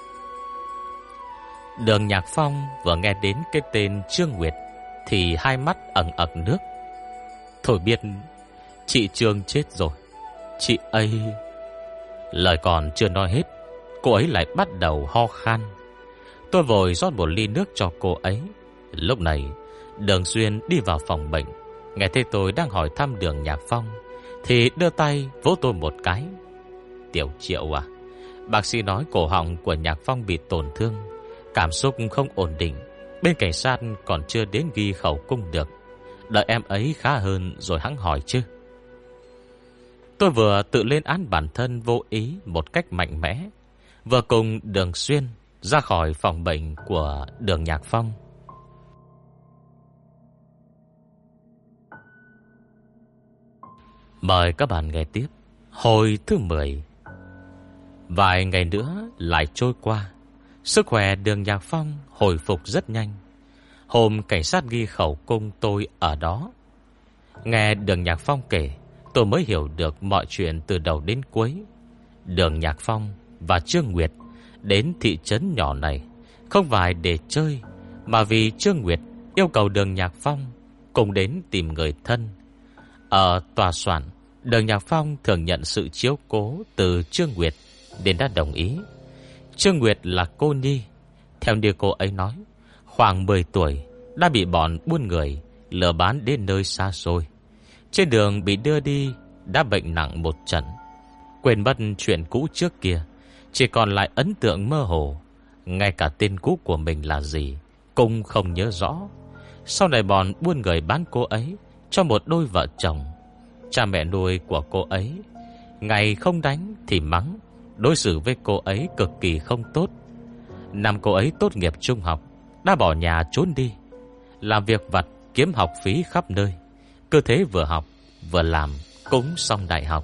Đường Nhạc Phong vừa nghe đến cái tên Trương Nguyệt thì hai mắt ẩn ẩn nước. Thôi biết, chị Trương chết rồi. Chị ấy... Lời còn chưa nói hết, cô ấy lại bắt đầu ho khan. Tôi vội rót một ly nước cho cô ấy. Lúc này Đường Xuyên đi vào phòng bệnh, nghe thấy tôi đang hỏi thăm Đường Nhạc Phong thì đưa tay vỗ tôi một cái. Tiểu Triệu à, bác sĩ nói cổ họng của Nhạc Phong bị tổn thương, cảm xúc không ổn định. Bên cảnh sát còn chưa đến ghi khẩu cung được, đợi em ấy khá hơn rồi hẵng hỏi chứ. Tôi vừa tự lên án bản thân vô ý một cách mạnh mẽ, vừa cùng Đường Xuyên ra khỏi phòng bệnh của Đường Nhạc Phong. Mời các bạn nghe tiếp hồi thứ 10. Vài ngày nữa lại trôi qua, sức khỏe Đường Nhạc Phong hồi phục rất nhanh. Hôm cảnh sát ghi khẩu cung tôi ở đó. Nghe Đường Nhạc Phong kể, tôi mới hiểu được mọi chuyện từ đầu đến cuối. Đường Nhạc Phong và Trương Nguyệt đến thị trấn nhỏ này không phải để chơi, mà vì Trương Nguyệt yêu cầu Đường Nhạc Phong cùng đến tìm người thân. Ở tòa soạn, Đường Nhạc Phong thường nhận sự chiếu cố từ Trương Nguyệt nên đã đồng ý. Trương Nguyệt là cô nhi, theo như cô ấy nói, khoảng 10 tuổi đã bị bọn buôn người lừa bán đến nơi xa xôi. Trên đường bị đưa đi đã bệnh nặng một trận, quên mất chuyện cũ trước kia, chỉ còn lại ấn tượng mơ hồ. Ngay cả tên cũ của mình là gì cũng không nhớ rõ. Sau này bọn buôn người bán cô ấy cho một đôi vợ chồng. Cha mẹ nuôi của cô ấy ngày không đánh thì mắng, đối xử với cô ấy cực kỳ không tốt. Năm cô ấy tốt nghiệp trung học đã bỏ nhà trốn đi, làm việc vặt kiếm học phí khắp nơi. Cứ thế vừa học vừa làm cũng xong đại học.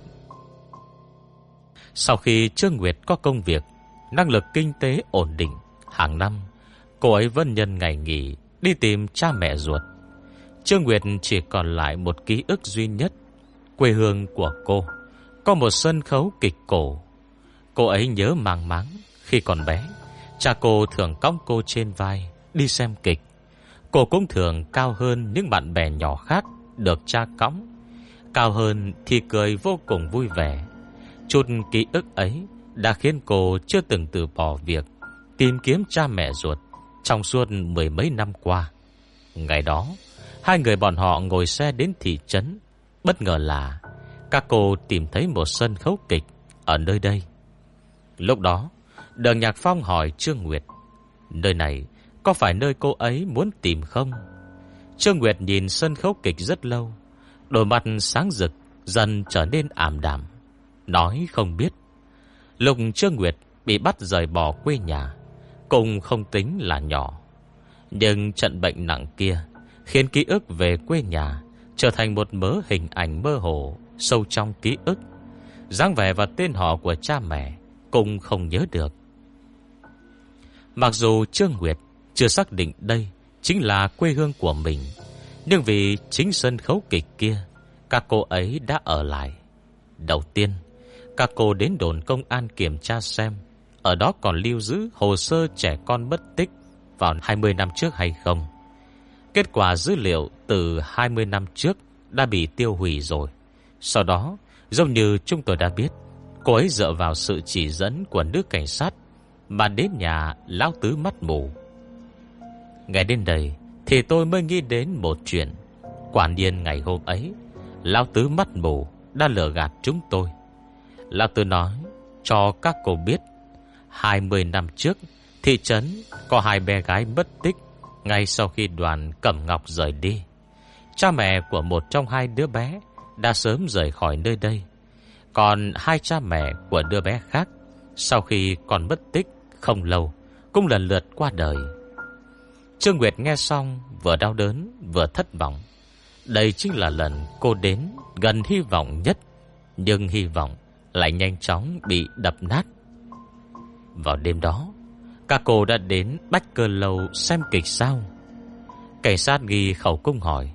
Sau khi Trương Nguyệt có công việc, năng lực kinh tế ổn định, hàng năm cô ấy vẫn nhân ngày nghỉ đi tìm cha mẹ ruột. Trương Nguyệt chỉ còn lại một ký ức duy nhất. Quê hương của cô có một sân khấu kịch cổ. Cô ấy nhớ màng máng khi còn bé, cha cô thường cõng cô trên vai đi xem kịch. Cô cũng thường cao hơn những bạn bè nhỏ khác được cha cõng. Cao hơn thì cười vô cùng vui vẻ. Chút ký ức ấy đã khiến cô chưa từng từ bỏ việc tìm kiếm cha mẹ ruột trong suốt 10 mấy năm qua. Ngày đó, hai người bọn họ ngồi xe đến thị trấn. Bất ngờ là các cô tìm thấy một sân khấu kịch ở nơi đây. Lúc đó, Đường Nhạc Phong hỏi Trương Nguyệt, nơi này có phải nơi cô ấy muốn tìm không? Trương Nguyệt nhìn sân khấu kịch rất lâu, đôi mắt sáng rực dần trở nên ảm đạm, nói không biết. Lúc Trương Nguyệt bị bắt rời bỏ quê nhà cũng không tính là nhỏ, Nhưng trận bệnh nặng kia khiến ký ức về quê nhà trở thành một mớ hình ảnh mơ hồ sâu trong ký ức. Dáng vẻ và tên họ của cha mẹ cũng không nhớ được. Mặc dù Trương Nguyệt chưa xác định đây chính là quê hương của mình, nhưng vì chính sân khấu kịch kia, các cô ấy đã ở lại. Đầu tiên, các cô đến đồn công an kiểm tra xem ở đó còn lưu giữ hồ sơ trẻ con mất tích vào 20 năm trước hay không. Kết quả dữ liệu từ 20 năm trước đã bị tiêu hủy rồi. Sau đó, giống như chúng tôi đã biết, cô ấy dựa vào sự chỉ dẫn của nữ cảnh sát mà đến nhà lão tứ mắt mù. Ngay đến đây thì tôi mới nghĩ đến một chuyện. Quả nhiên ngày hôm ấy, lão tứ mắt mù đã lừa gạt chúng tôi. Lão tứ nói cho các cô biết 20 năm trước thị trấn có 2 bé gái mất tích ngay sau khi đoàn Cẩm Ngọc rời đi. Cha mẹ của một trong 2 đứa bé đã sớm rời khỏi nơi đây. Còn 2 cha mẹ của đứa bé khác sau khi còn mất tích không lâu cũng lần lượt qua đời. Trương Nguyệt nghe xong vừa đau đớn vừa thất vọng. Đây chính là lần cô đến gần hy vọng nhất, nhưng hy vọng lại nhanh chóng bị đập nát. Vào đêm đó, các cô đã đến Bách Cơ Lâu xem kịch sao? Cảnh sát ghi khẩu cung hỏi.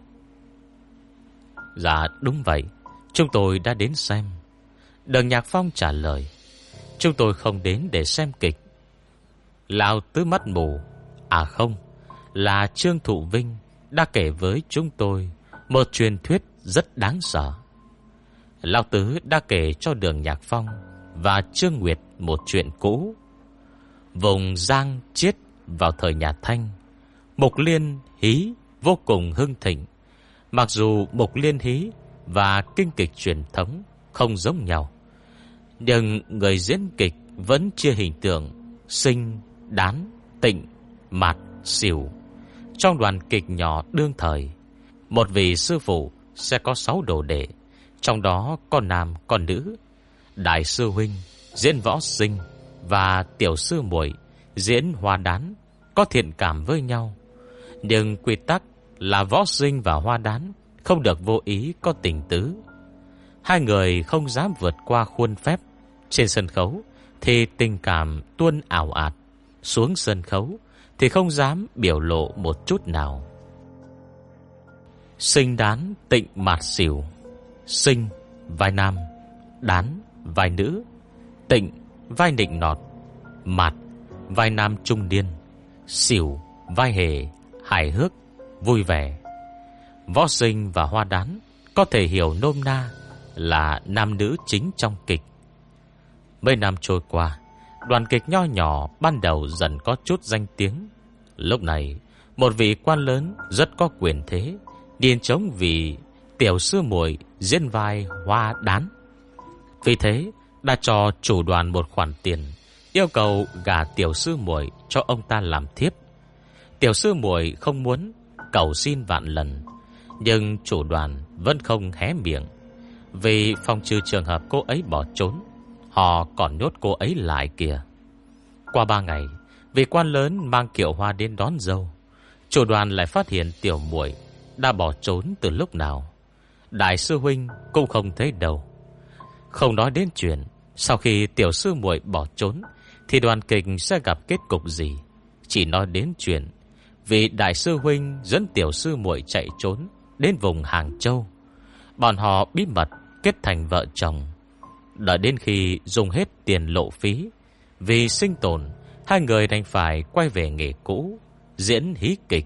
Dạ đúng vậy, chúng tôi đã đến xem. Đường Nhạc Phong trả lời. Chúng tôi không đến để xem kịch. Lão tứ mắt mù, à không, là Trương Thụ Vinh đã kể với chúng tôi một truyền thuyết rất đáng sợ. Lão tứ đã kể cho Đường Nhạc Phong và Trương Nguyệt một chuyện cũ. Vùng Giang Chiết vào thời nhà Thanh, Mục Liên Hí vô cùng hưng thịnh. Mặc dù Mục Liên Hí và kinh kịch truyền thống không giống nhau, nhưng người diễn kịch vẫn chia hình tượng Sinh, Đán, Tịnh, Mạt, Sửu. Trong đoàn kịch nhỏ đương thời, một vị sư phụ sẽ có 6 đồ đệ, trong đó có nam có nữ. Đại sư huynh diễn Võ Sinh và tiểu sư muội diễn Hoa Đán có thiện cảm với nhau. Nhưng quy tắc là Võ Sinh và Hoa Đán không được vô ý có tình tứ. 2 người không dám vượt qua khuôn phép. Trên sân khấu thì tình cảm tuôn ảo ạt, xuống sân khấu thì không dám biểu lộ một chút nào. Sinh, Đán, Tịnh, Mạt, Sửu. Sinh vai nam, Đán vai nữ, Tịnh vai nịnh nọt, Mạt vai nam trung niên, Sửu vai hề hài hước vui vẻ. Võ Sinh và Hoa Đán có thể hiểu nôm na là nam nữ chính trong kịch. Mấy năm trôi qua, đoàn kịch nho nhỏ ban đầu dần có chút danh tiếng. Lúc này, một vị quan lớn rất có quyền thế điên chống vì tiểu sư muội diễn vai Hoa Đán. Vì thế, đã cho chủ đoàn một khoản tiền, yêu cầu gả tiểu sư muội cho ông ta làm thiếp. Tiểu sư muội không muốn, cầu xin vạn lần, nhưng chủ đoàn vẫn không hé miệng. Vì phòng trừ trường hợp cô ấy bỏ trốn, họ còn nhốt cô ấy lại kìa. Qua 3 ngày, vị quan lớn mang kiệu hoa đến đón dâu. Chủ đoàn lại phát hiện tiểu muội đã bỏ trốn từ lúc nào. Đại sư huynh cũng không thấy đâu. Không nói đến chuyện sau khi tiểu sư muội bỏ trốn thì đoàn kịch sẽ gặp kết cục gì, chỉ nói đến chuyện vì đại sư huynh dẫn tiểu sư muội chạy trốn đến vùng Hàng Châu. Bọn họ bí mật kết thành vợ chồng. Đợi đến khi dùng hết tiền lộ phí, vì sinh tồn, 2 người đành phải quay về nghề cũ, diễn hí kịch.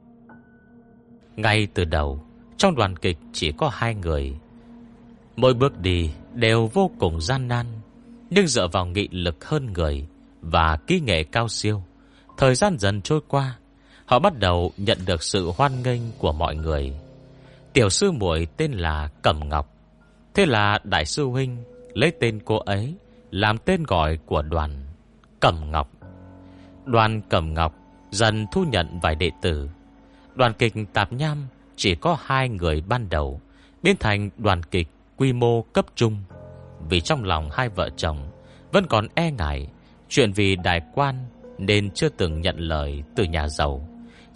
Ngay từ đầu, trong đoàn kịch chỉ có 2 người. Mỗi bước đi đều vô cùng gian nan, nhưng dựa vào nghị lực hơn người và kỹ nghệ cao siêu, thời gian dần trôi qua, họ bắt đầu nhận được sự hoan nghênh của mọi người. Tiểu sư muội tên là Cẩm Ngọc, thế là đại sư huynh lấy tên cô ấy làm tên gọi của đoàn Cẩm Ngọc. Đoàn Cẩm Ngọc dần thu nhận vài đệ tử. Đoàn kịch Tạp Nham chỉ có 2 người ban đầu, biến thành đoàn kịch quy mô cấp trung. Vì trong lòng 2 vợ chồng vẫn còn e ngại chuyện vì đại quan nên chưa từng nhận lời từ nhà giàu,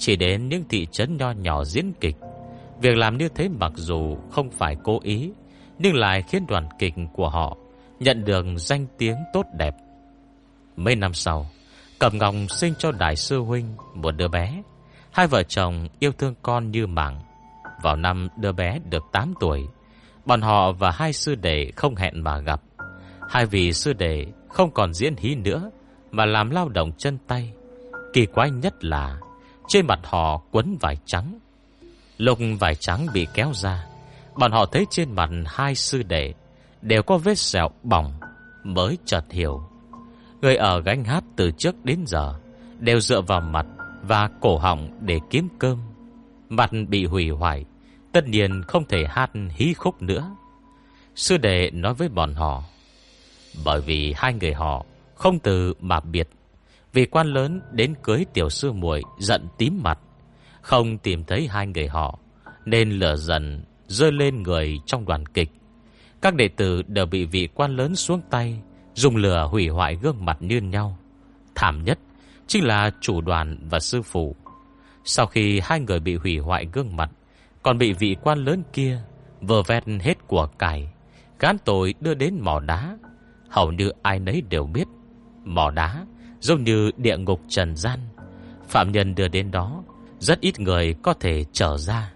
chỉ đến những thị trấn nho nhỏ diễn kịch. Việc làm như thế mặc dù không phải cố ý, nhưng lại khiến đoàn kịch của họ nhận được danh tiếng tốt đẹp. Mấy năm sau, Cẩm Ngọc sinh cho đại sư huynh một đứa bé. Hai vợ chồng yêu thương con như mạng. Vào năm đứa bé được 8 tuổi, bọn họ và hai sư đệ không hẹn mà gặp. Hai vị sư đệ không còn diễn hí nữa, mà làm lao động chân tay. Kỳ quái nhất là trên mặt họ quấn vải trắng. Lúc vải trắng bị kéo ra, bọn họ thấy trên mặt hai sư đệ đều có vết sẹo bỏng, mới chợt hiểu. Người ở gánh hát từ trước đến giờ đều dựa vào mặt và cổ họng để kiếm cơm. Mặt bị hủy hoại, tất nhiên không thể hát hí khúc nữa. Sư đệ nói với bọn họ, bởi vì hai người họ không từ mà biệt. Vì quan lớn đến cưới tiểu sư muội giận tím mặt, không tìm thấy hai người họ, nên lửa giận rơi lên người trong đoàn kịch. Các đệ tử đều bị vị quan lớn xuống tay, dùng lửa hủy hoại gương mặt như nhau. Thảm nhất chính là chủ đoàn và sư phụ. Sau khi hai người bị hủy hoại gương mặt, còn bị vị quan lớn kia vơ vét hết của cải, gán tội đưa đến mỏ đá. Hầu như ai nấy đều biết, mỏ đá giống như địa ngục trần gian. Phạm nhân đưa đến đó, rất ít người có thể trở ra.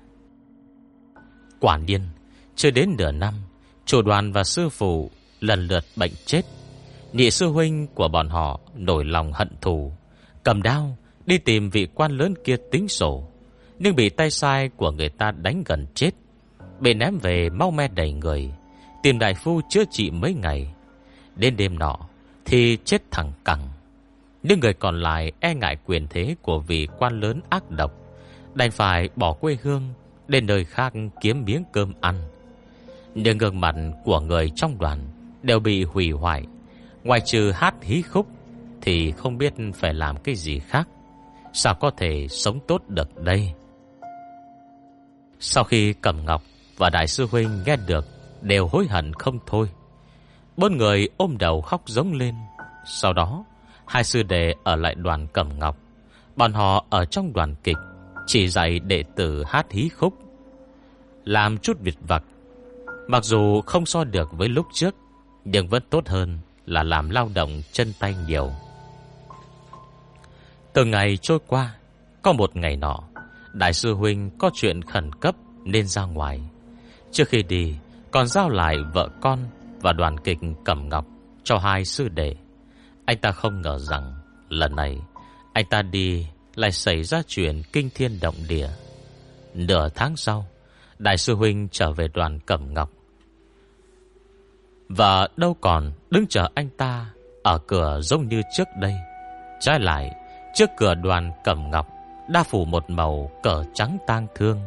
Quả nhiên, chưa đến nửa năm, chủ đoàn và sư phụ lần lượt bệnh chết. Nhị sư huynh của bọn họ nổi lòng hận thù, cầm đao đi tìm vị quan lớn kia tính sổ, nhưng bị tay sai của người ta đánh gần chết, bị ném về máu me đầy người. Tìm đại phu chữa trị mấy ngày, đến đêm nọ thì chết thẳng cẳng. Những người còn lại e ngại quyền thế của vị quan lớn ác độc, đành phải bỏ quê hương đến nơi khác kiếm miếng cơm ăn. Nhưng gương mặt của người trong đoàn đều bị hủy hoại, ngoài trừ hát hí khúc thì không biết phải làm cái gì khác. Sao có thể sống tốt được đây? Sau khi Cẩm Ngọc và đại sư huynh nghe được, đều hối hận không thôi. Bốn người ôm đầu khóc giống lên. Sau đó hai sư đệ ở lại đoàn Cẩm Ngọc. Bọn họ ở trong đoàn kịch chỉ dạy đệ tử hát hí khúc, làm chút việc vặt. Mặc dù không so được với lúc trước, nhưng vẫn tốt hơn là làm lao động chân tay nhiều. Từ ngày trôi qua, có một ngày nọ, đại sư huynh có chuyện khẩn cấp nên ra ngoài. Trước khi đi, còn giao lại vợ con và đoàn kịch Cẩm Ngọc cho hai sư đệ. Anh ta không ngờ rằng lần này anh ta đi lại xảy ra chuyện kinh thiên động địa. Nửa tháng sau, đại sư huynh trở về đoàn Cẩm Ngọc, và đâu còn đứng chờ anh ta ở cửa giống như trước đây. Trái lại, trước cửa đoàn Cẩm Ngọc đã phủ một màu cờ trắng tang thương.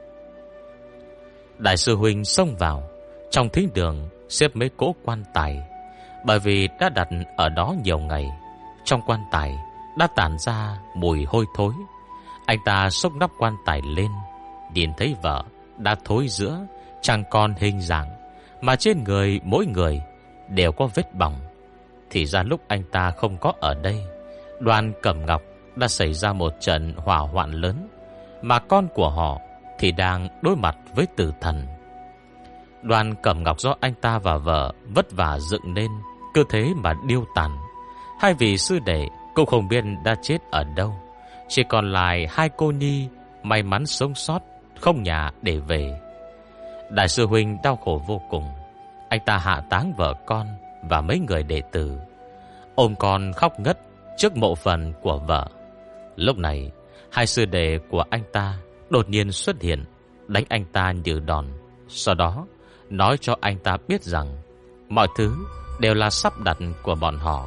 Đại sư huynh xông vào trong thính đường, xếp mấy cỗ quan tài. Bởi vì đã đặt ở đó nhiều ngày, trong quan tài đã tản ra mùi hôi thối. Anh ta xốc nắp quan tài lên, nhìn thấy vợ đã thối rữa, chẳng còn hình dạng, mà trên người mỗi người đều có vết bỏng. Thì ra lúc anh ta không có ở đây, đoàn Cẩm Ngọc đã xảy ra một trận hỏa hoạn lớn, mà con của họ thì đang đối mặt với tử thần. Đoàn Cẩm Ngọc do anh ta và vợ vất vả dựng nên, cứ thế mà điêu tàn. Hai vị sư đệ cũng không biết đã chết ở đâu. Chỉ còn lại hai cô nhi may mắn sống sót, không nhà để về. Đại sư huynh đau khổ vô cùng. Anh ta hạ táng vợ con và mấy người đệ tử, ôm con khóc ngất trước mộ phần của vợ. Lúc này, hai sư đệ của anh ta đột nhiên xuất hiện, đánh anh ta như đòn. Sau đó nói cho anh ta biết rằng mọi thứ đều là sắp đặt của bọn họ.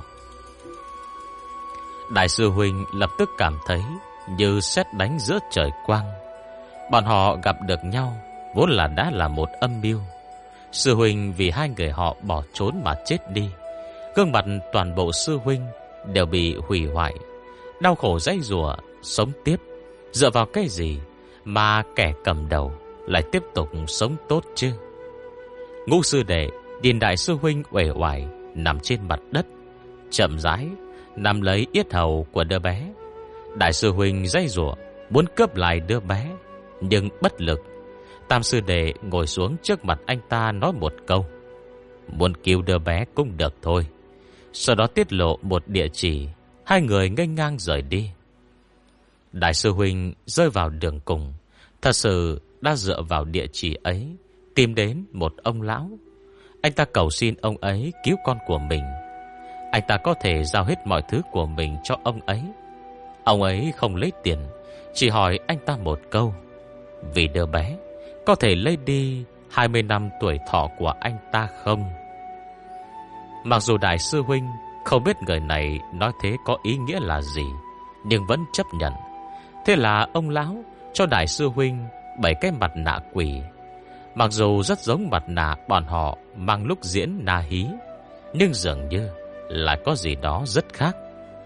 Đại sư huynh lập tức cảm thấy như sét đánh giữa trời quang. Bọn họ gặp được nhau vốn là đã là một âm mưu. Sư huynh vì hai người họ bỏ trốn mà chết đi. Gương mặt toàn bộ sư huynh đều bị hủy hoại, đau khổ giãy giụa sống tiếp. Dựa vào cái gì mà kẻ cầm đầu lại tiếp tục sống tốt chứ? Ngũ sư đệ nhìn đại sư huynh uể oải nằm trên mặt đất, chậm rãi nắm lấy yết hầu của đứa bé. Đại sư huynh giãy giụa muốn cướp lại đứa bé, nhưng bất lực. Tam sư đệ ngồi xuống trước mặt anh ta nói một câu: muốn cứu đứa bé cũng được thôi. Sau đó tiết lộ một địa chỉ. Hai người nghênh ngang rời đi. Đại sư huynh rơi vào đường cùng. Thật sự đã dựa vào địa chỉ ấy tìm đến một ông lão. Anh ta cầu xin ông ấy cứu con của mình. Anh ta có thể giao hết mọi thứ của mình cho ông ấy. Ông ấy không lấy tiền, chỉ hỏi anh ta một câu: vì đứa bé có thể lấy đi 20 năm tuổi thọ của anh ta không? Mặc dù đại sư huynh không biết người này nói thế có ý nghĩa là gì, nhưng vẫn chấp nhận. Thế là ông lão cho đại sư huynh 7 cái mặt nạ quỷ. Mặc dù rất giống mặt nạ bọn họ mang lúc diễn na hí, nhưng dường như lại có gì đó rất khác.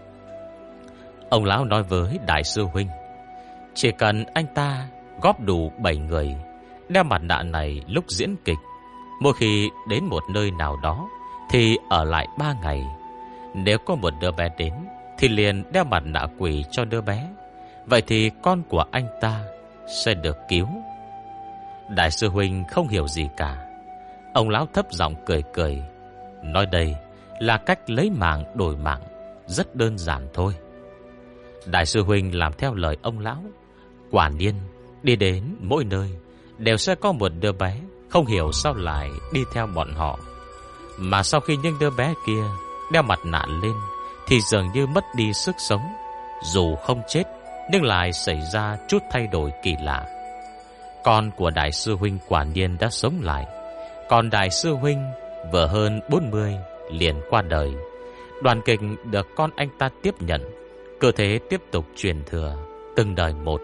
Ông lão nói với đại sư huynh: chỉ cần anh ta góp đủ 7 người đeo mặt nạ này lúc diễn kịch, mỗi khi đến một nơi nào đó thì ở lại 3 ngày. Nếu có một đứa bé đến thì liền đeo mặt nạ quỷ cho đứa bé. Vậy thì con của anh ta sẽ được cứu. Đại sư huynh không hiểu gì cả. Ông lão thấp giọng cười cười, nói đây là cách lấy mạng đổi mạng, rất đơn giản thôi. Đại sư huynh làm theo lời ông lão. Quả nhiên đi đến mỗi nơi đều sẽ có một đứa bé không hiểu sao lại đi theo bọn họ. Mà sau khi những đứa bé kia đeo mặt nạ lên thì dường như mất đi sức sống. Dù không chết nhưng lại xảy ra chút thay đổi kỳ lạ. Con của đại sư huynh quả nhiên đã sống lại. Còn đại sư huynh vừa hơn 40 liền qua đời. Đoàn kịch được con anh ta tiếp nhận, cơ thế tiếp tục truyền thừa từng đời một.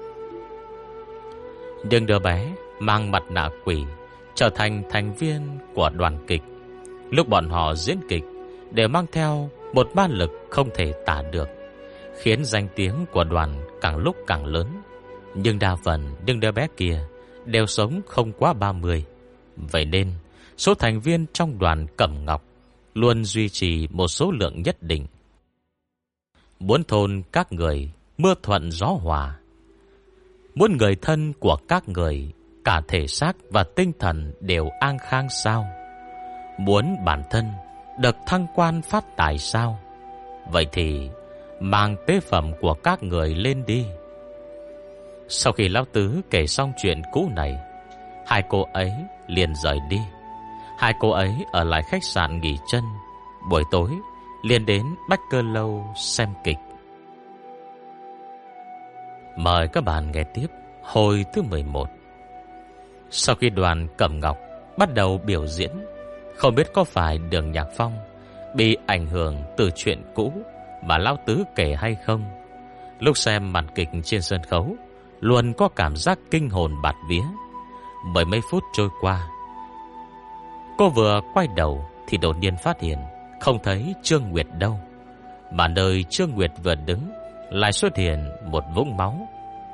Nhưng đứa bé mang mặt nạ quỷ trở thành thành viên của đoàn kịch. Lúc bọn họ diễn kịch đều mang theo một ma lực không thể tả được, khiến danh tiếng của đoàn càng lúc càng lớn. Nhưng đa phần những đứa bé kia đều sống không quá 30. Vậy nên số thành viên trong đoàn Cẩm Ngọc luôn duy trì một số lượng nhất định. Muốn thôn các người mưa thuận gió hòa, muốn người thân của các người cả thể xác và tinh thần đều an khang sao? Muốn bản thân được thăng quan phát tài sao? Vậy thì mang tế phẩm của các người lên đi. Sau khi lão tứ kể xong chuyện cũ này, hai cô ấy liền rời đi. Hai cô ấy ở lại khách sạn nghỉ chân. Buổi tối liền đến Bách Cơ Lâu xem kịch. Mời các bạn nghe tiếp hồi thứ 11. Sau khi đoàn Cẩm Ngọc bắt đầu biểu diễn, không biết có phải Đường Nhạc Phong bị ảnh hưởng từ chuyện cũ mà lão tứ kể hay không, lúc xem màn kịch trên sân khấu luôn có cảm giác kinh hồn bạt vía. Mười mấy phút trôi qua, cô vừa quay đầu thì đột nhiên phát hiện không thấy Trương Nguyệt đâu, mà nơi Trương Nguyệt vừa đứng lại xuất hiện một vũng máu.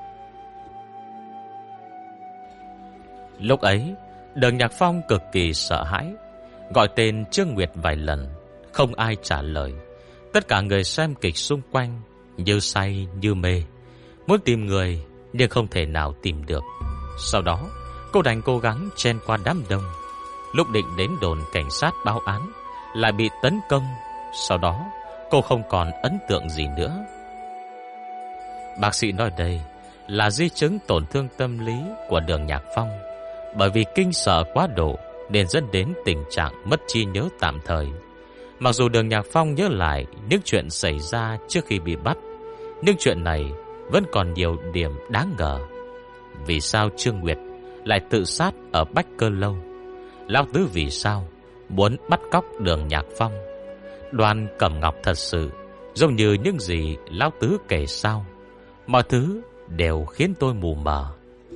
Lúc ấy Đường Nhạc Phong cực kỳ sợ hãi, gọi tên Trương Nguyệt vài lần, không ai trả lời. Tất cả người xem kịch xung quanh như say như mê, muốn tìm người nhưng không thể nào tìm được. Sau đó cô đành cố gắng chen qua đám đông. Lúc định đến đồn cảnh sát báo án lại bị tấn công. Sau đó cô không còn ấn tượng gì nữa. Bác sĩ nói đây là di chứng tổn thương tâm lý của Đường Nhạc Phong. Bởi vì kinh sợ quá độ nên dẫn đến tình trạng mất trí nhớ tạm thời. Mặc dù Đường Nhạc Phong nhớ lại những chuyện xảy ra trước khi bị bắt, nhưng chuyện này vẫn còn nhiều điểm đáng ngờ. Vì sao Trương Nguyệt lại tự sát ở Bách Cơ Lâu? Lão tứ vì sao muốn bắt cóc Đường Nhạc Phong? Đoàn Cẩm Ngọc thật sự giống như những gì lão tứ kể sao? Mọi thứ đều khiến tôi mù mờ.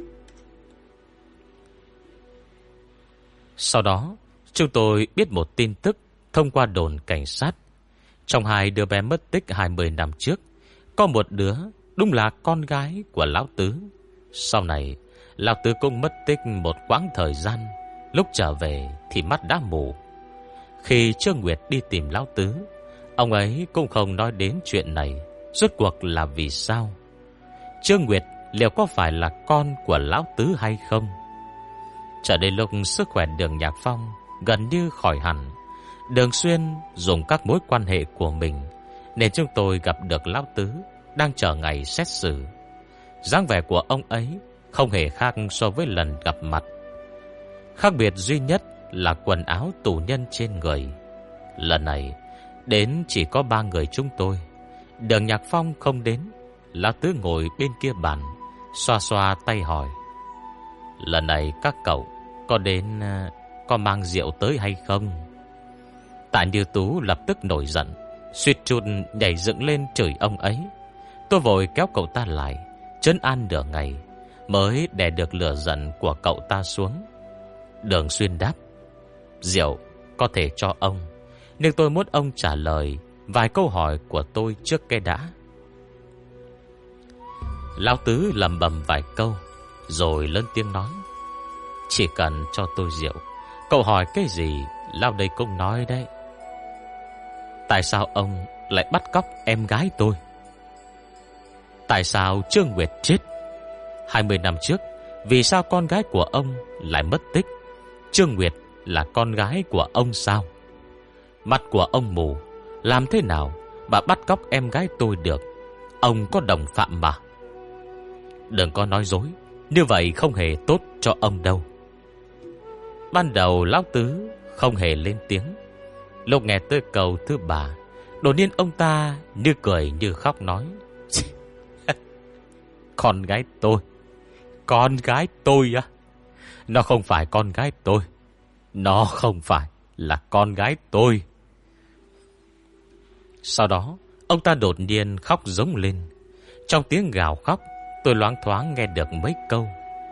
Sau đó chúng tôi biết một tin tức thông qua đồn cảnh sát. Trong hai đứa bé mất tích 20 năm trước, có một đứa đúng là con gái của lão tứ. Sau này lão tứ cũng mất tích một quãng thời gian. Lúc trở về thì mắt đã mù. Khi Trương Nguyệt đi tìm lão tứ, ông ấy cũng không nói đến chuyện này. Rốt cuộc là vì sao? Trương Nguyệt liệu có phải là con của lão tứ hay không? Trở đến lúc sức khỏe Đường Nhạc Phong gần như khỏi hẳn, Đường Xuyên dùng các mối quan hệ của mình, nên chúng tôi gặp được lão tứ đang chờ ngày xét xử. Dáng vẻ của ông ấy không hề khác so với lần gặp mặt. Khác biệt duy nhất là quần áo tù nhân trên người. Lần này đến chỉ có 3 người chúng tôi. Đường Nhạc Phong không đến. Lão tứ ngồi bên kia bàn, xoa xoa tay hỏi: lần này các cậu có đến, có mang rượu tới hay không? Tạ Như Tú lập tức nổi giận, suýt chút nhảy dựng lên chửi ông ấy. Tôi vội kéo cậu ta lại, trấn an nửa ngày mới đè được lửa giận của cậu ta xuống. Đường Xuyên đáp: rượu có thể cho ông, nhưng tôi muốn ông trả lời vài câu hỏi của tôi trước cái đã. Lão tứ lẩm bẩm vài câu rồi lớn tiếng nói: chỉ cần cho tôi rượu, cậu hỏi cái gì lão đây cũng nói đấy. Tại sao ông lại bắt cóc em gái tôi? Tại sao Trương Nguyệt chết? 20 năm trước, vì sao con gái của ông lại mất tích? Trương Nguyệt là con gái của ông sao? Mặt của ông mù, làm thế nào mà bắt cóc em gái tôi được? Ông có đồng phạm mà. Đừng có nói dối, như vậy không hề tốt cho ông đâu. Ban đầu lão tứ không hề lên tiếng. Lúc nghe tới câu thứ 3, đột nhiên ông ta như cười như khóc nói: con gái tôi. Con gái tôi á? Nó không phải con gái tôi. Nó không phải là con gái tôi. Sau đó ông ta đột nhiên khóc rống lên. Trong tiếng gào khóc, tôi loáng thoáng nghe được mấy câu: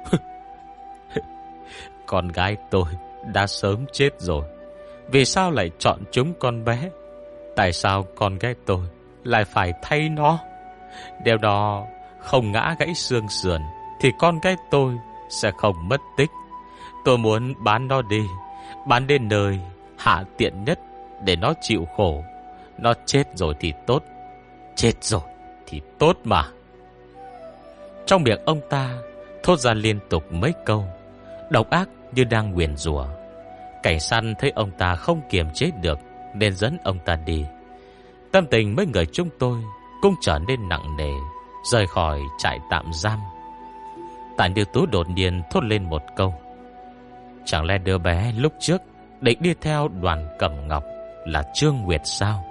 con gái tôi đã sớm chết rồi, vì sao lại chọn chúng con bé? Tại sao con gái tôi lại phải thay nó? Điều đó không ngã gãy xương sườn thì con gái tôi sẽ không mất tích. Tôi muốn bán nó đi, bán đến nơi hạ tiện nhất để nó chịu khổ. Nó chết rồi thì tốt. Chết rồi thì tốt mà. Trong miệng ông ta thốt ra liên tục mấy câu độc ác như đang nguyền rủa. Cảnh sát thấy ông ta không kiềm chế được nên dẫn ông ta đi. Tâm tình mấy người chúng tôi cũng trở nên nặng nề, rời khỏi trại tạm giam. Tạ Như Tú đột nhiên thốt lên một câu: chẳng lẽ đứa bé lúc trước định đi theo Đoàn Cẩm Ngọc là Trương Nguyệt sao?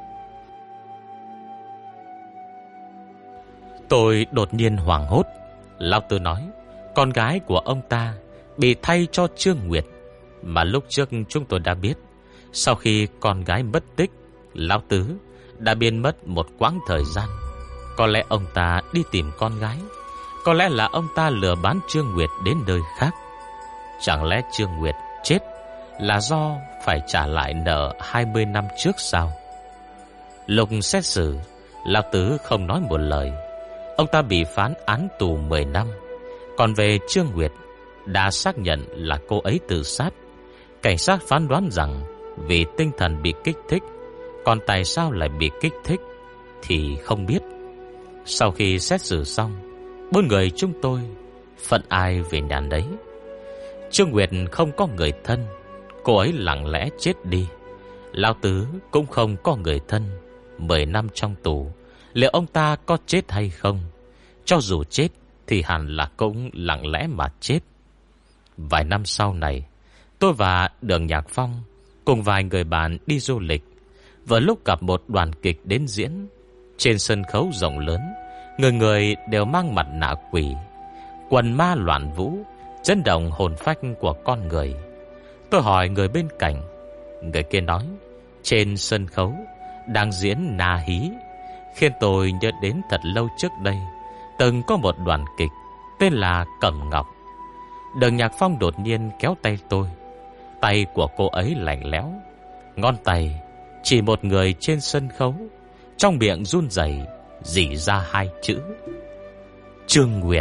Tôi đột nhiên hoảng hốt. Lão Tư nói con gái của ông ta bị thay cho Trương Nguyệt, mà lúc trước chúng tôi đã biết. Sau khi con gái mất tích, Lão Tứ đã biến mất một quãng thời gian. Có lẽ ông ta đi tìm con gái, có lẽ là ông ta lừa bán Trương Nguyệt đến nơi khác. Chẳng lẽ Trương Nguyệt chết là do phải trả lại nợ 20 năm trước sao? Lúc xét xử, Lão Tứ không nói một lời. Ông ta bị phán án tù 10 năm. Còn về Trương Nguyệt, đã xác nhận là cô ấy tự sát. Cảnh sát phán đoán rằng vì tinh thần bị kích thích. Còn tại sao lại bị kích thích thì không biết. Sau khi xét xử xong, 4 người chúng tôi phận ai về nhà đấy. Trương Nguyệt không có người thân, cô ấy lặng lẽ chết đi. Lão Tứ cũng không có người thân. 10 năm trong tù, liệu ông ta có chết hay không? Cho dù chết thì hẳn là cũng lặng lẽ mà chết. Vài năm sau này, tôi và Đường Nhạc Phong cùng vài người bạn đi du lịch. Vừa lúc gặp một đoàn kịch đến diễn. Trên sân khấu rộng lớn, người người đều mang mặt nạ quỷ, quần ma loạn vũ, chấn động hồn phách của con người. Tôi hỏi người bên cạnh. Người kia nói trên sân khấu đang diễn Na Hí, khiến tôi nhớ đến thật lâu trước đây từng có một đoàn kịch tên là Cẩm Ngọc. Đường Nhạc Phong đột nhiên kéo tay tôi. Tay của cô ấy lạnh lẽo, ngón tay chỉ một người trên sân khấu, trong miệng run rẩy rỉ ra 2 chữ: Trương Nguyệt.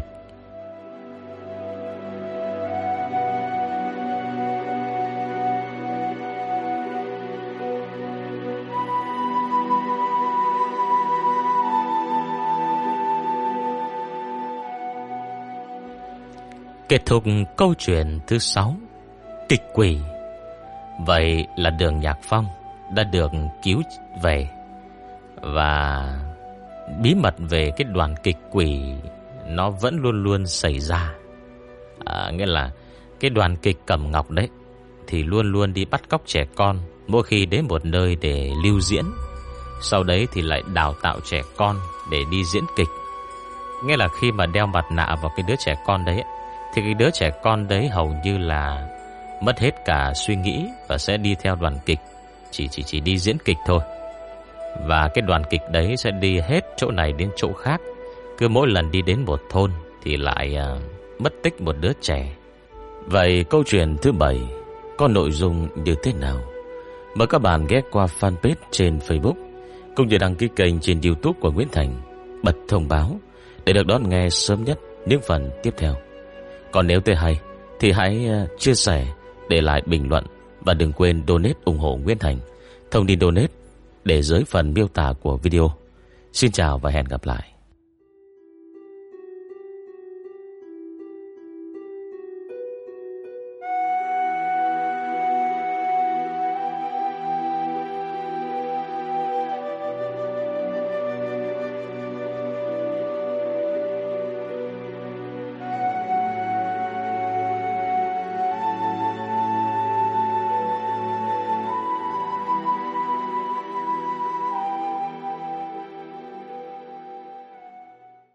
Kết thúc câu chuyện thứ 6, kịch quỷ. Vậy là Đường Nhạc Phong đã được cứu về. Và bí mật về cái đoàn kịch quỷ nó vẫn luôn luôn xảy ra. Nghĩa là cái đoàn kịch Cẩm Ngọc đấy thì luôn luôn đi bắt cóc trẻ con mỗi khi đến một nơi để lưu diễn. Sau đấy thì lại đào tạo trẻ con để đi diễn kịch. Nghĩa là khi mà đeo mặt nạ vào cái đứa trẻ con đấy thì cái đứa trẻ con đấy hầu như là mất hết cả suy nghĩ và sẽ đi theo đoàn kịch, chỉ đi diễn kịch thôi. Và cái đoàn kịch đấy sẽ đi hết chỗ này đến chỗ khác. Cứ mỗi lần đi đến một thôn thì lại mất tích một đứa trẻ. Vậy câu chuyện thứ 7 có nội dung như thế nào? Mời các bạn ghé qua fanpage trên Facebook cũng như đăng ký kênh trên YouTube của Nguyễn Thành, bật thông báo để được đón nghe sớm nhất những phần tiếp theo. Còn nếu thấy hay thì hãy chia sẻ, để lại bình luận và đừng quên donate ủng hộ Nguyễn Thành. Thông tin donate để dưới phần miêu tả của video. Xin chào và hẹn gặp lại.